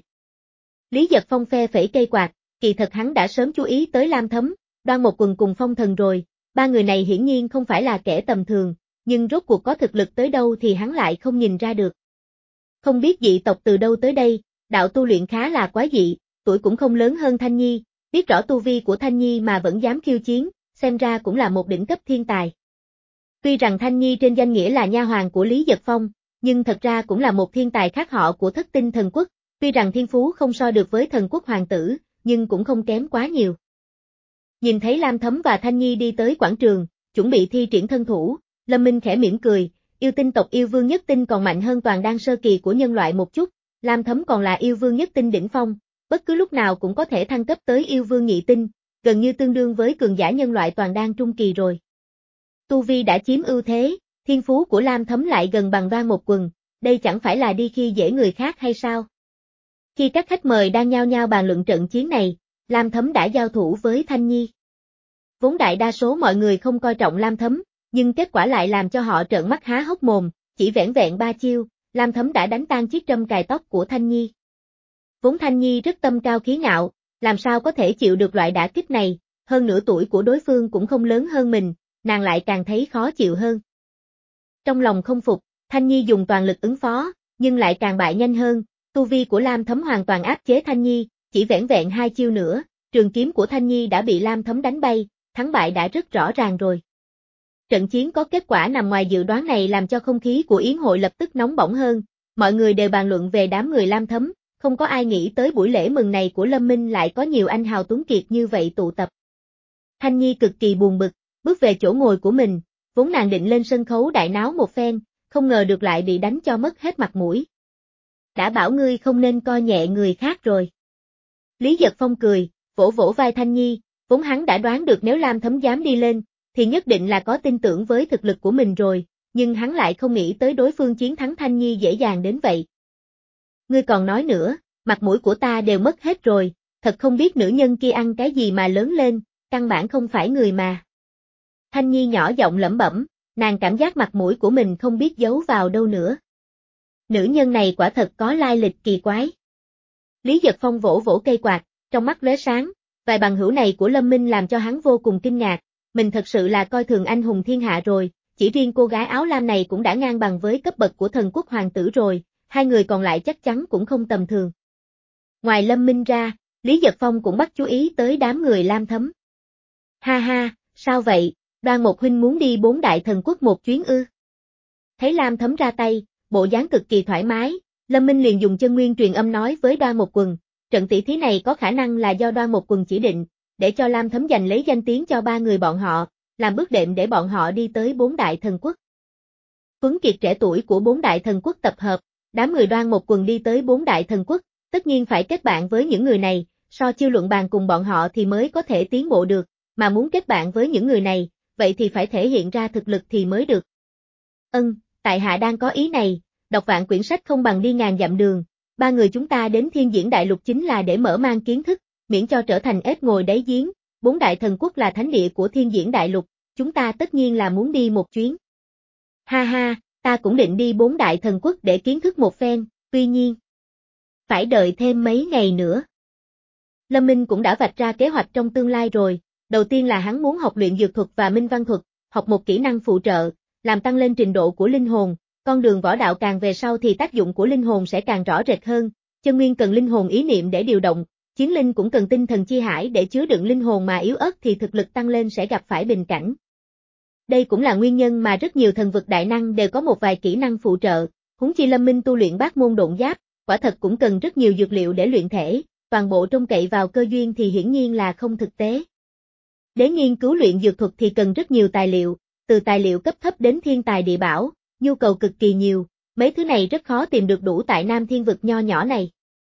Lý Giật Phong phe phẩy cây quạt, kỳ thật hắn đã sớm chú ý tới Lam Thấm, Đoan Một Quần cùng Phong Thần rồi, ba người này hiển nhiên không phải là kẻ tầm thường, nhưng rốt cuộc có thực lực tới đâu thì hắn lại không nhìn ra được. Không biết dị tộc từ đâu tới đây, đạo tu luyện khá là quái dị, tuổi cũng không lớn hơn Thanh Nhi, biết rõ tu vi của Thanh Nhi mà vẫn dám khiêu chiến, xem ra cũng là một đỉnh cấp thiên tài. Tuy rằng Thanh Nhi trên danh nghĩa là nha hoàn của Lý Giật Phong, nhưng thật ra cũng là một thiên tài khác họ của Thất Tinh Thần Quốc, tuy rằng thiên phú không so được với thần quốc hoàng tử, nhưng cũng không kém quá nhiều. Nhìn thấy Lam Thấm và Thanh Nhi đi tới quảng trường, chuẩn bị thi triển thân thủ, Lâm Minh khẽ mỉm cười, yêu tinh tộc yêu vương nhất tinh còn mạnh hơn toàn đan sơ kỳ của nhân loại một chút, Lam Thấm còn là yêu vương nhất tinh đỉnh phong, bất cứ lúc nào cũng có thể thăng cấp tới yêu vương nhị tinh, gần như tương đương với cường giả nhân loại toàn đan trung kỳ rồi. Tu vi đã chiếm ưu thế, thiên phú của Lam Thấm lại gần bằng Đoan Một Quần, đây chẳng phải là đi khi dễ người khác hay sao? Khi các khách mời đang nhao nhao bàn luận trận chiến này, Lam Thấm đã giao thủ với Thanh Nhi. Vốn đại đa số mọi người không coi trọng Lam Thấm, nhưng kết quả lại làm cho họ trợn mắt há hốc mồm, chỉ vẻn vẹn ba chiêu, Lam Thấm đã đánh tan chiếc trâm cài tóc của Thanh Nhi. Vốn Thanh Nhi rất tâm cao khí ngạo, làm sao có thể chịu được loại đả kích này, hơn nửa tuổi của đối phương cũng không lớn hơn mình, nàng lại càng thấy khó chịu hơn. Trong lòng không phục, Thanh Nhi dùng toàn lực ứng phó, nhưng lại càng bại nhanh hơn, tu vi của Lam Thấm hoàn toàn áp chế Thanh Nhi, chỉ vẻn vẹn hai chiêu nữa, trường kiếm của Thanh Nhi đã bị Lam Thấm đánh bay, thắng bại đã rất rõ ràng rồi. Trận chiến có kết quả nằm ngoài dự đoán này làm cho không khí của yến hội lập tức nóng bỏng hơn, mọi người đều bàn luận về đám người Lam Thấm, không có ai nghĩ tới buổi lễ mừng này của Lâm Minh lại có nhiều anh hào tuấn kiệt như vậy tụ tập. Thanh Nhi cực kỳ buồn bực, bước về chỗ ngồi của mình, vốn nàng định lên sân khấu đại náo một phen, không ngờ được lại bị đánh cho mất hết mặt mũi. Đã bảo ngươi không nên coi nhẹ người khác rồi. Lý Giật Phong cười, vỗ vỗ vai Thanh Nhi, vốn hắn đã đoán được nếu Lam Thấm dám đi lên, thì nhất định là có tin tưởng với thực lực của mình rồi, nhưng hắn lại không nghĩ tới đối phương chiến thắng Thanh Nhi dễ dàng đến vậy. Ngươi còn nói nữa, mặt mũi của ta đều mất hết rồi, thật không biết nữ nhân kia ăn cái gì mà lớn lên, căn bản không phải người mà. Thanh Nhi nhỏ giọng lẩm bẩm, nàng cảm giác mặt mũi của mình không biết giấu vào đâu nữa. Nữ nhân này quả thật có lai lịch kỳ quái. Lý Giật Phong vỗ vỗ cây quạt, trong mắt lóe sáng, vài bằng hữu này của Lâm Minh làm cho hắn vô cùng kinh ngạc, mình thật sự là coi thường anh hùng thiên hạ rồi, chỉ riêng cô gái áo lam này cũng đã ngang bằng với cấp bậc của thần quốc hoàng tử rồi, hai người còn lại chắc chắn cũng không tầm thường. Ngoài Lâm Minh ra, Lý Giật Phong cũng bắt chú ý tới đám người Lam Thấm. Ha ha, sao vậy, Đoan Một huynh muốn đi bốn đại thần quốc một chuyến ư? Thấy Lam Thấm ra tay, bộ dáng cực kỳ thoải mái, Lâm Minh liền dùng chân nguyên truyền âm nói với Đoan Một Quần, trận tỷ thí này có khả năng là do Đoan Một Quần chỉ định, để cho Lam Thấm giành lấy danh tiếng cho ba người bọn họ, làm bước đệm để bọn họ đi tới bốn đại thần quốc. Tuấn kiệt trẻ tuổi của bốn đại thần quốc tập hợp, đám người Đoan Một Quần đi tới bốn đại thần quốc, tất nhiên phải kết bạn với những người này, so chiêu luận bàn cùng bọn họ thì mới có thể tiến bộ được, mà muốn kết bạn với những người này, vậy thì phải thể hiện ra thực lực thì mới được. Ân, tại hạ đang có ý này, đọc vạn quyển sách không bằng đi ngàn dặm đường, ba người chúng ta đến Thiên Diễn Đại Lục chính là để mở mang kiến thức, miễn cho trở thành ếch ngồi đáy giếng, bốn đại thần quốc là thánh địa của Thiên Diễn Đại Lục, chúng ta tất nhiên là muốn đi một chuyến. Ha ha, ta cũng định đi bốn đại thần quốc để kiến thức một phen, tuy nhiên, phải đợi thêm mấy ngày nữa. Lâm Minh cũng đã vạch ra kế hoạch trong tương lai rồi, đầu tiên là hắn muốn học luyện dược thuật và minh văn thuật, học một kỹ năng phụ trợ, làm tăng lên trình độ của linh hồn, con đường võ đạo càng về sau thì tác dụng của linh hồn sẽ càng rõ rệt hơn, chân nguyên cần linh hồn ý niệm để điều động, chiến linh cũng cần tinh thần chi hải để chứa đựng linh hồn mà yếu ớt thì thực lực tăng lên sẽ gặp phải bình cảnh. Đây cũng là nguyên nhân mà rất nhiều thần vực đại năng đều có một vài kỹ năng phụ trợ, huống chi Lâm Minh tu luyện bát môn độn giáp, quả thật cũng cần rất nhiều dược liệu để luyện thể, toàn bộ trông cậy vào cơ duyên thì hiển nhiên là không thực tế. Để nghiên cứu luyện dược thuật thì cần rất nhiều tài liệu, từ tài liệu cấp thấp đến thiên tài địa bảo, nhu cầu cực kỳ nhiều, mấy thứ này rất khó tìm được đủ tại Nam Thiên vực nho nhỏ này.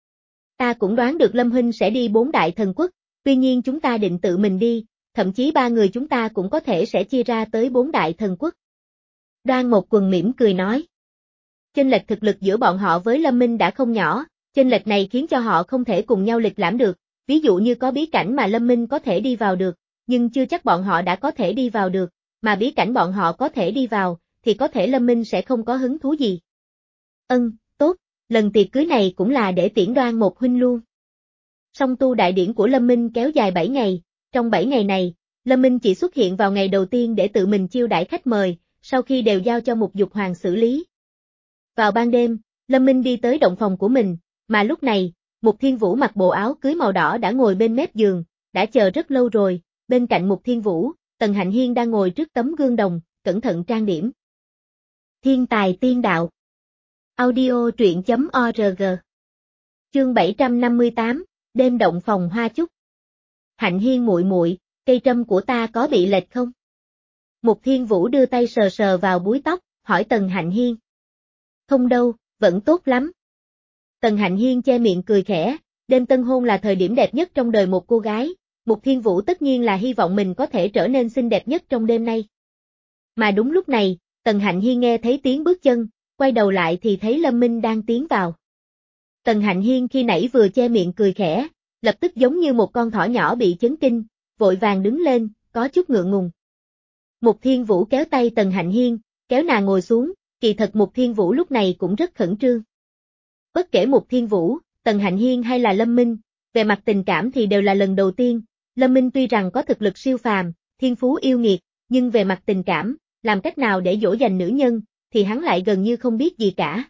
Ta cũng đoán được Lâm huynh sẽ đi bốn đại thần quốc, tuy nhiên chúng ta định tự mình đi, thậm chí ba người chúng ta cũng có thể sẽ chia ra tới bốn đại thần quốc. Đoan Một Quần mỉm cười nói. Chênh lệch thực lực giữa bọn họ với Lâm Minh đã không nhỏ, chênh lệch này khiến cho họ không thể cùng nhau lịch lãm được, ví dụ như có bí cảnh mà Lâm Minh có thể đi vào được, nhưng chưa chắc bọn họ đã có thể đi vào được, mà bí cảnh bọn họ có thể đi vào, thì có thể Lâm Minh sẽ không có hứng thú gì. Ân, tốt, lần tiệc cưới này cũng là để tiễn Đoan Một huynh luôn. Song tu đại điển của Lâm Minh kéo dài bảy ngày, trong bảy ngày này, Lâm Minh chỉ xuất hiện vào ngày đầu tiên để tự mình chiêu đãi khách mời, sau khi đều giao cho Mục Dục Hoàng xử lý. Vào ban đêm, Lâm Minh đi tới động phòng của mình, mà lúc này, Mục Thiên Vũ mặc bộ áo cưới màu đỏ đã ngồi bên mép giường, đã chờ rất lâu rồi, bên cạnh Mục Thiên Vũ, Tần Hạnh Hiên đang ngồi trước tấm gương đồng, cẩn thận trang điểm. Thiên tài tiên đạo. Audio truyện chấm org. Chương bảy trăm năm mươi tám, đêm động phòng hoa chúc. Hạnh Hiên muội muội, cây trâm của ta có bị lệch không? Mục Thiên Vũ đưa tay sờ sờ vào búi tóc, hỏi Tần Hạnh Hiên. Không đâu, vẫn tốt lắm. Tần Hạnh Hiên che miệng cười khẽ, đêm tân hôn là thời điểm đẹp nhất trong đời một cô gái, Mục Thiên Vũ tất nhiên là hy vọng mình có thể trở nên xinh đẹp nhất trong đêm nay. Mà đúng lúc này, Tần Hạnh Hiên nghe thấy tiếng bước chân, quay đầu lại thì thấy Lâm Minh đang tiến vào. Tần Hạnh Hiên khi nãy vừa che miệng cười khẽ, lập tức giống như một con thỏ nhỏ bị chấn kinh, vội vàng đứng lên, có chút ngượng ngùng. Mục Thiên Vũ kéo tay Tần Hạnh Hiên, kéo nàng ngồi xuống, kỳ thật Mục Thiên Vũ lúc này cũng rất khẩn trương. Bất kể Mục Thiên Vũ, Tần Hạnh Hiên hay là Lâm Minh, về mặt tình cảm thì đều là lần đầu tiên. Lâm Minh tuy rằng có thực lực siêu phàm, thiên phú yêu nghiệt, nhưng về mặt tình cảm, làm cách nào để dỗ dành nữ nhân, thì hắn lại gần như không biết gì cả.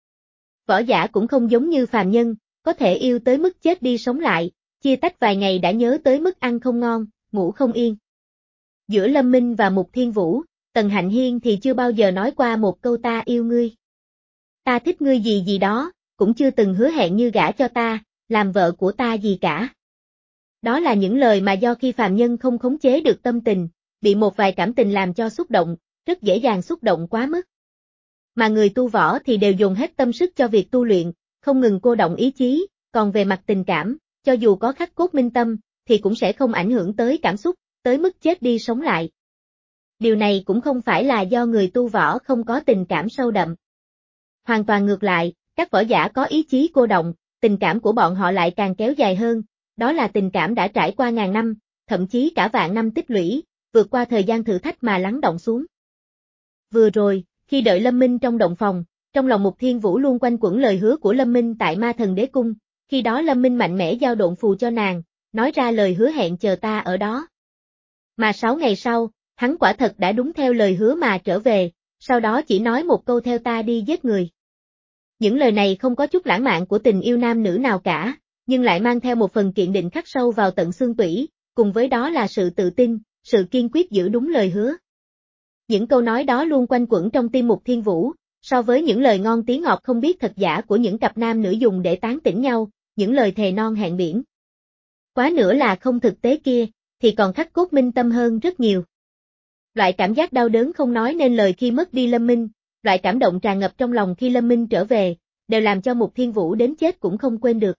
Võ giả cũng không giống như phàm nhân, có thể yêu tới mức chết đi sống lại, chia tách vài ngày đã nhớ tới mức ăn không ngon, ngủ không yên. Giữa Lâm Minh và Mục Thiên Vũ, Tần Hạnh Hiên thì chưa bao giờ nói qua một câu ta yêu ngươi. Ta thích ngươi gì gì đó, cũng chưa từng hứa hẹn như gả cho ta, làm vợ của ta gì cả. Đó là những lời mà do khi phàm nhân không khống chế được tâm tình, bị một vài cảm tình làm cho xúc động, rất dễ dàng xúc động quá mức. Mà người tu võ thì đều dùng hết tâm sức cho việc tu luyện, không ngừng cô động ý chí, còn về mặt tình cảm, cho dù có khắc cốt minh tâm, thì cũng sẽ không ảnh hưởng tới cảm xúc, tới mức chết đi sống lại. Điều này cũng không phải là do người tu võ không có tình cảm sâu đậm. Hoàn toàn ngược lại, các võ giả có ý chí cô động, tình cảm của bọn họ lại càng kéo dài hơn, đó là tình cảm đã trải qua ngàn năm, thậm chí cả vạn năm tích lũy, vượt qua thời gian thử thách mà lắng đọng xuống. Vừa rồi, khi đợi Lâm Minh trong động phòng, trong lòng Mục Thiên Vũ luôn quanh quẩn lời hứa của Lâm Minh tại Ma Thần Đế Cung, khi đó Lâm Minh mạnh mẽ giao độn phù cho nàng, nói ra lời hứa hẹn chờ ta ở đó. Mà sáu ngày sau, hắn quả thật đã đúng theo lời hứa mà trở về, sau đó chỉ nói một câu theo ta đi giết người. Những lời này không có chút lãng mạn của tình yêu nam nữ nào cả, nhưng lại mang theo một phần kiên định khắc sâu vào tận xương tủy, cùng với đó là sự tự tin, sự kiên quyết giữ đúng lời hứa. Những câu nói đó luôn quanh quẩn trong tim Mục Thiên Vũ, so với những lời ngon tiếng ngọt không biết thật giả của những cặp nam nữ dùng để tán tỉnh nhau, những lời thề non hẹn biển. Quá nữa là không thực tế kia, thì còn khắc cốt minh tâm hơn rất nhiều. Loại cảm giác đau đớn không nói nên lời khi mất đi Lâm Minh, loại cảm động tràn ngập trong lòng khi Lâm Minh trở về, đều làm cho Mục Thiên Vũ đến chết cũng không quên được.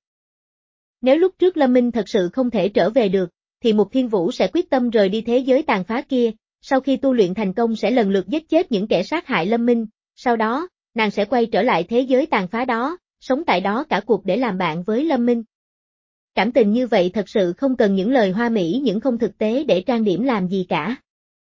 Nếu lúc trước Lâm Minh thật sự không thể trở về được, thì Mục Thiên Vũ sẽ quyết tâm rời đi thế giới tàn phá kia, sau khi tu luyện thành công sẽ lần lượt giết chết những kẻ sát hại Lâm Minh, sau đó, nàng sẽ quay trở lại thế giới tàn phá đó, sống tại đó cả cuộc để làm bạn với Lâm Minh. Cảm tình như vậy thật sự không cần những lời hoa mỹ những không thực tế để trang điểm làm gì cả.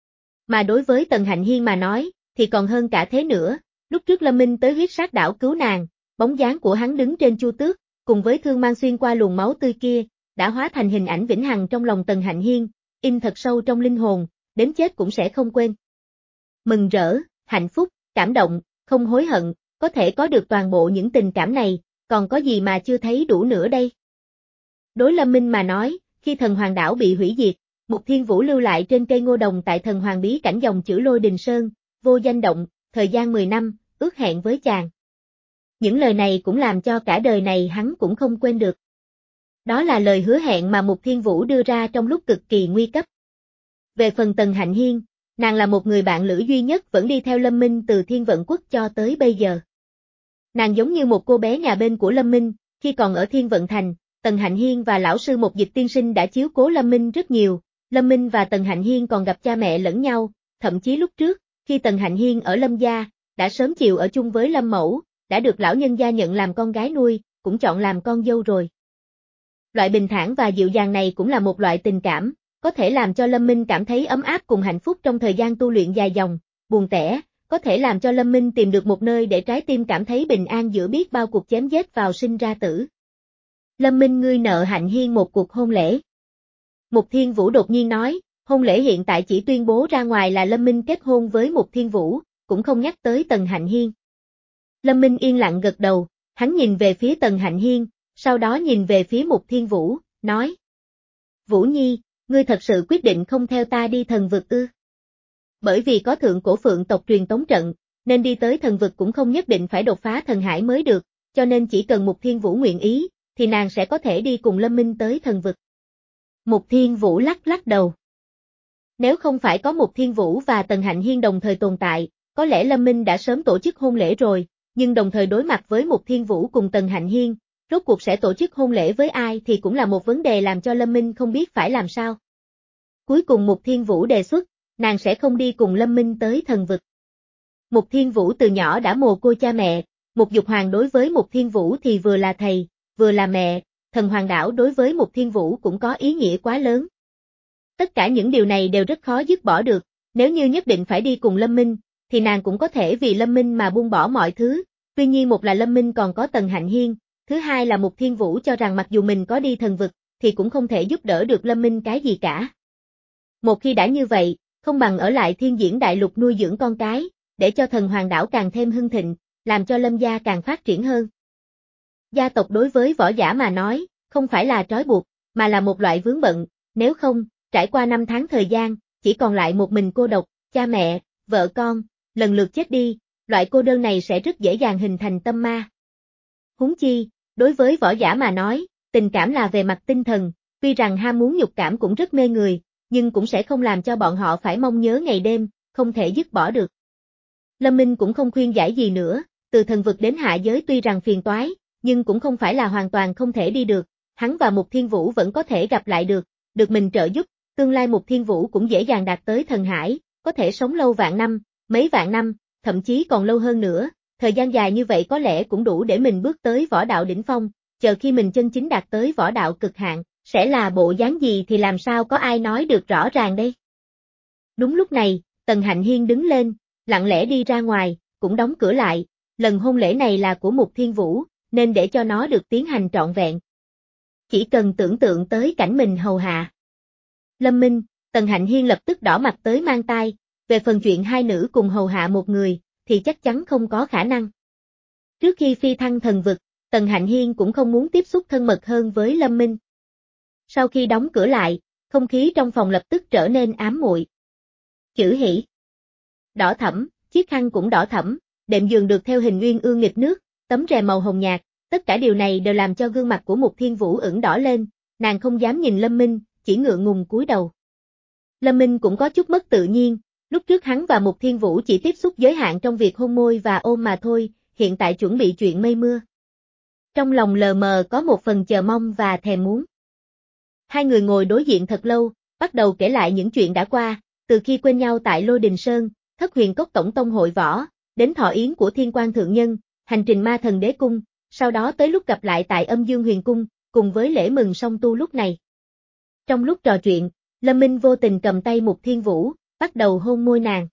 Mà đối với Tần Hạnh Hiên mà nói, thì còn hơn cả thế nữa, lúc trước Lâm Minh tới huyết sát đảo cứu nàng, bóng dáng của hắn đứng trên chu tước, cùng với thương mang xuyên qua luồng máu tươi kia, đã hóa thành hình ảnh vĩnh hằng trong lòng Tần Hạnh Hiên, in thật sâu trong linh hồn, đến chết cũng sẽ không quên. Mừng rỡ, hạnh phúc, cảm động, không hối hận, có thể có được toàn bộ những tình cảm này, còn có gì mà chưa thấy đủ nữa đây? Đối Lâm Minh mà nói, khi thần hoàng đảo bị hủy diệt, Mục Thiên Vũ lưu lại trên cây ngô đồng tại thần hoàng bí cảnh dòng chữ Lôi Đình Sơn, vô danh động, thời gian mười năm, ước hẹn với chàng. Những lời này cũng làm cho cả đời này hắn cũng không quên được. Đó là lời hứa hẹn mà Mục Thiên Vũ đưa ra trong lúc cực kỳ nguy cấp. Về phần Tần Hạnh Hiên, nàng là một người bạn lữ duy nhất vẫn đi theo Lâm Minh từ Thiên Vận Quốc cho tới bây giờ. Nàng giống như một cô bé nhà bên của Lâm Minh, khi còn ở Thiên Vận Thành, Tần Hạnh Hiên và lão sư Một Dịch tiên sinh đã chiếu cố Lâm Minh rất nhiều, Lâm Minh và Tần Hạnh Hiên còn gặp cha mẹ lẫn nhau, thậm chí lúc trước, khi Tần Hạnh Hiên ở Lâm gia, đã sớm chịu ở chung với Lâm Mẫu, đã được lão nhân gia nhận làm con gái nuôi, cũng chọn làm con dâu rồi. Loại bình thản và dịu dàng này cũng là một loại tình cảm, có thể làm cho Lâm Minh cảm thấy ấm áp cùng hạnh phúc trong thời gian tu luyện dài dòng, buồn tẻ, có thể làm cho Lâm Minh tìm được một nơi để trái tim cảm thấy bình an giữa biết bao cuộc chém giết vào sinh ra tử. Lâm Minh ngươi nợ Hạnh Hiên một cuộc hôn lễ. Mục Thiên Vũ đột nhiên nói, hôn lễ hiện tại chỉ tuyên bố ra ngoài là Lâm Minh kết hôn với Mục Thiên Vũ, cũng không nhắc tới Tần Hạnh Hiên. Lâm Minh yên lặng gật đầu, hắn nhìn về phía Tần Hạnh Hiên, sau đó nhìn về phía Mục Thiên Vũ, nói. Vũ Nhi, ngươi thật sự quyết định không theo ta đi thần vực ư? Bởi vì có thượng cổ phượng tộc truyền tống trận, nên đi tới thần vực cũng không nhất định phải đột phá thần hải mới được, cho nên chỉ cần Mục Thiên Vũ nguyện ý, thì nàng sẽ có thể đi cùng Lâm Minh tới thần vực. Mục Thiên Vũ lắc lắc đầu. Nếu không phải có Mục Thiên Vũ và Tần Hạnh Hiên đồng thời tồn tại, có lẽ Lâm Minh đã sớm tổ chức hôn lễ rồi, nhưng đồng thời đối mặt với Mục Thiên Vũ cùng Tần Hạnh Hiên, rốt cuộc sẽ tổ chức hôn lễ với ai thì cũng là một vấn đề làm cho Lâm Minh không biết phải làm sao. Cuối cùng Mục Thiên Vũ đề xuất, nàng sẽ không đi cùng Lâm Minh tới thần vực. Mục Thiên Vũ từ nhỏ đã mồ côi cha mẹ, Mục Dục Hoàng đối với Mục Thiên Vũ thì vừa là thầy, vừa là mẹ, thần hoàng đảo đối với Mục Thiên Vũ cũng có ý nghĩa quá lớn. Tất cả những điều này đều rất khó dứt bỏ được, nếu như nhất định phải đi cùng Lâm Minh, thì nàng cũng có thể vì Lâm Minh mà buông bỏ mọi thứ, tuy nhiên một là Lâm Minh còn có Tần Hạnh Hiên, thứ hai là Mục Thiên Vũ cho rằng mặc dù mình có đi thần vực, thì cũng không thể giúp đỡ được Lâm Minh cái gì cả. Một khi đã như vậy, không bằng ở lại Thiên Diễn Đại Lục nuôi dưỡng con cái, để cho thần hoàng đảo càng thêm hưng thịnh, làm cho Lâm gia càng phát triển hơn. Gia tộc đối với võ giả mà nói, không phải là trói buộc, mà là một loại vướng bận, nếu không, trải qua năm tháng thời gian, chỉ còn lại một mình cô độc, cha mẹ, vợ con, lần lượt chết đi, loại cô đơn này sẽ rất dễ dàng hình thành tâm ma. Huống chi, đối với võ giả mà nói, tình cảm là về mặt tinh thần, tuy rằng ham muốn nhục cảm cũng rất mê người, nhưng cũng sẽ không làm cho bọn họ phải mong nhớ ngày đêm, không thể dứt bỏ được. Lâm Minh cũng không khuyên giải gì nữa, từ thần vực đến hạ giới tuy rằng phiền toái, nhưng cũng không phải là hoàn toàn không thể đi được, hắn và Mục Thiên Vũ vẫn có thể gặp lại được, được mình trợ giúp, tương lai Mục Thiên Vũ cũng dễ dàng đạt tới thần hải, có thể sống lâu vạn năm, mấy vạn năm, thậm chí còn lâu hơn nữa, thời gian dài như vậy có lẽ cũng đủ để mình bước tới võ đạo đỉnh phong, chờ khi mình chân chính đạt tới võ đạo cực hạn, sẽ là bộ dáng gì thì làm sao có ai nói được rõ ràng đây. Đúng lúc này, Tần Hạnh Hiên đứng lên, lặng lẽ đi ra ngoài, cũng đóng cửa lại, lần hôn lễ này là của Mục Thiên Vũ, nên để cho nó được tiến hành trọn vẹn. Chỉ cần tưởng tượng tới cảnh mình hầu hạ Lâm Minh, Tần Hạnh Hiên lập tức đỏ mặt tới mang tai, về phần chuyện hai nữ cùng hầu hạ một người, thì chắc chắn không có khả năng. Trước khi phi thăng thần vực, Tần Hạnh Hiên cũng không muốn tiếp xúc thân mật hơn với Lâm Minh. Sau khi đóng cửa lại, không khí trong phòng lập tức trở nên ám muội. Chữ hỉ đỏ thẫm, chiếc khăn cũng đỏ thẫm, đệm giường được theo hình uyên ương nghịch nước, tấm rèm màu hồng nhạt, tất cả điều này đều làm cho gương mặt của Mục Thiên Vũ ửng đỏ lên, nàng không dám nhìn Lâm Minh, chỉ ngượng ngùng cúi đầu. Lâm Minh cũng có chút mất tự nhiên, lúc trước hắn và Mục Thiên Vũ chỉ tiếp xúc giới hạn trong việc hôn môi và ôm mà thôi, hiện tại chuẩn bị chuyện mây mưa. Trong lòng lờ mờ có một phần chờ mong và thèm muốn. Hai người ngồi đối diện thật lâu, bắt đầu kể lại những chuyện đã qua, từ khi quên nhau tại Lôi Đình Sơn, Thất Huyền Cốc Tổng Tông hội võ, đến thọ yến của Thiên Quan Thượng Nhân, hành trình Ma Thần Đế Cung, sau đó tới lúc gặp lại tại Âm Dương Huyền Cung, cùng với lễ mừng song tu lúc này. Trong lúc trò chuyện, Lâm Minh vô tình cầm tay Mục Thiên Vũ, bắt đầu hôn môi nàng.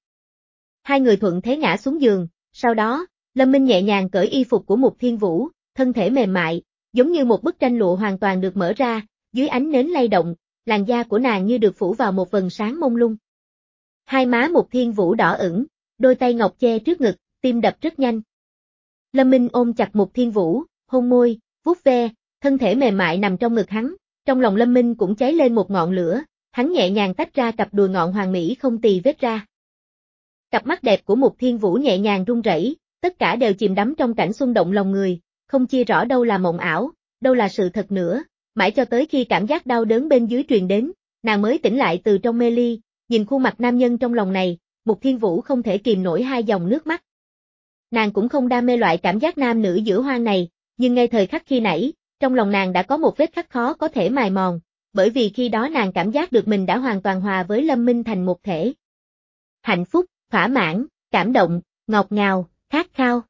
Hai người thuận thế ngã xuống giường, sau đó, Lâm Minh nhẹ nhàng cởi y phục của Mục Thiên Vũ, thân thể mềm mại, giống như một bức tranh lụa hoàn toàn được mở ra, dưới ánh nến lay động, làn da của nàng như được phủ vào một vầng sáng mông lung. Hai má Mục Thiên Vũ đỏ ửng, đôi tay ngọc che trước ngực, tim đập rất nhanh. Lâm Minh ôm chặt Mục Thiên Vũ, hôn môi, vuốt ve, thân thể mềm mại nằm trong ngực hắn, trong lòng Lâm Minh cũng cháy lên một ngọn lửa, hắn nhẹ nhàng tách ra cặp đùi ngọn hoàng mỹ không tì vết ra. Cặp mắt đẹp của Mục Thiên Vũ nhẹ nhàng run rẩy, tất cả đều chìm đắm trong cảnh xung động lòng người, không chia rõ đâu là mộng ảo, đâu là sự thật nữa, mãi cho tới khi cảm giác đau đớn bên dưới truyền đến, nàng mới tỉnh lại từ trong mê ly, nhìn khuôn mặt nam nhân trong lòng này, Mục Thiên Vũ không thể kìm nổi hai dòng nước mắt. Nàng cũng không đam mê loại cảm giác nam nữ giữa hoang này, nhưng ngay thời khắc khi nãy, trong lòng nàng đã có một vết khắc khó có thể mài mòn, bởi vì khi đó nàng cảm giác được mình đã hoàn toàn hòa với Lâm Minh thành một thể. Hạnh phúc, thỏa mãn, cảm động, ngọt ngào, khát khao.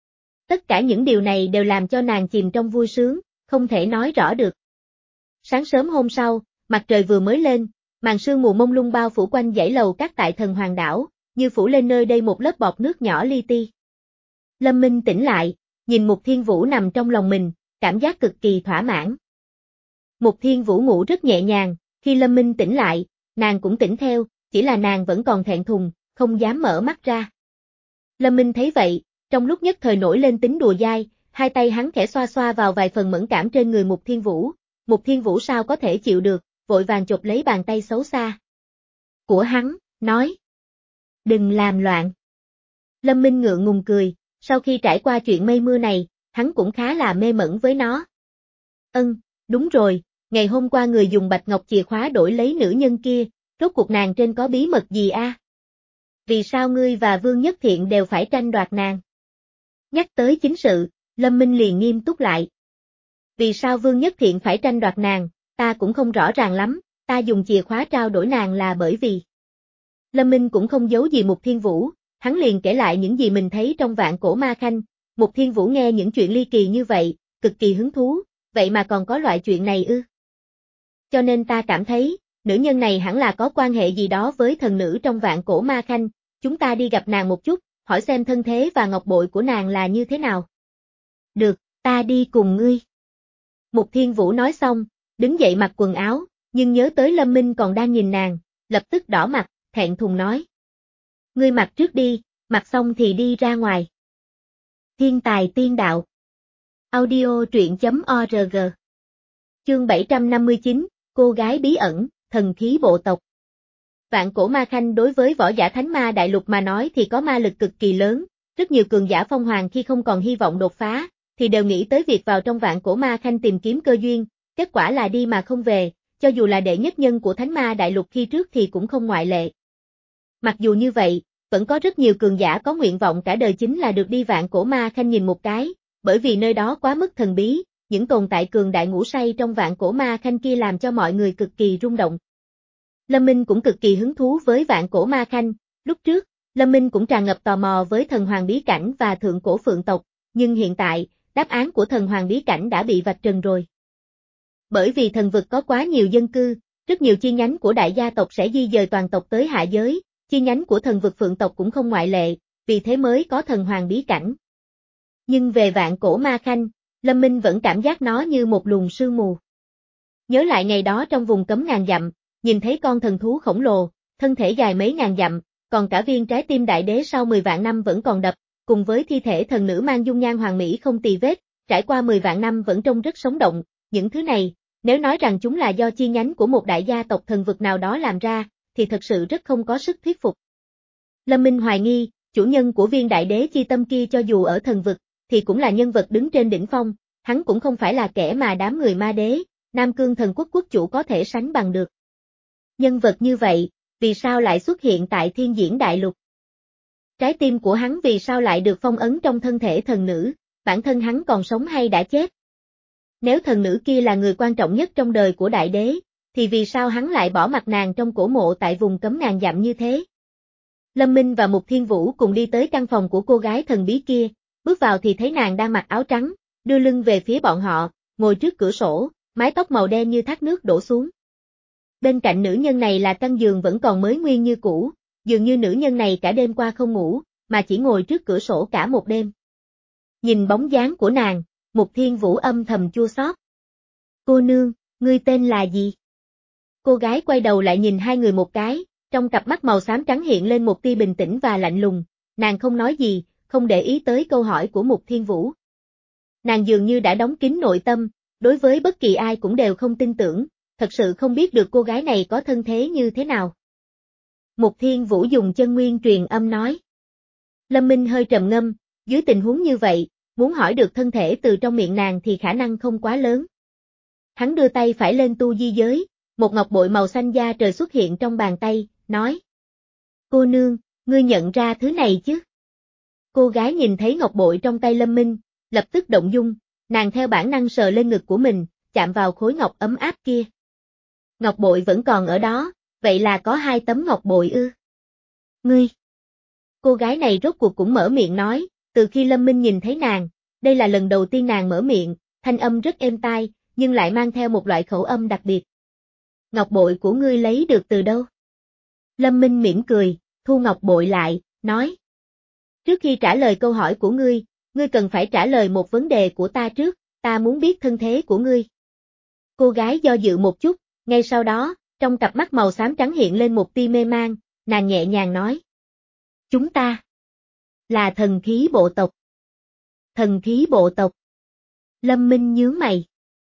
Tất cả những điều này đều làm cho nàng chìm trong vui sướng, không thể nói rõ được. Sáng sớm hôm sau, mặt trời vừa mới lên, màn sương mù mông lung bao phủ quanh dãy lầu các tại Thần Hoàng đảo, như phủ lên nơi đây một lớp bọt nước nhỏ li ti. Lâm Minh tỉnh lại, nhìn Mục Thiên Vũ nằm trong lòng mình, cảm giác cực kỳ thỏa mãn. Mục Thiên Vũ ngủ rất nhẹ nhàng, khi Lâm Minh tỉnh lại, nàng cũng tỉnh theo, chỉ là nàng vẫn còn thẹn thùng, không dám mở mắt ra. Lâm Minh thấy vậy, trong lúc nhất thời nổi lên tính đùa dai, hai tay hắn khẽ xoa xoa vào vài phần mẫn cảm trên người Mục Thiên Vũ. Mục Thiên Vũ sao có thể chịu được, vội vàng chộp lấy bàn tay xấu xa của hắn, nói: "Đừng làm loạn." Lâm Minh ngượng ngùng cười, sau khi trải qua chuyện mây mưa này, hắn cũng khá là mê mẩn với nó. Ân, đúng rồi, ngày hôm qua người dùng bạch ngọc chìa khóa đổi lấy nữ nhân kia, rốt cuộc nàng trên có bí mật gì a? Vì sao ngươi và Vương Nhất Thiện đều phải tranh đoạt nàng? Nhắc tới chính sự, Lâm Minh liền nghiêm túc lại. Vì sao Vương Nhất Thiện phải tranh đoạt nàng, ta cũng không rõ ràng lắm, ta dùng chìa khóa trao đổi nàng là bởi vì. Lâm Minh cũng không giấu gì Mục Thiên Vũ, hắn liền kể lại những gì mình thấy trong Vạn Cổ Ma Khanh. Mục Thiên Vũ nghe những chuyện ly kỳ như vậy, cực kỳ hứng thú, vậy mà còn có loại chuyện này ư? Cho nên ta cảm thấy, nữ nhân này hẳn là có quan hệ gì đó với thần nữ trong Vạn Cổ Ma Khanh, chúng ta đi gặp nàng một chút, hỏi xem thân thế và ngọc bội của nàng là như thế nào. Được, ta đi cùng ngươi. Mục Thiên Vũ nói xong, đứng dậy mặc quần áo, nhưng nhớ tới Lâm Minh còn đang nhìn nàng, lập tức đỏ mặt, thẹn thùng nói. Ngươi mặc trước đi, mặc xong thì đi ra ngoài. Thiên tài tiên đạo. Audio truyện chấm org. Chương bảy trăm năm mươi chín, cô gái bí ẩn, thần khí bộ tộc. Vạn Cổ Ma Khanh đối với võ giả Thánh Ma Đại Lục mà nói thì có ma lực cực kỳ lớn, rất nhiều cường giả phong hoàng khi không còn hy vọng đột phá, thì đều nghĩ tới việc vào trong Vạn Cổ Ma Khanh tìm kiếm cơ duyên, kết quả là đi mà không về, cho dù là đệ nhất nhân của Thánh Ma Đại Lục khi trước thì cũng không ngoại lệ. Mặc dù như vậy, vẫn có rất nhiều cường giả có nguyện vọng cả đời chính là được đi Vạn Cổ Ma Khanh nhìn một cái, bởi vì nơi đó quá mức thần bí, những tồn tại cường đại ngủ say trong Vạn Cổ Ma Khanh kia làm cho mọi người cực kỳ rung động. Lâm Minh cũng cực kỳ hứng thú với Vạn Cổ Ma Khanh, lúc trước, Lâm Minh cũng tràn ngập tò mò với thần hoàng bí cảnh và thượng cổ phượng tộc, nhưng hiện tại, đáp án của thần hoàng bí cảnh đã bị vạch trần rồi. Bởi vì thần vực có quá nhiều dân cư, rất nhiều chi nhánh của đại gia tộc sẽ di dời toàn tộc tới hạ giới, chi nhánh của thần vực phượng tộc cũng không ngoại lệ, vì thế mới có thần hoàng bí cảnh. Nhưng về Vạn Cổ Ma Khanh, Lâm Minh vẫn cảm giác nó như một luồng sương mù. Nhớ lại ngày đó trong vùng cấm ngàn dặm, nhìn thấy con thần thú khổng lồ, thân thể dài mấy ngàn dặm, còn cả viên trái tim đại đế sau mười vạn năm vẫn còn đập, cùng với thi thể thần nữ mang dung nhan hoàng mỹ không tì vết, trải qua mười vạn năm vẫn trông rất sống động, những thứ này, nếu nói rằng chúng là do chi nhánh của một đại gia tộc thần vực nào đó làm ra, thì thật sự rất không có sức thuyết phục. Lâm Minh hoài nghi, chủ nhân của viên đại đế chi tâm kia cho dù ở thần vực, thì cũng là nhân vật đứng trên đỉnh phong, hắn cũng không phải là kẻ mà đám người ma đế, Nam Cương thần quốc quốc chủ có thể sánh bằng được. Nhân vật như vậy, vì sao lại xuất hiện tại Thiên Diễn Đại Lục? Trái tim của hắn vì sao lại được phong ấn trong thân thể thần nữ, bản thân hắn còn sống hay đã chết? Nếu thần nữ kia là người quan trọng nhất trong đời của đại đế, thì vì sao hắn lại bỏ mặc nàng trong cổ mộ tại vùng cấm ngàn dặm như thế? Lâm Minh và Mục Thiên Vũ cùng đi tới căn phòng của cô gái thần bí kia, bước vào thì thấy nàng đang mặc áo trắng, đưa lưng về phía bọn họ, ngồi trước cửa sổ, mái tóc màu đen như thác nước đổ xuống. Bên cạnh nữ nhân này là căn giường vẫn còn mới nguyên như cũ, dường như nữ nhân này cả đêm qua không ngủ, mà chỉ ngồi trước cửa sổ cả một đêm. Nhìn bóng dáng của nàng, Mục Thiên Vũ âm thầm chua xót. Cô nương, ngươi tên là gì? Cô gái quay đầu lại nhìn hai người một cái, trong cặp mắt màu xám trắng hiện lên một tia bình tĩnh và lạnh lùng, nàng không nói gì, không để ý tới câu hỏi của Mục Thiên Vũ. Nàng dường như đã đóng kín nội tâm, đối với bất kỳ ai cũng đều không tin tưởng, thật sự không biết được cô gái này có thân thế như thế nào. Mục Thiên Vũ dùng chân nguyên truyền âm nói. Lâm Minh hơi trầm ngâm, dưới tình huống như vậy, muốn hỏi được thân thể từ trong miệng nàng thì khả năng không quá lớn. Hắn đưa tay phải lên tu di giới, một ngọc bội màu xanh da trời xuất hiện trong bàn tay, nói. Cô nương, ngươi nhận ra thứ này chứ? Cô gái nhìn thấy ngọc bội trong tay Lâm Minh, lập tức động dung, nàng theo bản năng sờ lên ngực của mình, chạm vào khối ngọc ấm áp kia. Ngọc bội vẫn còn ở đó, vậy là có hai tấm ngọc bội ư? Ngươi! Cô gái này rốt cuộc cũng mở miệng nói, từ khi Lâm Minh nhìn thấy nàng, đây là lần đầu tiên nàng mở miệng, thanh âm rất êm tai, nhưng lại mang theo một loại khẩu âm đặc biệt. Ngọc bội của ngươi lấy được từ đâu? Lâm Minh mỉm cười, thu ngọc bội lại, nói. Trước khi trả lời câu hỏi của ngươi, ngươi cần phải trả lời một vấn đề của ta trước, ta muốn biết thân thế của ngươi. Cô gái do dự một chút, ngay sau đó, trong cặp mắt màu xám trắng hiện lên một tia mê mang, nàng nhẹ nhàng nói. Chúng ta là thần khí bộ tộc. Thần khí bộ tộc. Lâm Minh nhướng mày.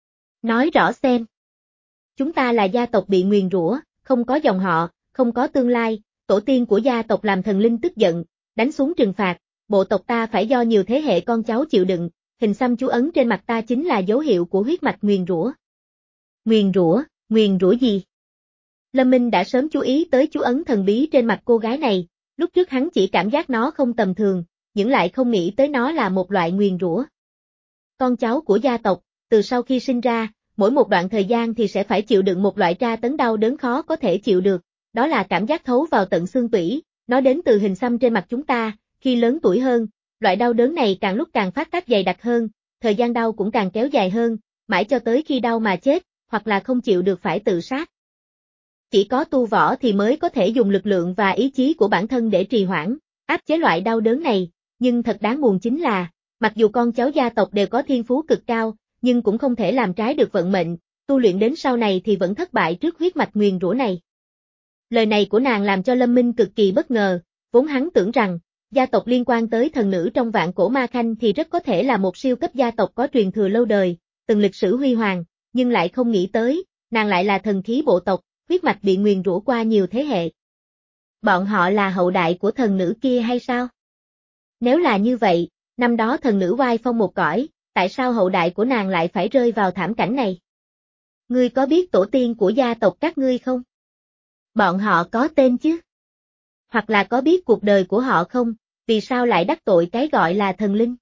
Nói rõ xem. Chúng ta là gia tộc bị nguyền rủa, không có dòng họ, không có tương lai, tổ tiên của gia tộc làm thần linh tức giận, đánh xuống trừng phạt, bộ tộc ta phải do nhiều thế hệ con cháu chịu đựng, hình xăm chú ấn trên mặt ta chính là dấu hiệu của huyết mạch nguyền rủa. Nguyền rủa, nguyền rủa gì? Lâm Minh đã sớm chú ý tới chú ấn thần bí trên mặt cô gái này, lúc trước hắn chỉ cảm giác nó không tầm thường, nhưng lại không nghĩ tới nó là một loại nguyền rủa. Con cháu của gia tộc, từ sau khi sinh ra, mỗi một đoạn thời gian thì sẽ phải chịu đựng một loại tra tấn đau đớn khó có thể chịu được, đó là cảm giác thấu vào tận xương tủy, nó đến từ hình xăm trên mặt chúng ta, khi lớn tuổi hơn, loại đau đớn này càng lúc càng phát tác dày đặc hơn, thời gian đau cũng càng kéo dài hơn, mãi cho tới khi đau mà chết, hoặc là không chịu được phải tự sát. Chỉ có tu võ thì mới có thể dùng lực lượng và ý chí của bản thân để trì hoãn, áp chế loại đau đớn này, nhưng thật đáng buồn chính là, mặc dù con cháu gia tộc đều có thiên phú cực cao, nhưng cũng không thể làm trái được vận mệnh, tu luyện đến sau này thì vẫn thất bại trước huyết mạch nguyền rủa này. Lời này của nàng làm cho Lâm Minh cực kỳ bất ngờ, vốn hắn tưởng rằng, gia tộc liên quan tới thần nữ trong vạn cổ ma khanh thì rất có thể là một siêu cấp gia tộc có truyền thừa lâu đời, từng lịch sử huy hoàng, nhưng lại không nghĩ tới, nàng lại là thần khí bộ tộc, huyết mạch bị nguyền rủa qua nhiều thế hệ. Bọn họ là hậu đại của thần nữ kia hay sao? Nếu là như vậy, năm đó thần nữ oai phong một cõi, tại sao hậu đại của nàng lại phải rơi vào thảm cảnh này? Ngươi có biết tổ tiên của gia tộc các ngươi không? Bọn họ có tên chứ? Hoặc là có biết cuộc đời của họ không, vì sao lại đắc tội cái gọi là thần linh?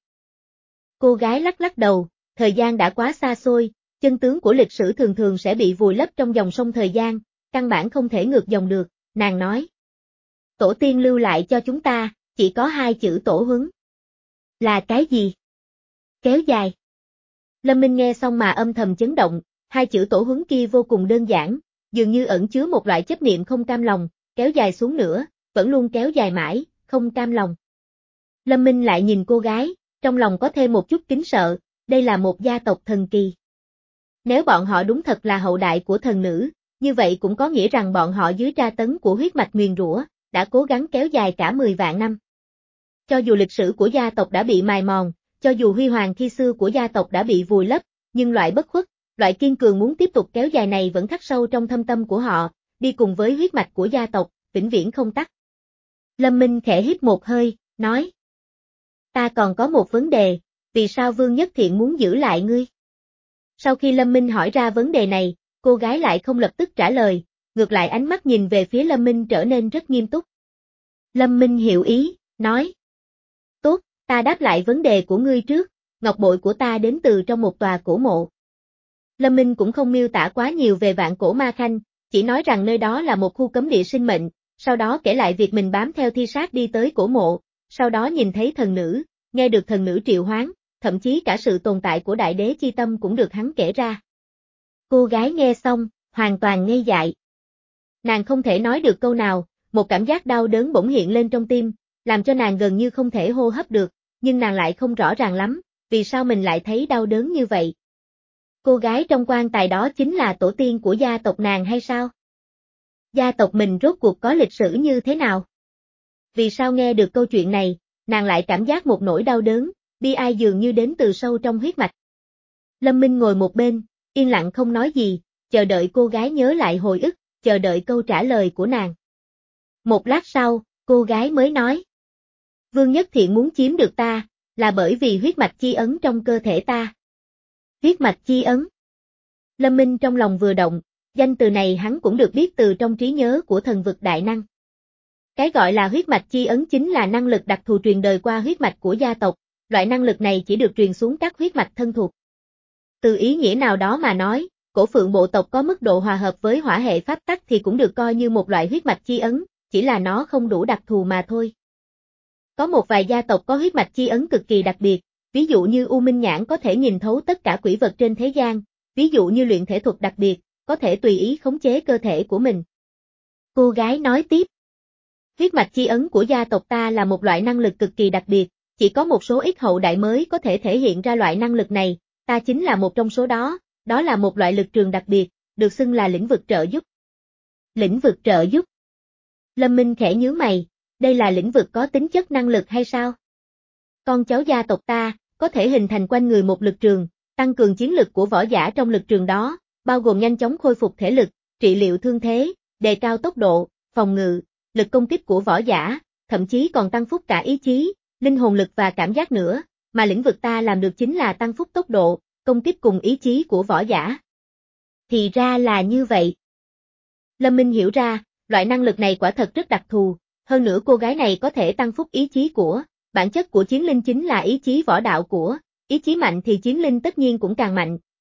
Cô gái lắc lắc đầu, thời gian đã quá xa xôi, chân tướng của lịch sử thường thường sẽ bị vùi lấp trong dòng sông thời gian, căn bản không thể ngược dòng được, nàng nói. Tổ tiên lưu lại cho chúng ta, chỉ có hai chữ tổ huấn. Là cái gì? Kéo dài. Lâm Minh nghe xong mà âm thầm chấn động, hai chữ tổ huấn kia vô cùng đơn giản, dường như ẩn chứa một loại chấp niệm không cam lòng, kéo dài xuống nữa, vẫn luôn kéo dài mãi, không cam lòng. Lâm Minh lại nhìn cô gái, trong lòng có thêm một chút kính sợ, đây là một gia tộc thần kỳ. Nếu bọn họ đúng thật là hậu đại của thần nữ, như vậy cũng có nghĩa rằng bọn họ dưới tra tấn của huyết mạch nguyền rủa, đã cố gắng kéo dài cả mười vạn năm. Cho dù lịch sử của gia tộc đã bị mài mòn, cho dù huy hoàng khi xưa của gia tộc đã bị vùi lấp, nhưng loại bất khuất, loại kiên cường muốn tiếp tục kéo dài này vẫn khắc sâu trong thâm tâm của họ, đi cùng với huyết mạch của gia tộc, vĩnh viễn không tắt. Lâm Minh khẽ hít một hơi, nói. Ta còn có một vấn đề, vì sao Vương Nhất Thiện muốn giữ lại ngươi? Sau khi Lâm Minh hỏi ra vấn đề này, cô gái lại không lập tức trả lời, ngược lại ánh mắt nhìn về phía Lâm Minh trở nên rất nghiêm túc. Lâm Minh hiểu ý, nói. Tốt, ta đáp lại vấn đề của ngươi trước, ngọc bội của ta đến từ trong một tòa cổ mộ. Lâm Minh cũng không miêu tả quá nhiều về vạn cổ ma khanh, chỉ nói rằng nơi đó là một khu cấm địa sinh mệnh, sau đó kể lại việc mình bám theo thi sát đi tới cổ mộ, sau đó nhìn thấy thần nữ, nghe được thần nữ triệu hoán, thậm chí cả sự tồn tại của đại đế chi tâm cũng được hắn kể ra. Cô gái nghe xong, hoàn toàn ngây dại. Nàng không thể nói được câu nào, một cảm giác đau đớn bỗng hiện lên trong tim, làm cho nàng gần như không thể hô hấp được, nhưng nàng lại không rõ ràng lắm, vì sao mình lại thấy đau đớn như vậy. Cô gái trong quan tài đó chính là tổ tiên của gia tộc nàng hay sao? Gia tộc mình rốt cuộc có lịch sử như thế nào? Vì sao nghe được câu chuyện này, nàng lại cảm giác một nỗi đau đớn, bi ai dường như đến từ sâu trong huyết mạch. Lâm Minh ngồi một bên, yên lặng không nói gì, chờ đợi cô gái nhớ lại hồi ức, chờ đợi câu trả lời của nàng. Một lát sau, cô gái mới nói. Vương Nhất Thiện muốn chiếm được ta, là bởi vì huyết mạch chi ấn trong cơ thể ta. Huyết mạch chi ấn. Lâm Minh trong lòng vừa động, danh từ này hắn cũng được biết từ trong trí nhớ của thần vực đại năng. Cái gọi là huyết mạch chi ấn chính là năng lực đặc thù truyền đời qua huyết mạch của gia tộc, loại năng lực này chỉ được truyền xuống các huyết mạch thân thuộc. Từ ý nghĩa nào đó mà nói, cổ phượng bộ tộc có mức độ hòa hợp với hỏa hệ pháp tắc thì cũng được coi như một loại huyết mạch chi ấn, chỉ là nó không đủ đặc thù mà thôi. Có một vài gia tộc có huyết mạch chi ấn cực kỳ đặc biệt, ví dụ như U Minh Nhãn có thể nhìn thấu tất cả quỷ vật trên thế gian, ví dụ như luyện thể thuật đặc biệt, có thể tùy ý khống chế cơ thể của mình. Cô gái nói tiếp. Huyết mạch chi ấn của gia tộc ta là một loại năng lực cực kỳ đặc biệt, chỉ có một số ít hậu đại mới có thể thể hiện ra loại năng lực này, ta chính là một trong số đó, đó là một loại lực trường đặc biệt, được xưng là lĩnh vực trợ giúp. Lĩnh vực trợ giúp. Lâm Minh khẽ nhíu mày, đây là lĩnh vực có tính chất năng lực hay sao? Con cháu gia tộc ta, có thể hình thành quanh người một lực trường, tăng cường chiến lực của võ giả trong lực trường đó, bao gồm nhanh chóng khôi phục thể lực, trị liệu thương thế, đề cao tốc độ, phòng ngự, lực công kích của võ giả, thậm chí còn tăng phúc cả ý chí, linh hồn lực và cảm giác nữa, mà lĩnh vực ta làm được chính là tăng phúc tốc độ, công kích cùng ý chí của võ giả. Thì ra là như vậy. Lâm Minh hiểu ra, loại năng lực này quả thật rất đặc thù, hơn nữa cô gái này có thể tăng phúc ý chí của, bản chất của chiến linh chính là ý chí võ đạo của, ý chí mạnh thì chiến linh tất nhiên cũng càng mạnh,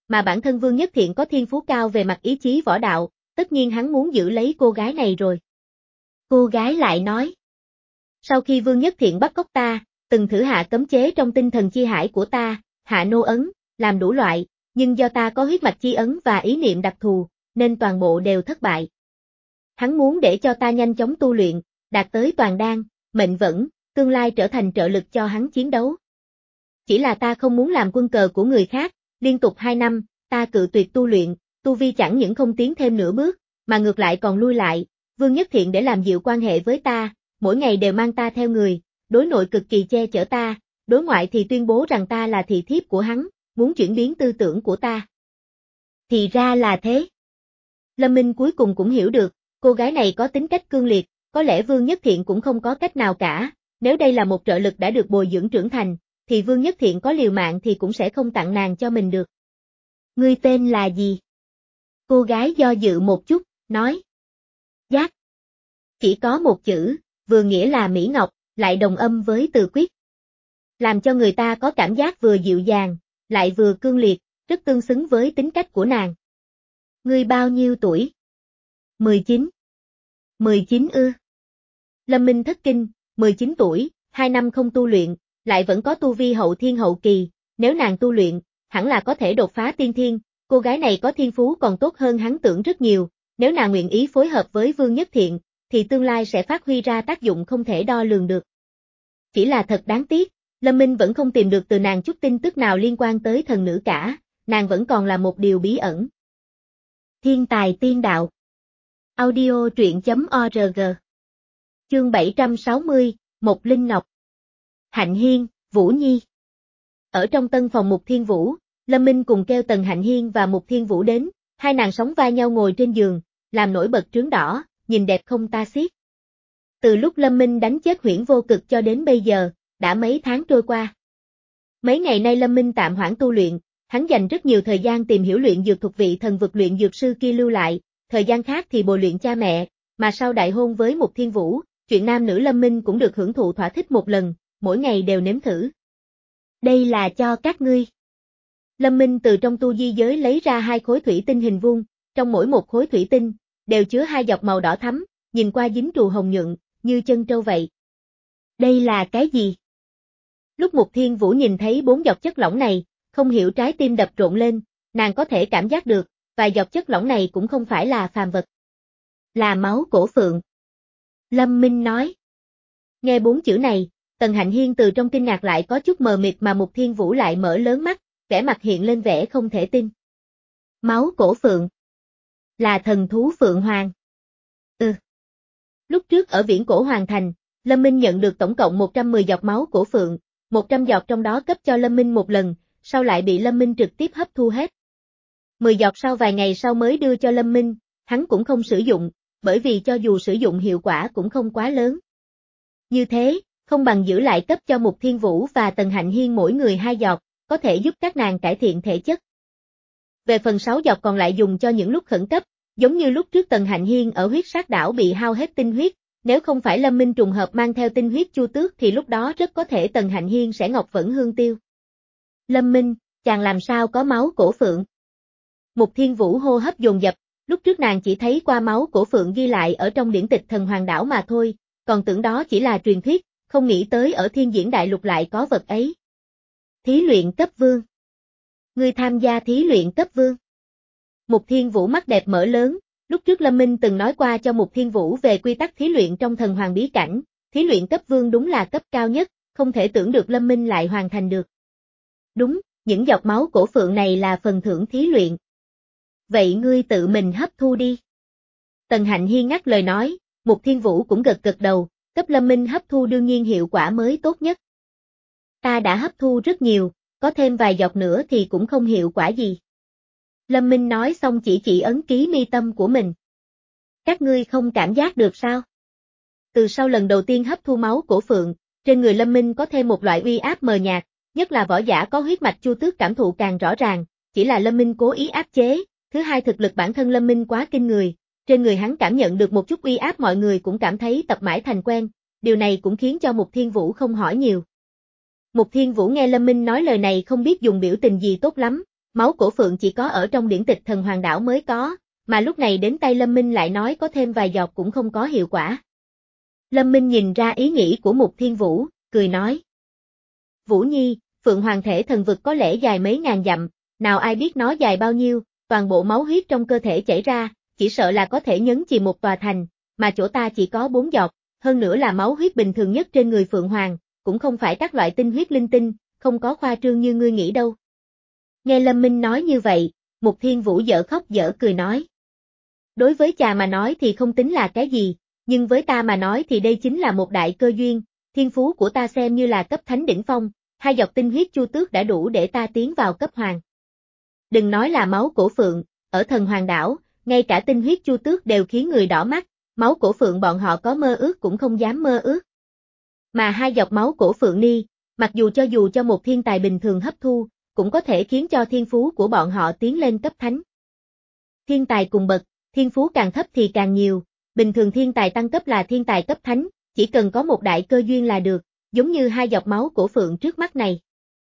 mà bản thân Vương Nhất Thiện có thiên phú cao về mặt ý chí võ đạo, tất nhiên hắn muốn giữ lấy cô gái này rồi. Cô gái lại nói, sau khi Vương Nhất Thiện bắt cóc ta, từng thử hạ cấm chế trong tinh thần chi hải của ta, hạ nô ấn, làm đủ loại, nhưng do ta có huyết mạch chi ấn và ý niệm đặc thù, nên toàn bộ đều thất bại. Hắn muốn để cho ta nhanh chóng tu luyện, đạt tới toàn đan, mệnh vẫn, tương lai trở thành trợ lực cho hắn chiến đấu. Chỉ là ta không muốn làm quân cờ của người khác, liên tục hai năm, ta cự tuyệt tu luyện, tu vi chẳng những không tiến thêm nửa bước, mà ngược lại còn lui lại, Vương Nhất Thiện để làm dịu quan hệ với ta, mỗi ngày đều mang ta theo người, đối nội cực kỳ che chở ta, đối ngoại thì tuyên bố rằng ta là thị thiếp của hắn, muốn chuyển biến tư tưởng của ta. Thì ra là thế. Lâm Minh cuối cùng cũng hiểu được, cô gái này có tính cách cương liệt, có lẽ Vương Nhất Thiện cũng không có cách nào cả, nếu đây là một trợ lực đã được bồi dưỡng trưởng thành, thì Vương Nhất Thiện có liều mạng thì cũng sẽ không tặng nàng cho mình được. Ngươi tên là gì? Cô gái do dự một chút, nói. Giác. Chỉ có một chữ, vừa nghĩa là Mỹ Ngọc, lại đồng âm với từ quyết. Làm cho người ta có cảm giác vừa dịu dàng, lại vừa cương liệt, rất tương xứng với tính cách của nàng. Ngươi bao nhiêu tuổi? mười chín. mười chín ư? Lâm Minh thất kinh, mười chín tuổi, hai năm không tu luyện, lại vẫn có tu vi hậu thiên hậu kỳ, nếu nàng tu luyện, hẳn là có thể đột phá tiên thiên, cô gái này có thiên phú còn tốt hơn hắn tưởng rất nhiều, nếu nàng nguyện ý phối hợp với Vương Nhất Thiện, thì tương lai sẽ phát huy ra tác dụng không thể đo lường được. Chỉ là thật đáng tiếc, Lâm Minh vẫn không tìm được từ nàng chút tin tức nào liên quan tới thần nữ cả, nàng vẫn còn là một điều bí ẩn. Thiên tài tiên đạo. Audio truyện chấm org. Chương bảy trăm sáu mươi, Một Linh Ngọc. Hạnh Hiên, Vũ Nhi. Ở trong tân phòng Mục Thiên Vũ, Lâm Minh cùng kêu Tần Hạnh Hiên và Mục Thiên Vũ đến, hai nàng sóng vai nhau ngồi trên giường, làm nổi bật trướng đỏ, nhìn đẹp không ta xiết. Từ lúc Lâm Minh đánh chết Huyễn Vô Cực cho đến bây giờ, đã mấy tháng trôi qua. Mấy ngày nay Lâm Minh tạm hoãn tu luyện, hắn dành rất nhiều thời gian tìm hiểu luyện dược thuộc vị thần vực luyện dược sư kia lưu lại, thời gian khác thì bồi luyện cha mẹ, mà sau đại hôn với Mục Thiên Vũ, chuyện nam nữ Lâm Minh cũng được hưởng thụ thỏa thích một lần, mỗi ngày đều nếm thử. Đây là cho các ngươi. Lâm Minh từ trong tu di giới lấy ra hai khối thủy tinh hình vuông, trong mỗi một khối thủy tinh, đều chứa hai giọt màu đỏ thắm, nhìn qua dính trù hồng nhuận, như chân trâu vậy. Đây là cái gì? Lúc Mục Thiên Vũ nhìn thấy bốn giọt chất lỏng này, không hiểu trái tim đập rộn lên, nàng có thể cảm giác được, vài giọt chất lỏng này cũng không phải là phàm vật. Là máu cổ phượng. Lâm Minh nói. Nghe bốn chữ này, Tần Hạnh Hiên từ trong kinh ngạc lại có chút mờ mịt mà Mục Thiên Vũ lại mở lớn mắt, vẻ mặt hiện lên vẻ không thể tin. Máu cổ phượng. Là thần thú Phượng Hoàng. Ừ. Lúc trước ở Viễn Cổ Hoàng Thành, Lâm Minh nhận được tổng cộng một trăm mười giọt máu cổ phượng, một trăm giọt trong đó cấp cho Lâm Minh một lần, sau lại bị Lâm Minh trực tiếp hấp thu hết. mười giọt sau vài ngày sau mới đưa cho Lâm Minh, hắn cũng không sử dụng, bởi vì cho dù sử dụng hiệu quả cũng không quá lớn. Như thế, không bằng giữ lại cấp cho Mục Thiên Vũ và Tần Hạnh Hiên mỗi người hai giọt, có thể giúp các nàng cải thiện thể chất. Về phần sáu giọt còn lại dùng cho những lúc khẩn cấp, giống như lúc trước Tần Hạnh Hiên ở huyết sát đảo bị hao hết tinh huyết, nếu không phải Lâm Minh trùng hợp mang theo tinh huyết Chu Tước thì lúc đó rất có thể Tần Hạnh Hiên sẽ ngọc vẫn hương tiêu. Lâm Minh, chàng làm sao có máu cổ phượng? Mục Thiên Vũ hô hấp dồn dập, lúc trước nàng chỉ thấy qua máu cổ phượng ghi lại ở trong điển tịch Thần Hoàng Đảo mà thôi, còn tưởng đó chỉ là truyền thuyết, không nghĩ tới ở Thiên Diễn Đại Lục lại có vật ấy. Thí luyện cấp vương. Ngươi tham gia thí luyện cấp vương. Mục Thiên Vũ mắt đẹp mở lớn, lúc trước Lâm Minh từng nói qua cho Mục Thiên Vũ về quy tắc thí luyện trong Thần Hoàng bí cảnh, thí luyện cấp vương đúng là cấp cao nhất, không thể tưởng được Lâm Minh lại hoàn thành được. Đúng, những giọt máu cổ phượng này là phần thưởng thí luyện. Vậy ngươi tự mình hấp thu đi. Tần Hạnh Hiên ngắt lời nói, Mục Thiên Vũ cũng gật gật đầu, cấp Lâm Minh hấp thu đương nhiên hiệu quả mới tốt nhất. Ta đã hấp thu rất nhiều, có thêm vài giọt nữa thì cũng không hiệu quả gì. Lâm Minh nói xong chỉ chỉ ấn ký mi tâm của mình. Các ngươi không cảm giác được sao? Từ sau lần đầu tiên hấp thu máu cổ phượng, trên người Lâm Minh có thêm một loại uy áp mờ nhạt, nhất là võ giả có huyết mạch Chu Tước cảm thụ càng rõ ràng, chỉ là Lâm Minh cố ý áp chế, thứ hai thực lực bản thân Lâm Minh quá kinh người, trên người hắn cảm nhận được một chút uy áp mọi người cũng cảm thấy tập mãi thành quen, điều này cũng khiến cho Mục Thiên Vũ không hỏi nhiều. Mục Thiên Vũ nghe Lâm Minh nói lời này không biết dùng biểu tình gì tốt lắm, Máu cổ phượng chỉ có ở trong điển tịch thần hoàng đảo mới có, mà lúc này đến tay Lâm Minh lại nói có thêm vài giọt cũng không có hiệu quả. Lâm Minh nhìn ra ý nghĩ của Mục Thiên Vũ, cười nói. Vũ Nhi, Phượng Hoàng thể thần vực có lẽ dài mấy ngàn dặm, nào ai biết nó dài bao nhiêu, toàn bộ máu huyết trong cơ thể chảy ra, chỉ sợ là có thể nhấn chìm một tòa thành, mà chỗ ta chỉ có bốn giọt, hơn nữa là máu huyết bình thường nhất trên người Phượng Hoàng, cũng không phải các loại tinh huyết linh tinh, không có khoa trương như ngươi nghĩ đâu. Nghe Lâm Minh nói như vậy, Mục Thiên Vũ dở khóc dở cười nói. Đối với chà mà nói thì không tính là cái gì, nhưng với ta mà nói thì đây chính là một đại cơ duyên, thiên phú của ta xem như là cấp thánh đỉnh phong, hai giọt tinh huyết chu tước đã đủ để ta tiến vào cấp hoàng. Đừng nói là máu cổ phượng, ở thần hoàng đảo, ngay cả tinh huyết chu tước đều khiến người đỏ mắt, máu cổ phượng bọn họ có mơ ước cũng không dám mơ ước. Mà hai giọt máu cổ phượng ni, mặc dù cho dù cho một thiên tài bình thường hấp thu, cũng có thể khiến cho thiên phú của bọn họ tiến lên cấp thánh. Thiên tài cùng bậc, thiên phú càng thấp thì càng nhiều, bình thường thiên tài tăng cấp là thiên tài cấp thánh, chỉ cần có một đại cơ duyên là được, giống như hai giọt máu cổ phượng trước mắt này.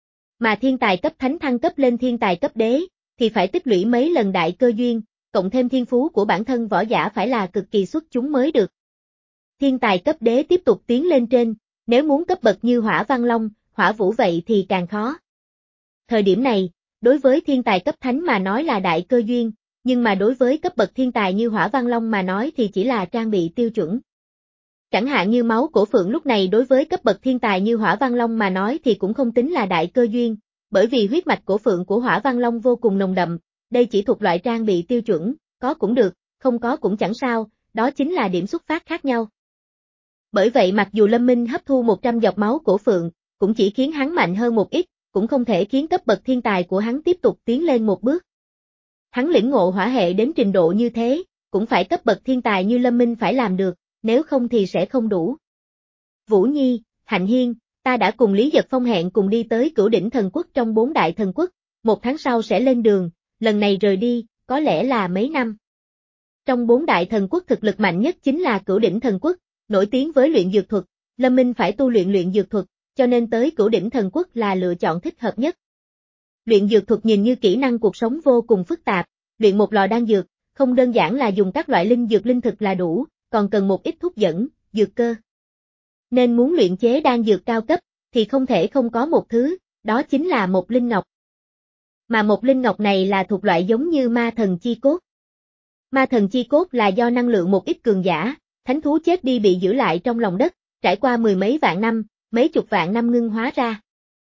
Mà thiên tài cấp thánh thăng cấp lên thiên tài cấp đế, thì phải tích lũy mấy lần đại cơ duyên, cộng thêm thiên phú của bản thân võ giả phải là cực kỳ xuất chúng mới được. Thiên tài cấp đế tiếp tục tiến lên trên, nếu muốn cấp bậc như Hỏa Văn Long, Hỏa Vũ vậy thì càng khó. Thời điểm này, đối với thiên tài cấp thánh mà nói là đại cơ duyên, nhưng mà đối với cấp bậc thiên tài như Hỏa Văn Long mà nói thì chỉ là trang bị tiêu chuẩn. Chẳng hạn như máu cổ phượng lúc này đối với cấp bậc thiên tài như Hỏa Văn Long mà nói thì cũng không tính là đại cơ duyên, bởi vì huyết mạch cổ phượng của Hỏa Văn Long vô cùng nồng đậm, đây chỉ thuộc loại trang bị tiêu chuẩn, có cũng được, không có cũng chẳng sao, đó chính là điểm xuất phát khác nhau. Bởi vậy mặc dù Lâm Minh hấp thu một trăm giọt máu cổ phượng, cũng chỉ khiến hắn mạnh hơn một ít, cũng không thể khiến cấp bậc thiên tài của hắn tiếp tục tiến lên một bước. Hắn lĩnh ngộ hỏa hệ đến trình độ như thế, cũng phải cấp bậc thiên tài như Lâm Minh phải làm được, nếu không thì sẽ không đủ. Vũ Nhi, Hạnh Hiên, ta đã cùng Lý Giật Phong hẹn cùng đi tới Cửu Đỉnh Thần Quốc trong bốn đại thần quốc, một tháng sau sẽ lên đường, lần này rời đi, có lẽ là mấy năm. Trong bốn đại thần quốc thực lực mạnh nhất chính là Cửu Đỉnh Thần Quốc, nổi tiếng với luyện dược thuật, Lâm Minh phải tu luyện luyện dược thuật, cho nên tới Cửu Đỉnh Thần Quốc là lựa chọn thích hợp nhất. Luyện dược thuật nhìn như kỹ năng cuộc sống vô cùng phức tạp, luyện một lò đan dược, không đơn giản là dùng các loại linh dược linh thực là đủ, còn cần một ít thuốc dẫn, dược cơ. Nên muốn luyện chế đan dược cao cấp, thì không thể không có một thứ, đó chính là một linh ngọc. Mà một linh ngọc này là thuộc loại giống như ma thần chi cốt. Ma thần chi cốt là do năng lượng một ít cường giả, thánh thú chết đi bị giữ lại trong lòng đất, trải qua mười mấy vạn năm, mấy chục vạn năm ngưng hóa ra.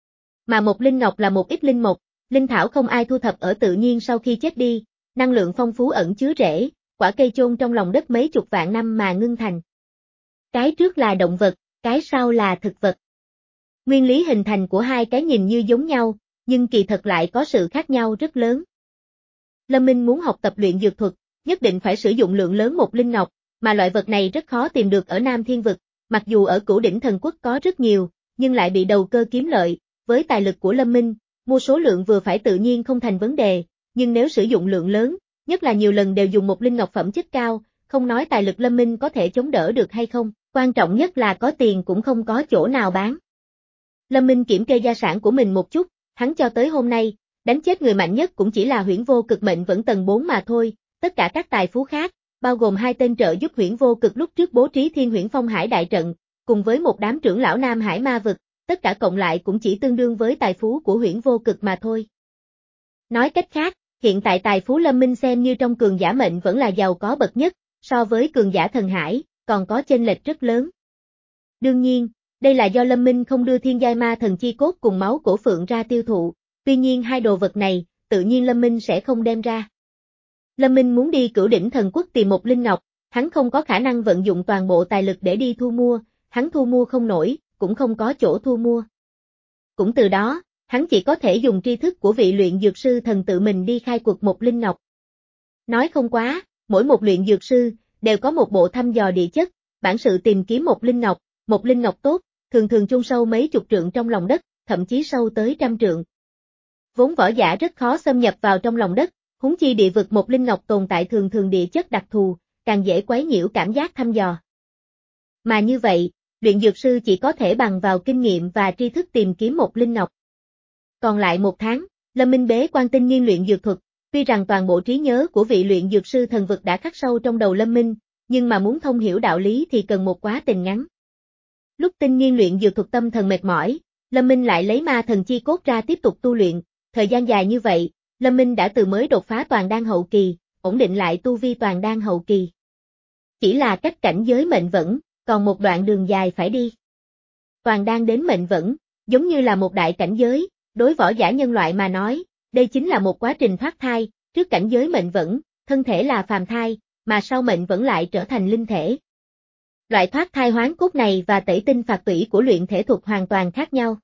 Mà một linh ngọc là một ít linh mộc, linh thảo không ai thu thập ở tự nhiên sau khi chết đi, năng lượng phong phú ẩn chứa rễ, quả cây chôn trong lòng đất mấy chục vạn năm mà ngưng thành. Cái trước là động vật, cái sau là thực vật. Nguyên lý hình thành của hai cái nhìn như giống nhau, nhưng kỳ thật lại có sự khác nhau rất lớn. Lâm Minh muốn học tập luyện dược thuật, nhất định phải sử dụng lượng lớn một linh ngọc, mà loại vật này rất khó tìm được ở Nam Thiên Vực, mặc dù ở Cửu Đỉnh Thần Quốc có rất nhiều, nhưng lại bị đầu cơ kiếm lợi, với tài lực của Lâm Minh, mua số lượng vừa phải tự nhiên không thành vấn đề, nhưng nếu sử dụng lượng lớn, nhất là nhiều lần đều dùng một linh ngọc phẩm chất cao, không nói tài lực Lâm Minh có thể chống đỡ được hay không, quan trọng nhất là có tiền cũng không có chỗ nào bán. Lâm Minh kiểm kê gia sản của mình một chút, hắn cho tới hôm nay, đánh chết người mạnh nhất cũng chỉ là Huyễn Vô Cực mệnh vẫn tầng bốn mà thôi, tất cả các tài phú khác, bao gồm hai tên trợ giúp Huyễn Vô Cực lúc trước bố trí Thiên Huyễn Phong Hải đại trận, cùng với một đám trưởng lão Nam Hải ma vực, tất cả cộng lại cũng chỉ tương đương với tài phú của Huyễn Vô Cực mà thôi. Nói cách khác, hiện tại tài phú Lâm Minh xem như trong cường giả mệnh vẫn là giàu có bậc nhất, so với cường giả thần hải, còn có chênh lệch rất lớn. Đương nhiên, đây là do Lâm Minh không đưa thiên giai ma thần chi cốt cùng máu cổ phượng ra tiêu thụ, tuy nhiên hai đồ vật này, tự nhiên Lâm Minh sẽ không đem ra. Lâm Minh muốn đi Cửu Đỉnh Thần Quốc tìm một linh ngọc, hắn không có khả năng vận dụng toàn bộ tài lực để đi thu mua, hắn thu mua không nổi, cũng không có chỗ thu mua. Cũng từ đó, hắn chỉ có thể dùng tri thức của vị luyện dược sư thần tự mình đi khai quật một linh ngọc. Nói không quá, mỗi một luyện dược sư, đều có một bộ thăm dò địa chất, bản sự tìm kiếm một linh ngọc, một linh ngọc tốt, thường thường chôn sâu mấy chục trượng trong lòng đất, thậm chí sâu tới trăm trượng. Vốn võ giả rất khó xâm nhập vào trong lòng đất, huống chi địa vực một linh ngọc tồn tại thường thường địa chất đặc thù, càng dễ quấy nhiễu cảm giác thăm dò. Mà như vậy, luyện dược sư chỉ có thể bằng vào kinh nghiệm và tri thức tìm kiếm một linh ngọc. Còn lại một tháng, Lâm Minh bế quan tinh nghiên luyện dược thuật, tuy rằng toàn bộ trí nhớ của vị luyện dược sư thần vực đã khắc sâu trong đầu Lâm Minh, nhưng mà muốn thông hiểu đạo lý thì cần một quá trình ngắn. Lúc tinh nghiên luyện dược thuật tâm thần mệt mỏi, Lâm Minh lại lấy ma thần chi cốt ra tiếp tục tu luyện, thời gian dài như vậy, Lâm Minh đã từ mới đột phá toàn đan hậu kỳ, ổn định lại tu vi toàn đan hậu kỳ. Chỉ là cách cảnh giới mệnh vẫn, còn một đoạn đường dài phải đi. Toàn đan đến mệnh vẫn, giống như là một đại cảnh giới, đối võ giả nhân loại mà nói, đây chính là một quá trình thoát thai, trước cảnh giới mệnh vẫn, thân thể là phàm thai, mà sau mệnh vẫn lại trở thành linh thể. Loại thoát thai hoán cốt này và tẩy tinh phạt tủy của luyện thể thuật hoàn toàn khác nhau.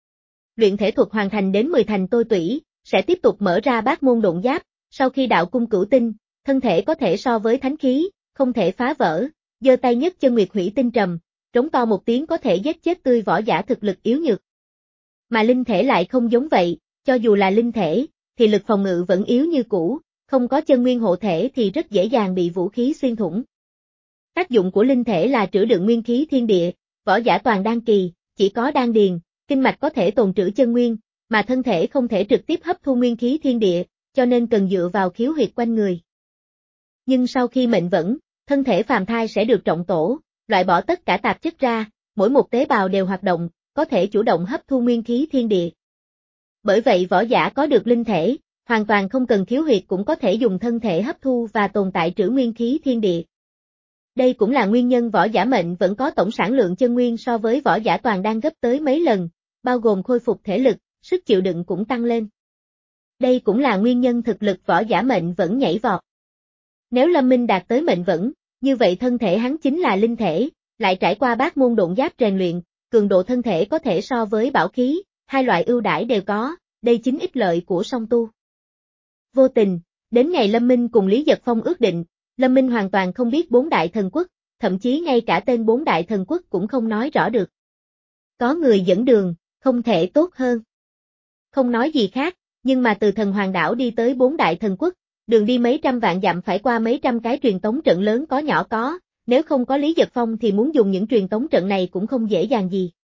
Luyện thể thuật hoàn thành đến mười thành tôi tủy, sẽ tiếp tục mở ra bát môn độn giáp, sau khi đạo cung cửu tinh, thân thể có thể so với thánh khí, không thể phá vỡ, giơ tay nhất chân nguyệt hủy tinh trầm, trống to một tiếng có thể giết chết tươi võ giả thực lực yếu nhược. Mà linh thể lại không giống vậy, cho dù là linh thể, thì lực phòng ngự vẫn yếu như cũ, không có chân nguyên hộ thể thì rất dễ dàng bị vũ khí xuyên thủng. Tác dụng của linh thể là trữ đựng nguyên khí thiên địa, võ giả toàn đan kỳ, chỉ có đan điền, kinh mạch có thể tồn trữ chân nguyên, mà thân thể không thể trực tiếp hấp thu nguyên khí thiên địa, cho nên cần dựa vào khiếu huyệt quanh người. Nhưng sau khi mệnh vẫn, thân thể phàm thai sẽ được trọng tổ, loại bỏ tất cả tạp chất ra, mỗi một tế bào đều hoạt động, có thể chủ động hấp thu nguyên khí thiên địa. Bởi vậy võ giả có được linh thể, hoàn toàn không cần khiếu huyệt cũng có thể dùng thân thể hấp thu và tồn tại trữ nguyên khí thiên địa. Đây cũng là nguyên nhân võ giả mệnh vẫn có tổng sản lượng chân nguyên so với võ giả toàn đan gấp tới mấy lần, bao gồm khôi phục thể lực, sức chịu đựng cũng tăng lên. Đây cũng là nguyên nhân thực lực võ giả mệnh vẫn nhảy vọt. Nếu Lâm Minh đạt tới mệnh vẫn, như vậy thân thể hắn chính là linh thể, lại trải qua bát môn độn giáp rèn luyện, cường độ thân thể có thể so với bảo khí, hai loại ưu đãi đều có, đây chính ích lợi của song tu. Vô tình, đến ngày Lâm Minh cùng Lý Giật Phong ước định, Lâm Minh hoàn toàn không biết bốn đại thần quốc, thậm chí ngay cả tên bốn đại thần quốc cũng không nói rõ được. Có người dẫn đường, không thể tốt hơn. Không nói gì khác, nhưng mà từ thần hoàng đảo đi tới bốn đại thần quốc, đường đi mấy trăm vạn dặm phải qua mấy trăm cái truyền tống trận lớn có nhỏ có, nếu không có Lý Giật Phong thì muốn dùng những truyền tống trận này cũng không dễ dàng gì.